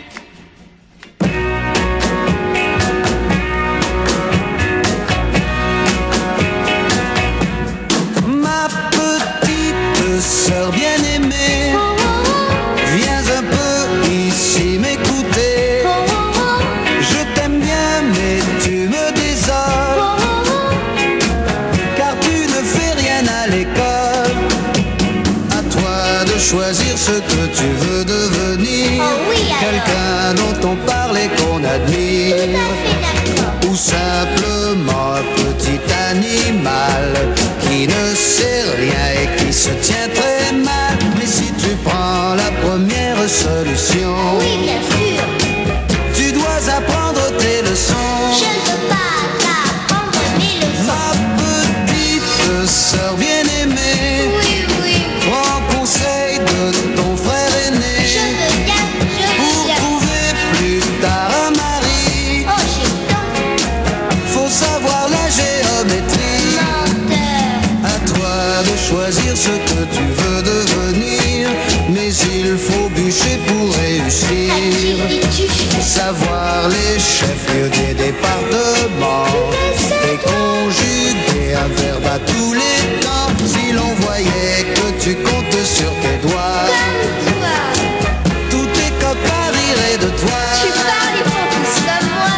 Sœur bien-aimée, viens un peu ici m'écouter. Je t'aime bien mais tu me désoles, car tu ne fais rien à l'école. À toi de choisir ce que tu savoir les chefs-lieux des départements et conjuguer un verbe à tous les temps. Si l'on voyait que tu comptes sur tes doigts, tous tes copains riraient de toi.
Tu parles, ils font tous comme moi.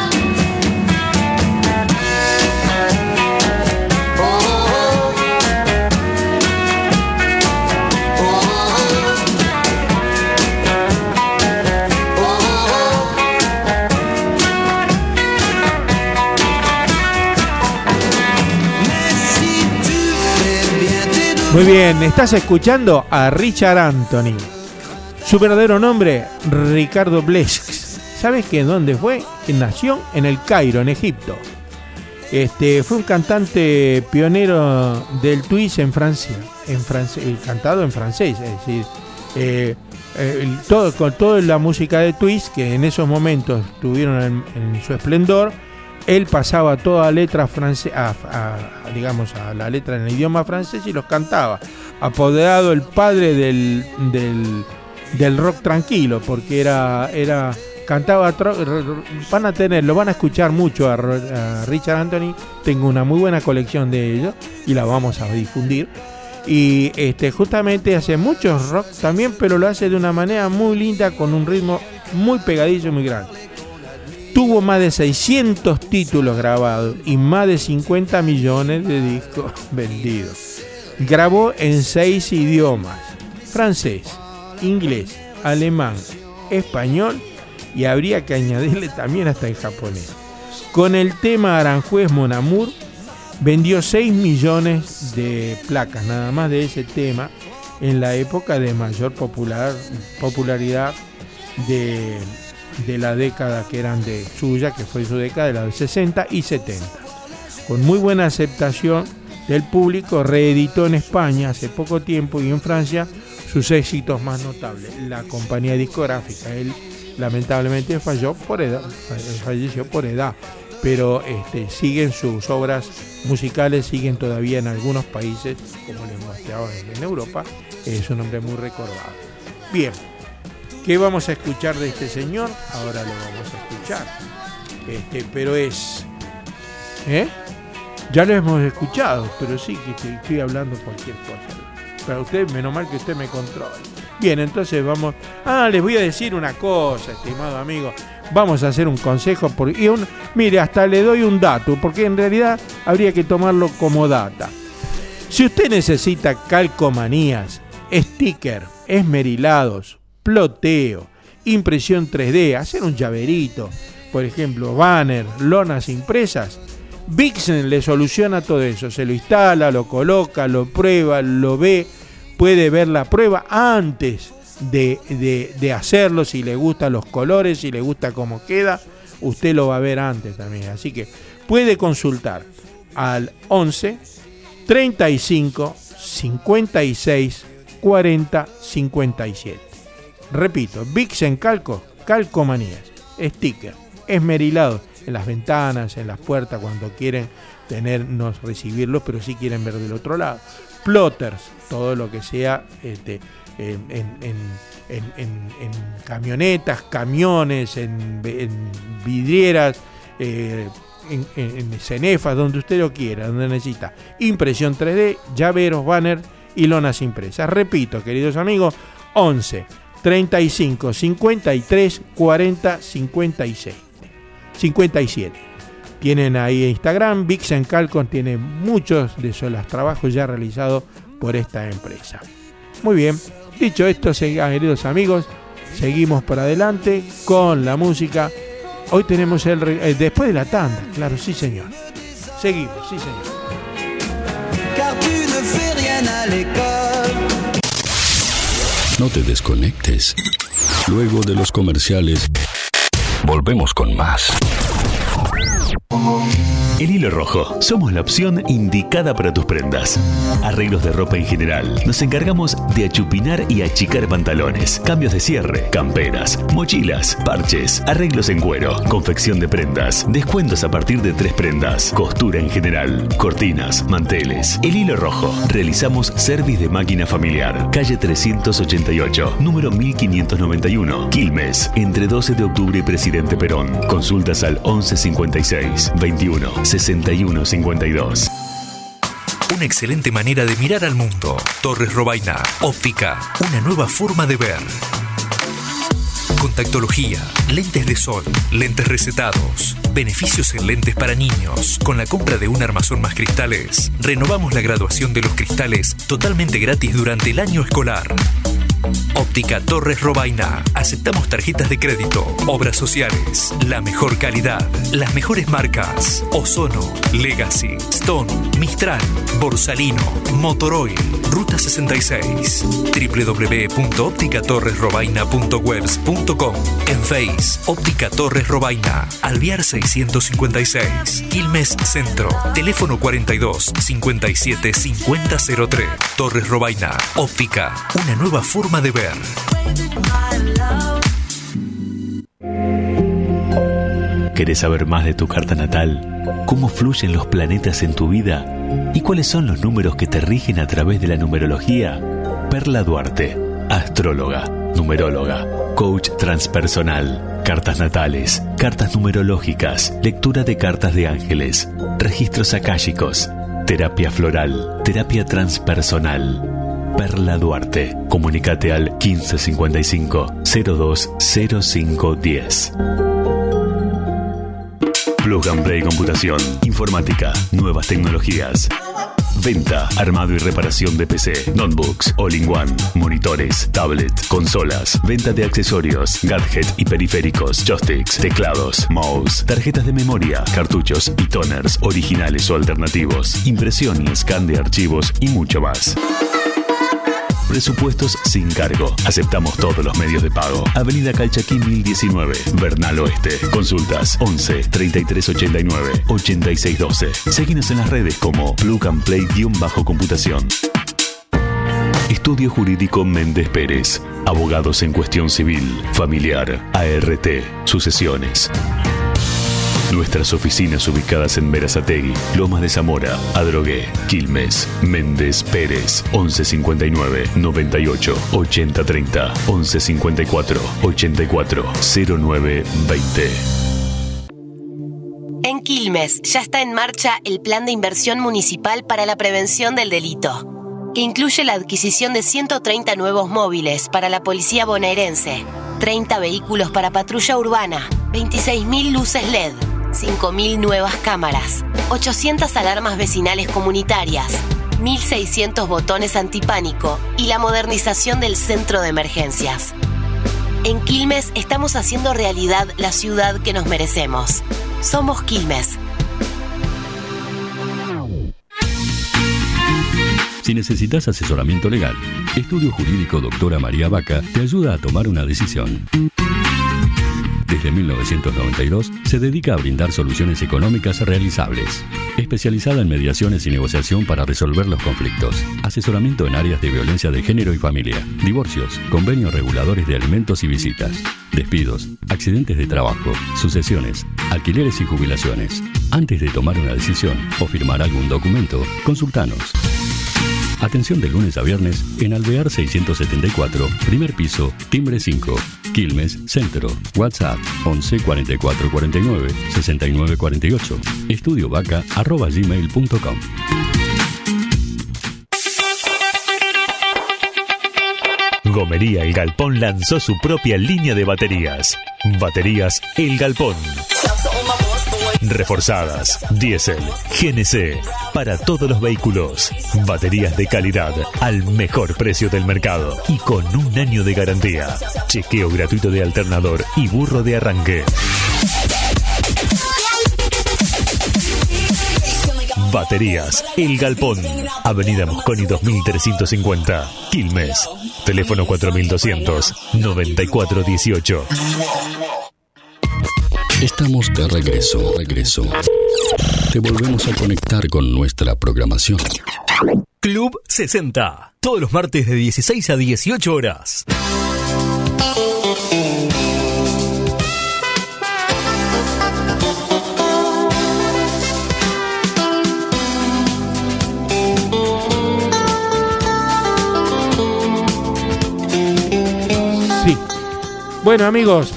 Muy bien, estás escuchando a Richard Anthony. Su verdadero nombre, Ricardo Blesks. ¿Sabes que dónde fue? Nació en el Cairo, en Egipto. Fue un cantante pionero del twist en Francia, cantado en francés, es decir, con toda la música de twist que en esos momentos tuvieron en su esplendor. Él pasaba toda letra francesa, digamos, a la letra en el idioma francés y los cantaba. Apodado el padre del rock tranquilo, porque cantaba, lo van a escuchar mucho a Richard Anthony. Tengo una muy buena colección de ellos y la vamos a difundir. Y justamente hace muchos rock también, pero lo hace de una manera muy linda, con un ritmo muy pegadizo y muy grande. Tuvo más de 600 títulos grabados y más de 50 millones de discos vendidos. Grabó en 6 idiomas: francés, inglés, alemán, español y habría que añadirle también hasta en japonés. Con el tema Aranjuez Mon Amour vendió 6 millones de placas, nada más de ese tema, en la época de mayor popularidad de la década que eran de suya, que fue su década de los 60 y 70. Con muy buena aceptación del público, reeditó en España hace poco tiempo y en Francia sus éxitos más notables. La compañía discográfica, él lamentablemente falleció por edad, pero siguen sus obras musicales, siguen todavía en algunos países, como les mostraba en Europa. Es un hombre muy recordado. Bien, ¿qué vamos a escuchar de este señor? Ahora lo vamos a escuchar. Pero es... Ya lo hemos escuchado, pero sí que estoy hablando cualquier cosa. Para usted, menos mal que usted me controla. Bien, entonces vamos... les voy a decir una cosa, estimado amigo. Vamos a hacer un consejo. Mire, hasta le doy un dato, porque en realidad habría que tomarlo como data. Si usted necesita calcomanías, sticker, esmerilados, ploteo, impresión 3D, hacer un llaverito, por ejemplo, banner, lonas impresas, Vixen le soluciona todo eso. Se lo instala, lo coloca, lo prueba, lo ve, puede ver la prueba antes de hacerlo. Si le gustan los colores, si le gusta cómo queda, usted lo va a ver antes también. Así que puede consultar al 11 35 56 40 57. Repito, Vixen calcomanías, sticker, esmerilados en las ventanas, en las puertas, cuando quieren recibirlos, pero sí quieren ver del otro lado. Plotters, todo lo que sea en camionetas, camiones, en vidrieras, en cenefas, donde usted lo quiera, donde necesita. Impresión 3D, llaveros, banner y lonas impresas. Repito, queridos amigos, 11 35 53 40 57. Tienen ahí Instagram. Vixen Calcon tiene muchos de esos trabajos ya realizados por esta empresa. Muy bien, dicho esto, queridos amigos, seguimos por adelante con la música. Hoy tenemos después de la tanda, claro, sí señor. Seguimos, sí señor.
No te desconectes. Luego de los comerciales, volvemos con más.
El Hilo Rojo. Somos la opción indicada para tus prendas. Arreglos de ropa en general. Nos encargamos de achupinar y achicar pantalones, cambios de cierre, camperas, mochilas, parches, arreglos en cuero, confección de prendas, descuentos a partir de 3 prendas, costura en general, cortinas, manteles. El Hilo Rojo. Realizamos service de máquina familiar. Calle 388, número 1591, Quilmes, entre 12 de octubre y Presidente Perón. Consultas al 1156 21 61 52.
Una excelente manera de mirar al mundo. Torres Robaina. Óptica. Una nueva forma de ver. Contactología, lentes de sol, lentes recetados, beneficios en lentes para niños. Con la compra de un armazón más cristales, renovamos la graduación de los cristales totalmente gratis durante el año escolar. Óptica Torres Robaina. Aceptamos tarjetas de crédito, obras sociales, la mejor calidad, las mejores marcas: Ozono, Legacy, Stone, Mistral, Borsalino, Motoroil. Ruta 66. www.opticatorresrobaina.webs.com. En Face, Óptica Torres Robaina, Alvear 656, Quilmes Centro. Teléfono 42 57 5003. Torres Robaina. Óptica. Una nueva forma de ver.
¿Querés saber más de tu carta natal? ¿Cómo fluyen los planetas en tu vida? ¿Y cuáles son los números que te rigen a través de la numerología? Perla Duarte, astróloga, numeróloga, coach transpersonal, cartas natales, cartas numerológicas, lectura de cartas de ángeles, registros akáshicos, terapia floral, terapia transpersonal. Perla Duarte. Comunicate al 1555 020510. Plug and Play Computación, informática, nuevas tecnologías. Venta, armado y reparación de PC, notebooks, all-in-one, monitores, tablet, consolas, venta de accesorios, gadget y periféricos, joysticks, teclados, mouse, tarjetas de memoria, cartuchos y toners originales o alternativos, impresión y scan de archivos y mucho más. Presupuestos sin cargo. Aceptamos todos los medios de pago. Avenida Calchaquí 1019, Bernal Oeste. Consultas 11 33 89 86 12. Seguinos en las redes como Plug and Play-computación. Estudio Jurídico Méndez Pérez. Abogados en cuestión civil, familiar, ART, sucesiones. Nuestras oficinas ubicadas en Berazategui, Lomas de Zamora, Adrogué, Quilmes. Méndez Pérez, 1159 98 80 30, 1154 84 09 20.
En Quilmes ya está en marcha el Plan de Inversión Municipal para la Prevención del Delito, que incluye la adquisición de 130 nuevos móviles para la policía bonaerense, 30 vehículos para patrulla urbana, 26.000 luces LED, 5.000 nuevas cámaras, 800 alarmas vecinales comunitarias, 1.600 botones antipánico y la modernización del centro de emergencias. En Quilmes estamos haciendo realidad la ciudad que nos merecemos. Somos Quilmes.
Si necesitas asesoramiento legal, Estudio Jurídico Doctora María Vaca te ayuda a tomar una decisión. Desde 1992 se dedica a brindar soluciones económicas realizables. Especializada en mediaciones y negociación para resolver los conflictos. Asesoramiento en áreas de violencia de género y familia. Divorcios, convenios reguladores de alimentos y visitas. Despidos, accidentes de trabajo, sucesiones, alquileres y jubilaciones. Antes de tomar una decisión o firmar algún documento, consultanos. Atención de lunes a viernes en Alvear 674, primer piso, timbre 5, Quilmes, Centro. WhatsApp 11 44 49 69 48. estudiovaca@gmail.com.
Gomería El Galpón lanzó su propia línea de baterías. Baterías El Galpón. Reforzadas, diésel, GNC, para todos los vehículos. Baterías de calidad al mejor precio del mercado y con un año de garantía. Chequeo gratuito de alternador y burro de arranque. Baterías El Galpón, Avenida Mosconi 2350, Quilmes. Teléfono 4200 9418.
Estamos de regreso. Te volvemos a conectar con nuestra programación.
Club 60. Todos los martes de 16 a 18 horas.
Sí. Bueno, amigos,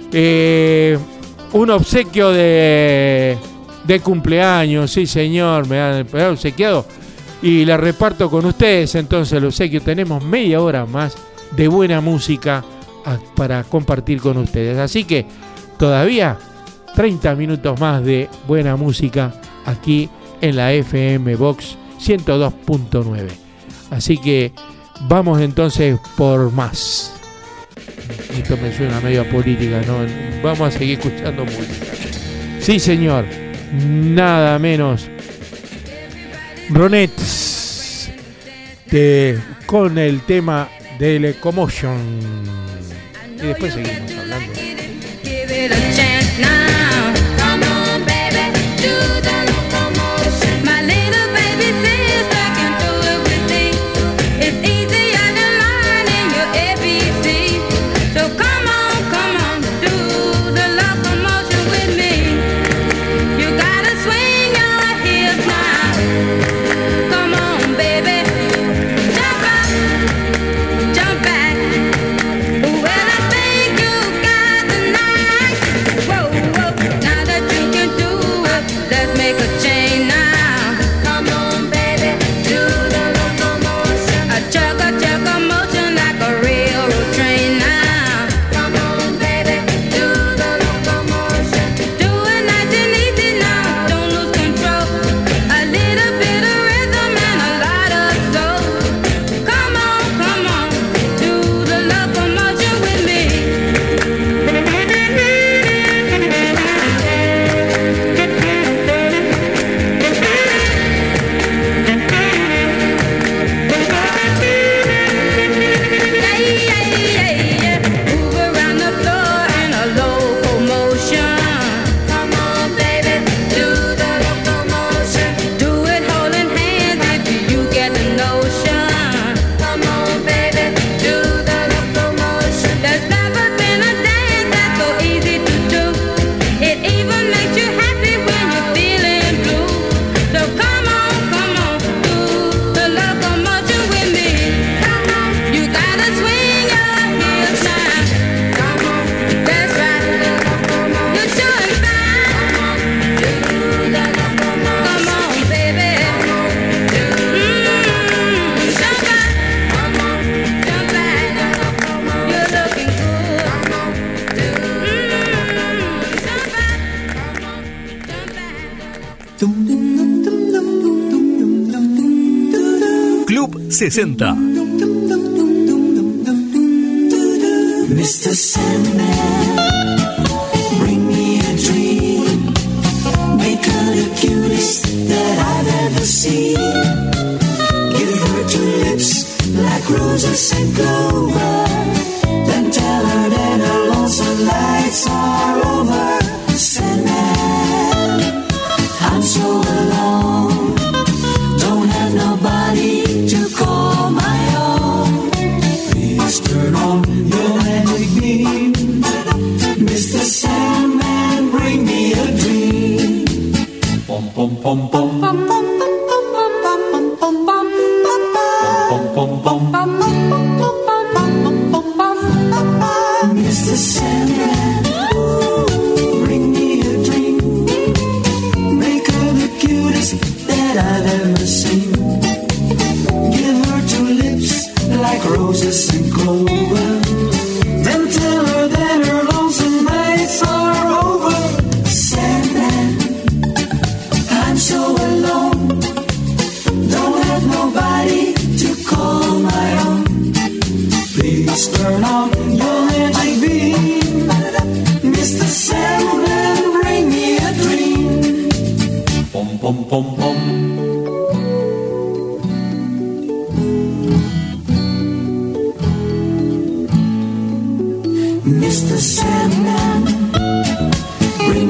un obsequio de cumpleaños, sí señor, me han obsequiado y la reparto con ustedes. Entonces el obsequio, tenemos media hora más de buena música para compartir con ustedes, así que todavía 30 minutos más de buena música aquí en la FM Box 102.9. Así que vamos entonces por más. Esto me suena medio política, ¿no? Vamos a seguir escuchando música. Sí, señor. Nada menos. Ronettes con el tema de Locomotion. Y después seguimos hablando.
Club 60.
Mr. Sandman, bring me a dream. Make her the cutest that I've ever seen. Give her two lips like roses and clover. Then tell her that her lonesome nights are over. Sandman, I'm so alone. Don't have nobody to call my own. Please turn on your magic beam. Mr. Sandman, bring me a dream. Pom pom pom pom pom pom pom pom pom pom pom pom pom. Mr. Sandman, bring me a dream. Make her the cutest that I've ever seen. Give her two lips like roses and clover. Then tell her that her lonesome nights are over. Sandman, I'm so alone. Don't have nobody to call my own. Please turn on your magic beam. Mr. Sandman, bring me a dream. Pom pom pom pom. Mr. Sandman, bring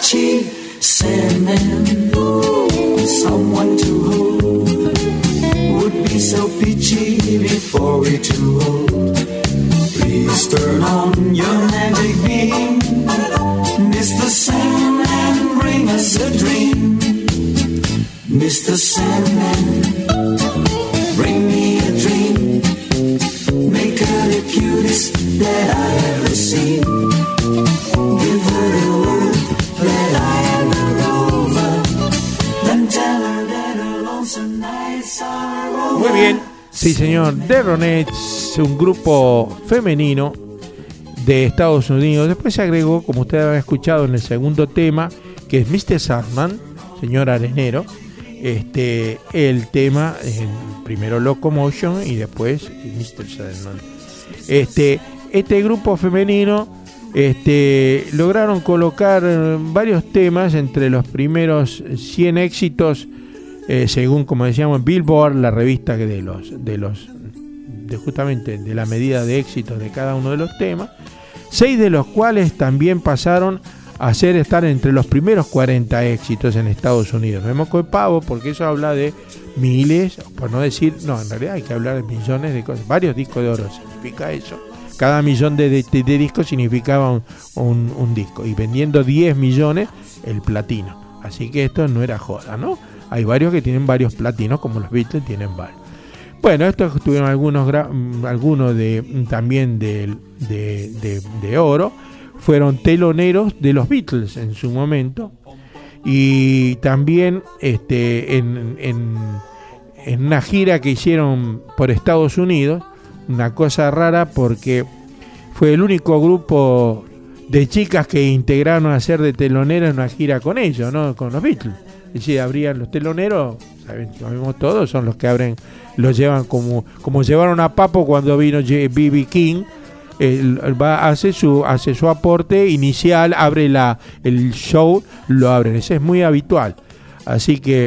Archie, Sandman, someone to hold would be so peachy before we're too old. Please turn on your magic beam, Mr. Sandman, bring us a dream. Mr. Sandman, bring me a dream. Make her the cutest that I've ever seen. Give her the word that I am a rover. Then tell her that her lonesome nights are over.
Muy bien, sí señor, The Ronettes, un grupo femenino de Estados Unidos. Después se agregó, como ustedes han escuchado en el segundo tema, que es Mr. Sandman, señor arenero. El tema, primero Locomotion y después Mr. Sandman. Este grupo femenino lograron colocar varios temas entre los primeros 100 éxitos, según, como decíamos, Billboard, la revista justamente de la medida de éxitos de cada uno de los temas, 6 de los cuales también pasaron a estar entre los primeros 40 éxitos en Estados Unidos. No hemos pavo porque eso habla de miles, por no decir, no, en realidad hay que hablar de millones de cosas. Varios discos de oro significa eso. Cada millón de discos significaba un disco. Y vendiendo 10 millones, el platino. Así que esto no era joda, ¿no? Hay varios que tienen varios platinos, como los Beatles tienen varios. Bueno, estos tuvieron algunos también de oro. Fueron teloneros de los Beatles en su momento, y también en una gira que hicieron por Estados Unidos, una cosa rara porque fue el único grupo de chicas que integraron a ser de teloneros en una gira con ellos, ¿no? Con los Beatles. Es decir, abrían los teloneros, sabemos todos, son los que abren, los llevan como llevaron a Papo cuando vino B.B. King. Hace su aporte inicial, abre el show, lo abren, eso es muy habitual. Así que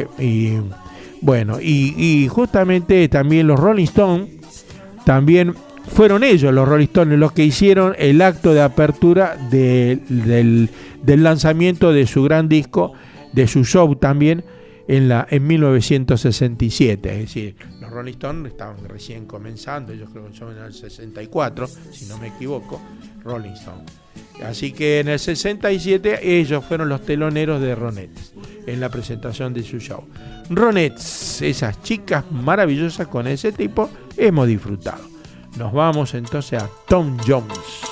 y justamente también los Rolling Stones, también fueron ellos, los Rolling Stones, los que hicieron el acto de apertura del lanzamiento de su gran disco, de su show también en 1967. Es decir, los Rolling Stones estaban recién comenzando, ellos creo que son en el 64, si no me equivoco, Rolling Stones. Así que en el 67 ellos fueron los teloneros de Ronettes en la presentación de su show. Ronettes, esas chicas maravillosas con ese tipo, hemos disfrutado. Nos vamos entonces a Tom Jones.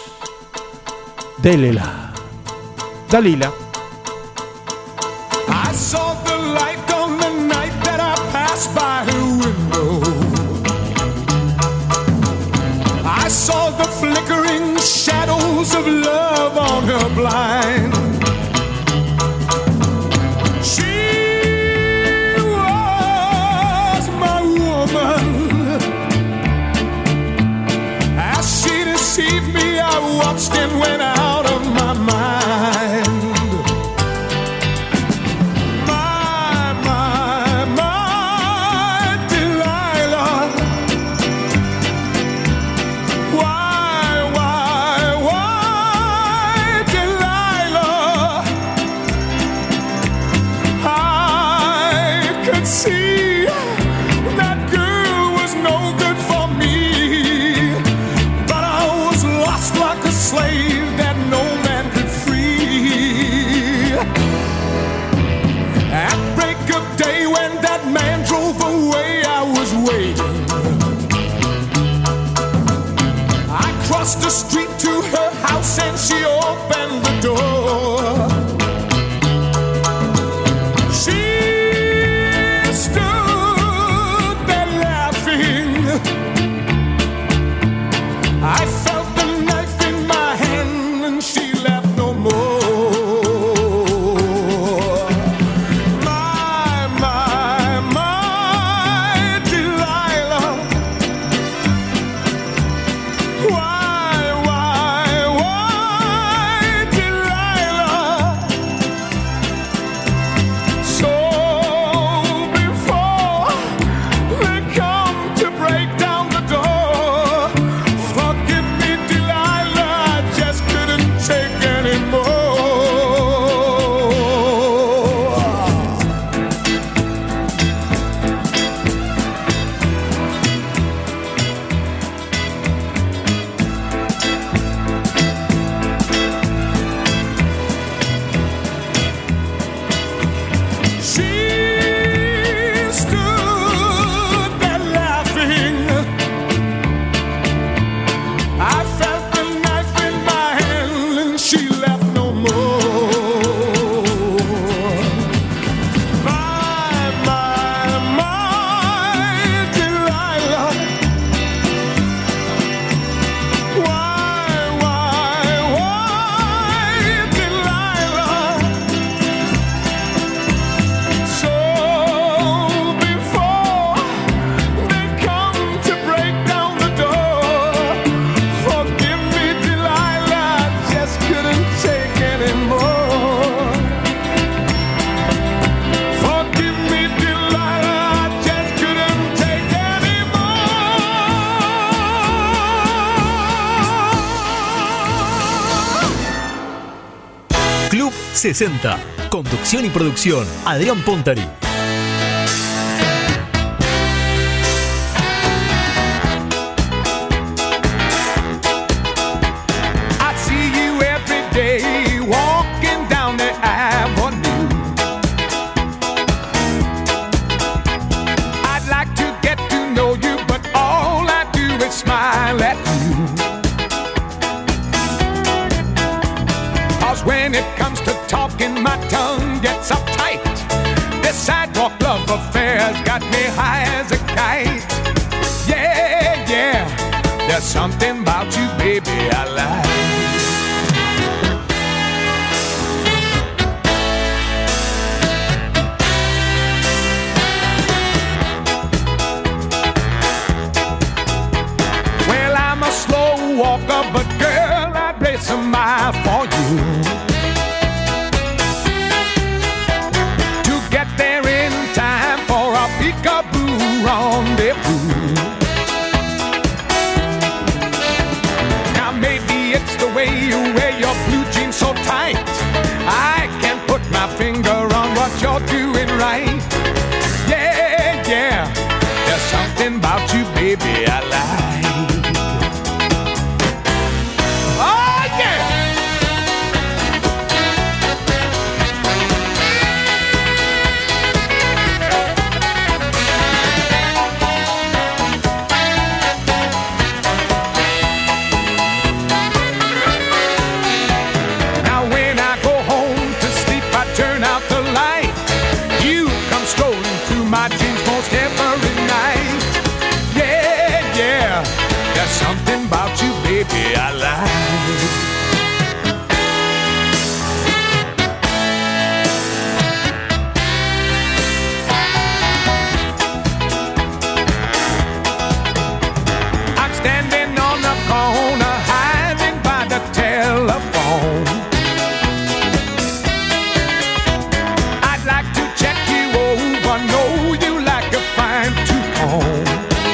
Dalila.
I saw the light on the night that I passed by her window. I saw the flickering shadows of love on her blind. She was my woman. As she deceived me, I watched and went out of my mind. Why,
60. Conducción y producción, Adrián Pontari.
I see you every day walking down the avenue. I'd like to get to know you, but all I do is smile at you. 'Cause when it comes to talking, my tongue gets uptight. This sidewalk love affair's got me high as a kite. Yeah, yeah, there's something about you, baby, I like. Well, I'm a slow walker, but girl, I'd race a mile for you. To get there in time for a peekaboo rendezvous. Now maybe it's the way you wear your blue jeans so tight. I can't put my finger on what you're doing right. Yeah, yeah, there's something about you, baby, I like. Oh, yeah! Now when I go home to sleep, I turn out the light. You come strolling through my dreams most every night. Yeah, yeah, there's something about you, baby, I like. I'm standing on the corner, hiding by the telephone. I'd like to check you over, know you like a fine tooth comb.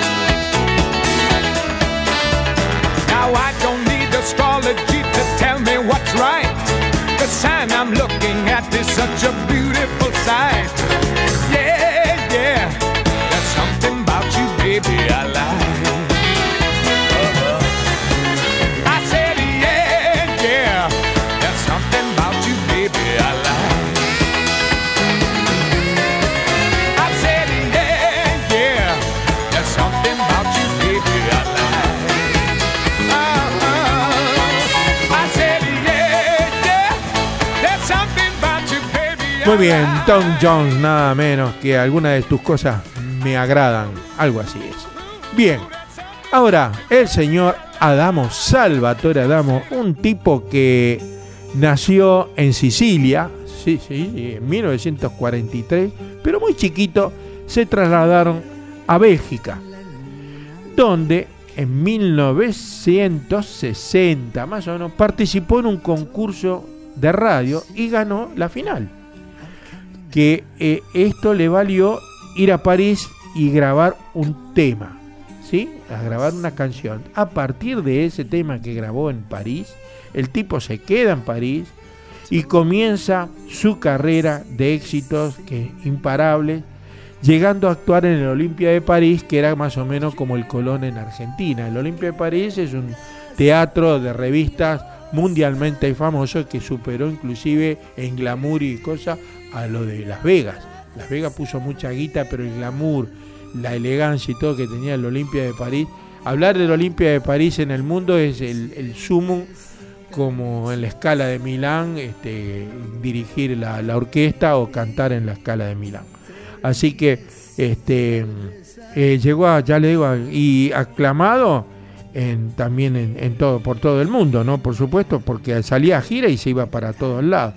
Now I don't need astrology to tell me what's right. The sign I'm looking at is such a beautiful sight. Yeah, yeah, there's something about you, baby, I like. I said, yeah, yeah, there's something about you, baby, I like. I said, yeah, yeah, there's something about you, baby, I like. I said, yeah, yeah, there's something about you, baby, I
Muy bien,
like.
Tom Jones, nada menos que algunas de tus cosas me agradan, algo así es. Bien, ahora el señor Adamo, Salvatore Adamo, un tipo que nació en Sicilia, sí, en 1943, pero muy chiquito se trasladaron a Bélgica, donde en 1960 más o menos participó en un concurso de radio y ganó la final. Que esto le valió ir a París y grabar un tema, ¿sí? A grabar una canción. A partir de ese tema que grabó en París, el tipo se queda en París y comienza su carrera de éxitos imparables, llegando a actuar en el Olympia de París, que era más o menos como el Colón en Argentina. El Olympia de París es un teatro de revistas mundialmente famoso que superó inclusive en glamour y cosas a lo de Las Vegas. Las Vegas puso mucha guita, pero el glamour, la elegancia y todo que tenía el Olympia de París. Hablar del Olympia de París en el mundo es el sumum, como en la Scala de Milán, dirigir la orquesta o cantar en la Scala de Milán. Así que llegó a, ya le digo, y aclamado también en todo, por todo el mundo, ¿no? Por supuesto, porque salía a gira y se iba para todos lados.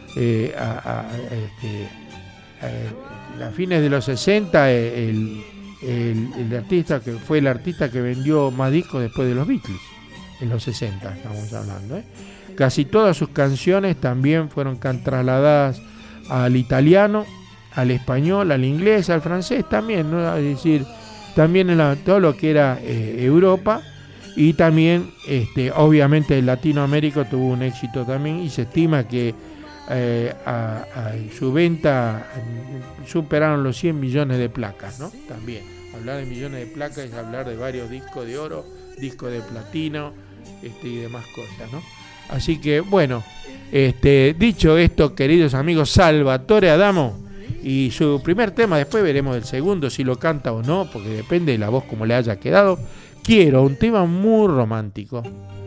A fines de los 60 el artista que fue el artista que vendió más discos después de los Beatles, en los 60 estamos hablando, Casi todas sus canciones también fueron trasladadas al italiano, al español, al inglés, al francés también, ¿no? Es decir, también en todo lo que era Europa, y también obviamente Latinoamérica tuvo un éxito también, y se estima que su venta superaron los 100 millones de placas, ¿no? También, hablar de millones de placas es hablar de varios discos de oro, discos de platino, y demás cosas, ¿no? Así que, bueno, dicho esto, queridos amigos, Salvatore Adamo y su primer tema, después veremos el segundo, si lo canta o no, porque depende de la voz como le haya quedado. Quiero, un tema muy romántico.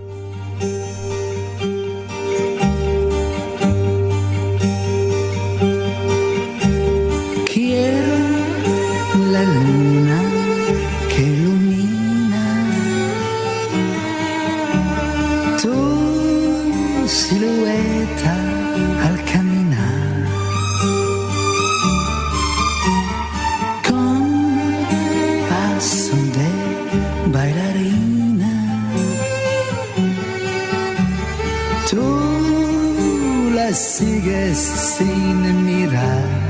Quiero la luna que ilumina tu silueta al caminar, con paso de bailarina. Tú la sigues sin mirar.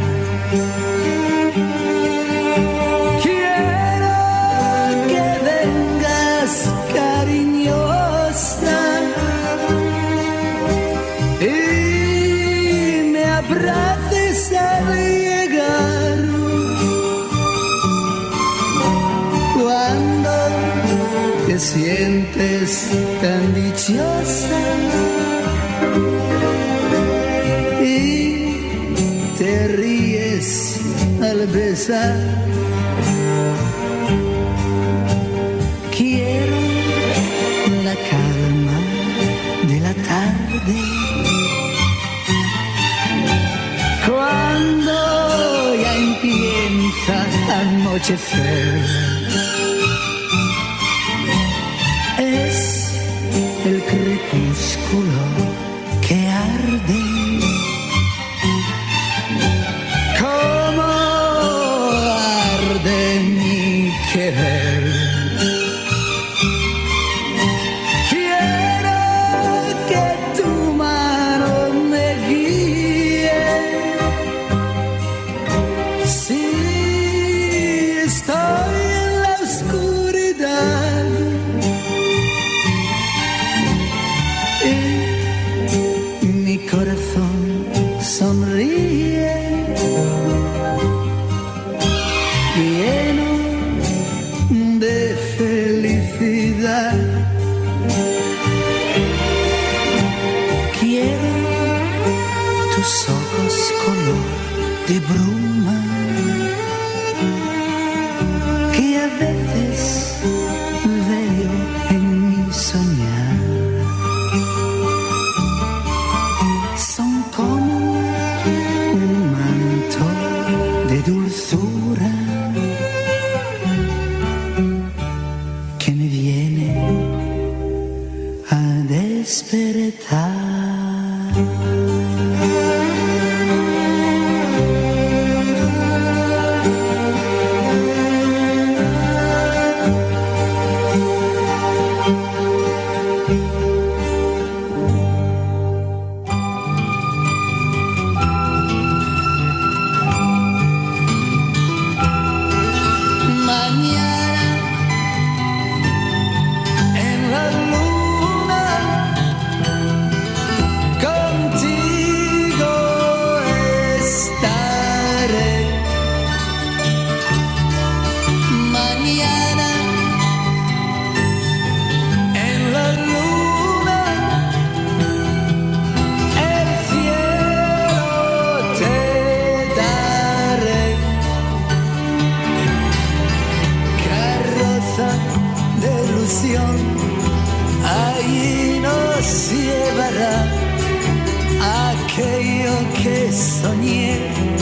Abraces al llegar, cuando te sientes tan dichosa y te ríes al besar. Quiero la calma de la tarde, cuando ya empieza a anochecer. Es el crepúsculo que arde, como arde mi querer. Quiero que tu mano me guíe. Si estoy en la oscuridad y mi corazón sonríe, lleno de felicidad. Quiero tus ojos color de bruma, que a veces veo en mi soñar. Son como un manto de dulzura que me viene a despertar. Ahí nos llevará aquello que soñé,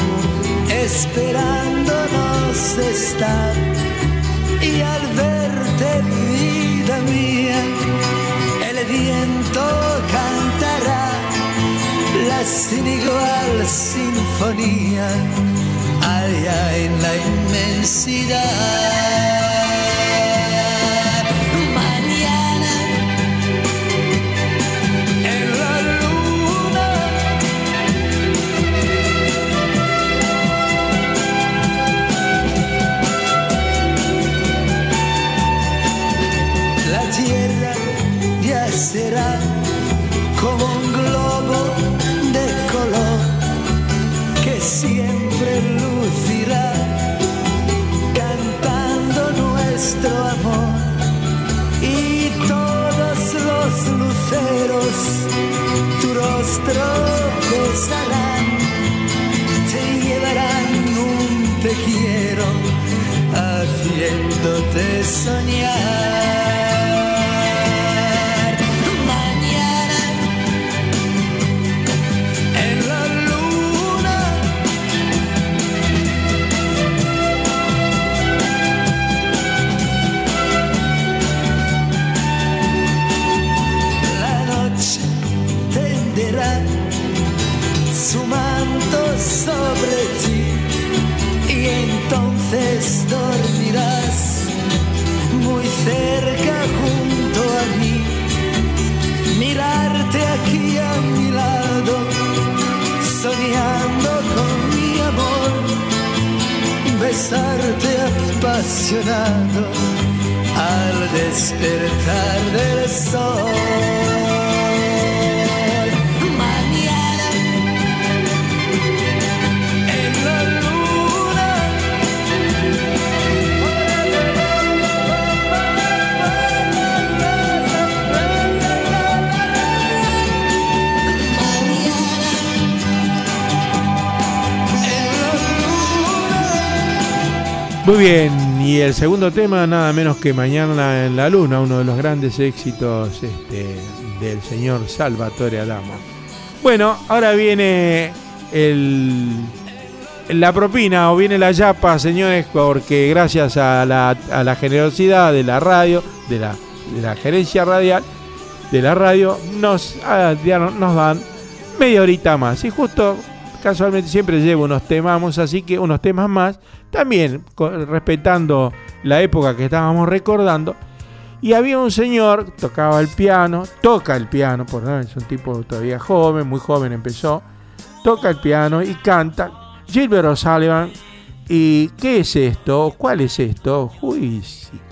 esperándonos estar. Y al verte, vida mía, el viento cantará la sin igual sinfonía allá en la inmensidad. Será como un globo de color
viéndote soñar. Mañana en la luna la noche tenderá su manto sobre ti y entonces dormirás muy cerca junto a mí, mirarte aquí a mi lado, soñando con mi amor, besarte apasionado al despertar del sol.
Muy bien, y el segundo tema, nada menos que Mañana en la Luna, uno de los grandes éxitos del señor Salvatore Adamo. Bueno, ahora viene la propina o viene la yapa, señores, porque gracias a la generosidad de la radio, de la gerencia radial de la radio, nos dan media horita más. Y justo, casualmente, siempre llevo unos temas más, también respetando la época que estábamos recordando. Y había un señor, toca el piano, es un tipo todavía joven, muy joven empezó, toca el piano y canta Gilbert O'Sullivan. ¿Y qué es esto? ¿Cuál es esto? Who is it?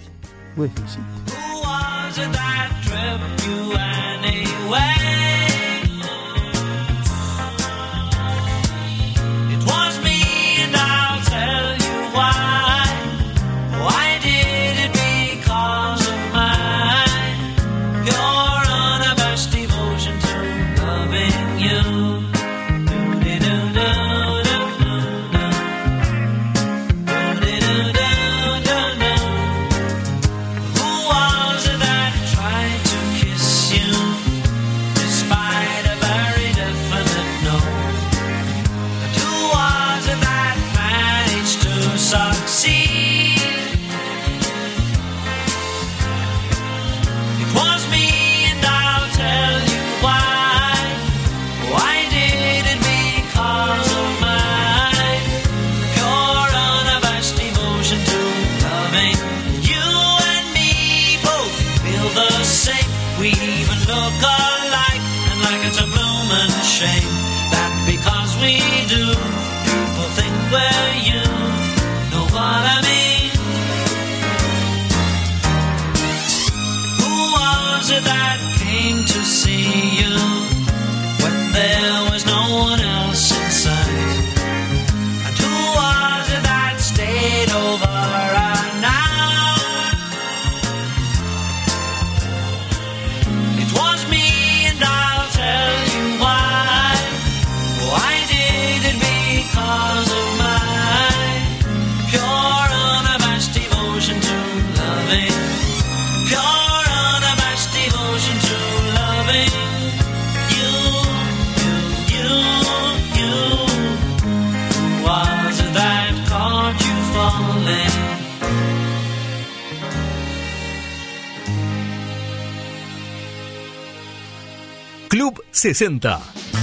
Club 60.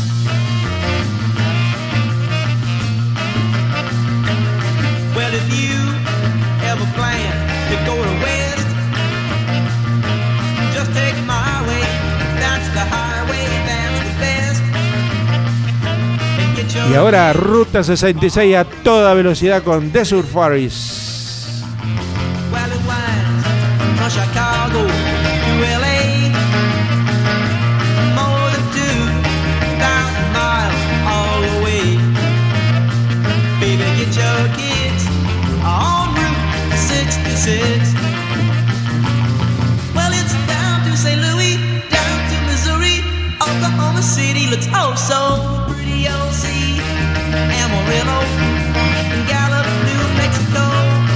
Well, if you ever plan to go to West, just take my way. That's the highway, that's the best. And get your
Y ahora Ruta 66 a toda velocidad con The Surfaris.
well, it winds from Chicago to LA. More than 2,000 miles all the way. Baby, get your kids on Route 66. Well, it's down to St. Louis, down to Missouri. Oklahoma City looks oh so pretty. You'll see Amarillo and Gallup, New Mexico.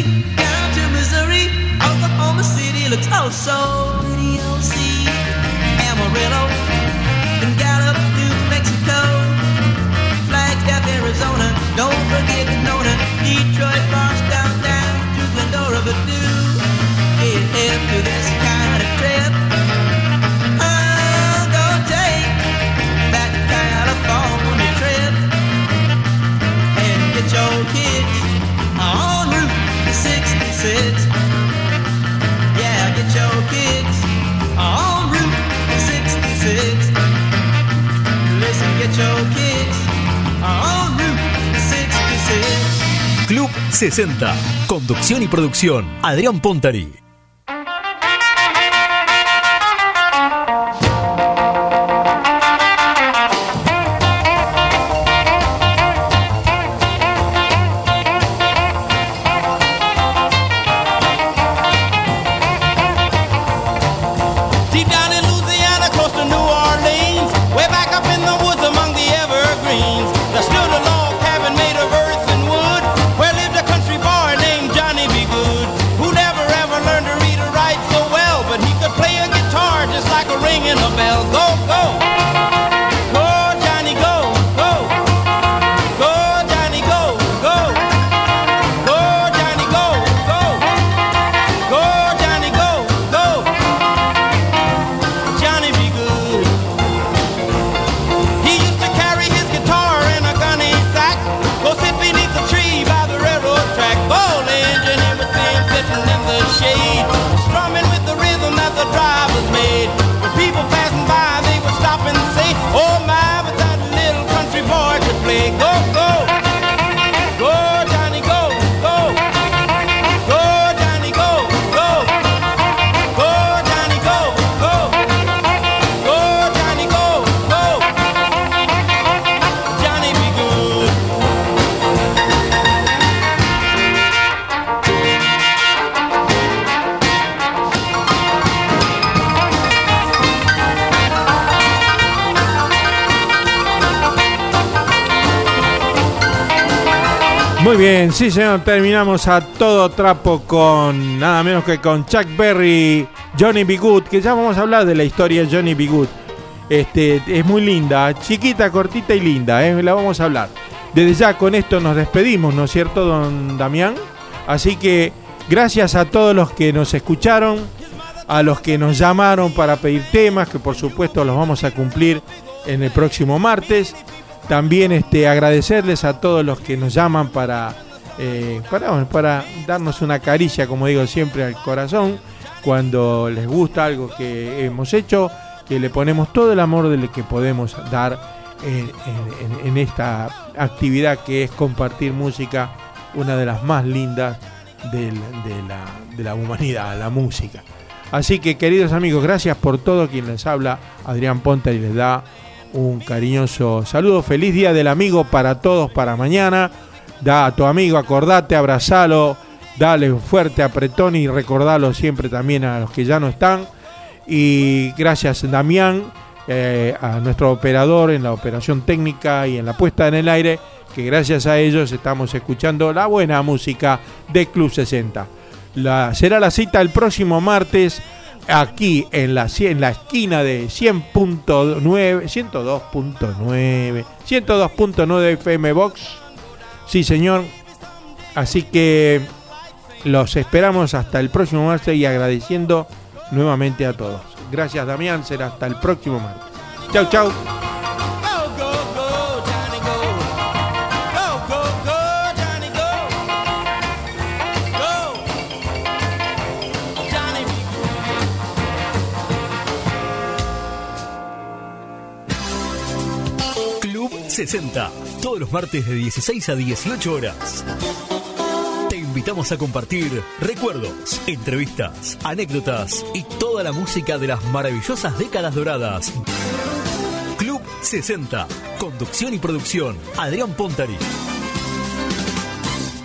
Mississippi down to Missouri, Oklahoma City looks oh so pretty. Oh, see Amarillo and Gallup, New Mexico, Flagstaff, Arizona. Don't forget Nona, Detroit, Boston, down to Glendora, but do get hip to this kind of trip. I'll go take that California trip and get your kids on Route 66. Yeah, get your kids on Route 66. Listen, get your kids on Route 66.
Club 60. Conducción y producción, Adrián Pontari.
Deep down in Louisiana, close to New Orleans, way back up in the woods among the evergreens, there stood a log cabin made of earth and wood, where lived a country boy named Johnny B. Good, who never ever learned to read or write so well, but he could play a guitar just like a ringing a bell. Go, go! Go, Johnny, go, go! Go, Johnny, go, go! Go, Johnny, go, go! Go, Johnny, go, go! Johnny be good. He used to carry his guitar in a gunny sack, go sit beneath the tree by the railroad track. Old engine, everything sitting in the shade, strumming with the rhythm that the drivers made. When people passing by, they would stop and say, oh my, but that little country boy could play. Go, go! Go, Johnny, go, go! Go, Johnny, go, go! Go, Johnny, go, go! Go, Johnny, go, go! Johnny be good.
Muy bien, sí señor, terminamos a todo trapo con nada menos que con Chuck Berry, Johnny B. Good, que ya vamos a hablar de la historia de Johnny B. Good. Es muy linda, chiquita, cortita y linda, la vamos a hablar. Desde ya con esto nos despedimos, ¿no es cierto, don Damián? Así que gracias a todos los que nos escucharon, a los que nos llamaron para pedir temas, que por supuesto los vamos a cumplir en el próximo martes. También agradecerles a todos los que nos llaman para darnos una caricia, como digo siempre, al corazón, cuando les gusta algo que hemos hecho, que le ponemos todo el amor del que podemos dar en esta actividad que es compartir música, una de las más lindas de la humanidad, la música. Así que, queridos amigos, gracias por todo. Quien les habla, Adrián Pontari, les da un cariñoso saludo. Feliz Día del Amigo para todos, para mañana. Da a tu amigo, acordate, abrazalo, dale un fuerte apretón y recordalo siempre también a los que ya no están. Y gracias, Damián, a nuestro operador en la operación técnica y en la puesta en el aire, que gracias a ellos estamos escuchando la buena música de Club 60. Será la cita el próximo martes, aquí en la esquina de 102.9 FM Box. Sí, señor. Así que los esperamos hasta el próximo martes y agradeciendo nuevamente a todos. Gracias, Damián. Será hasta el próximo martes. Chau, chau.
Club 60, todos los martes de 16 a 18 horas. Te invitamos a compartir recuerdos, entrevistas, anécdotas y toda la música de las maravillosas décadas doradas. Club 60, conducción y producción, Adrián Pontari.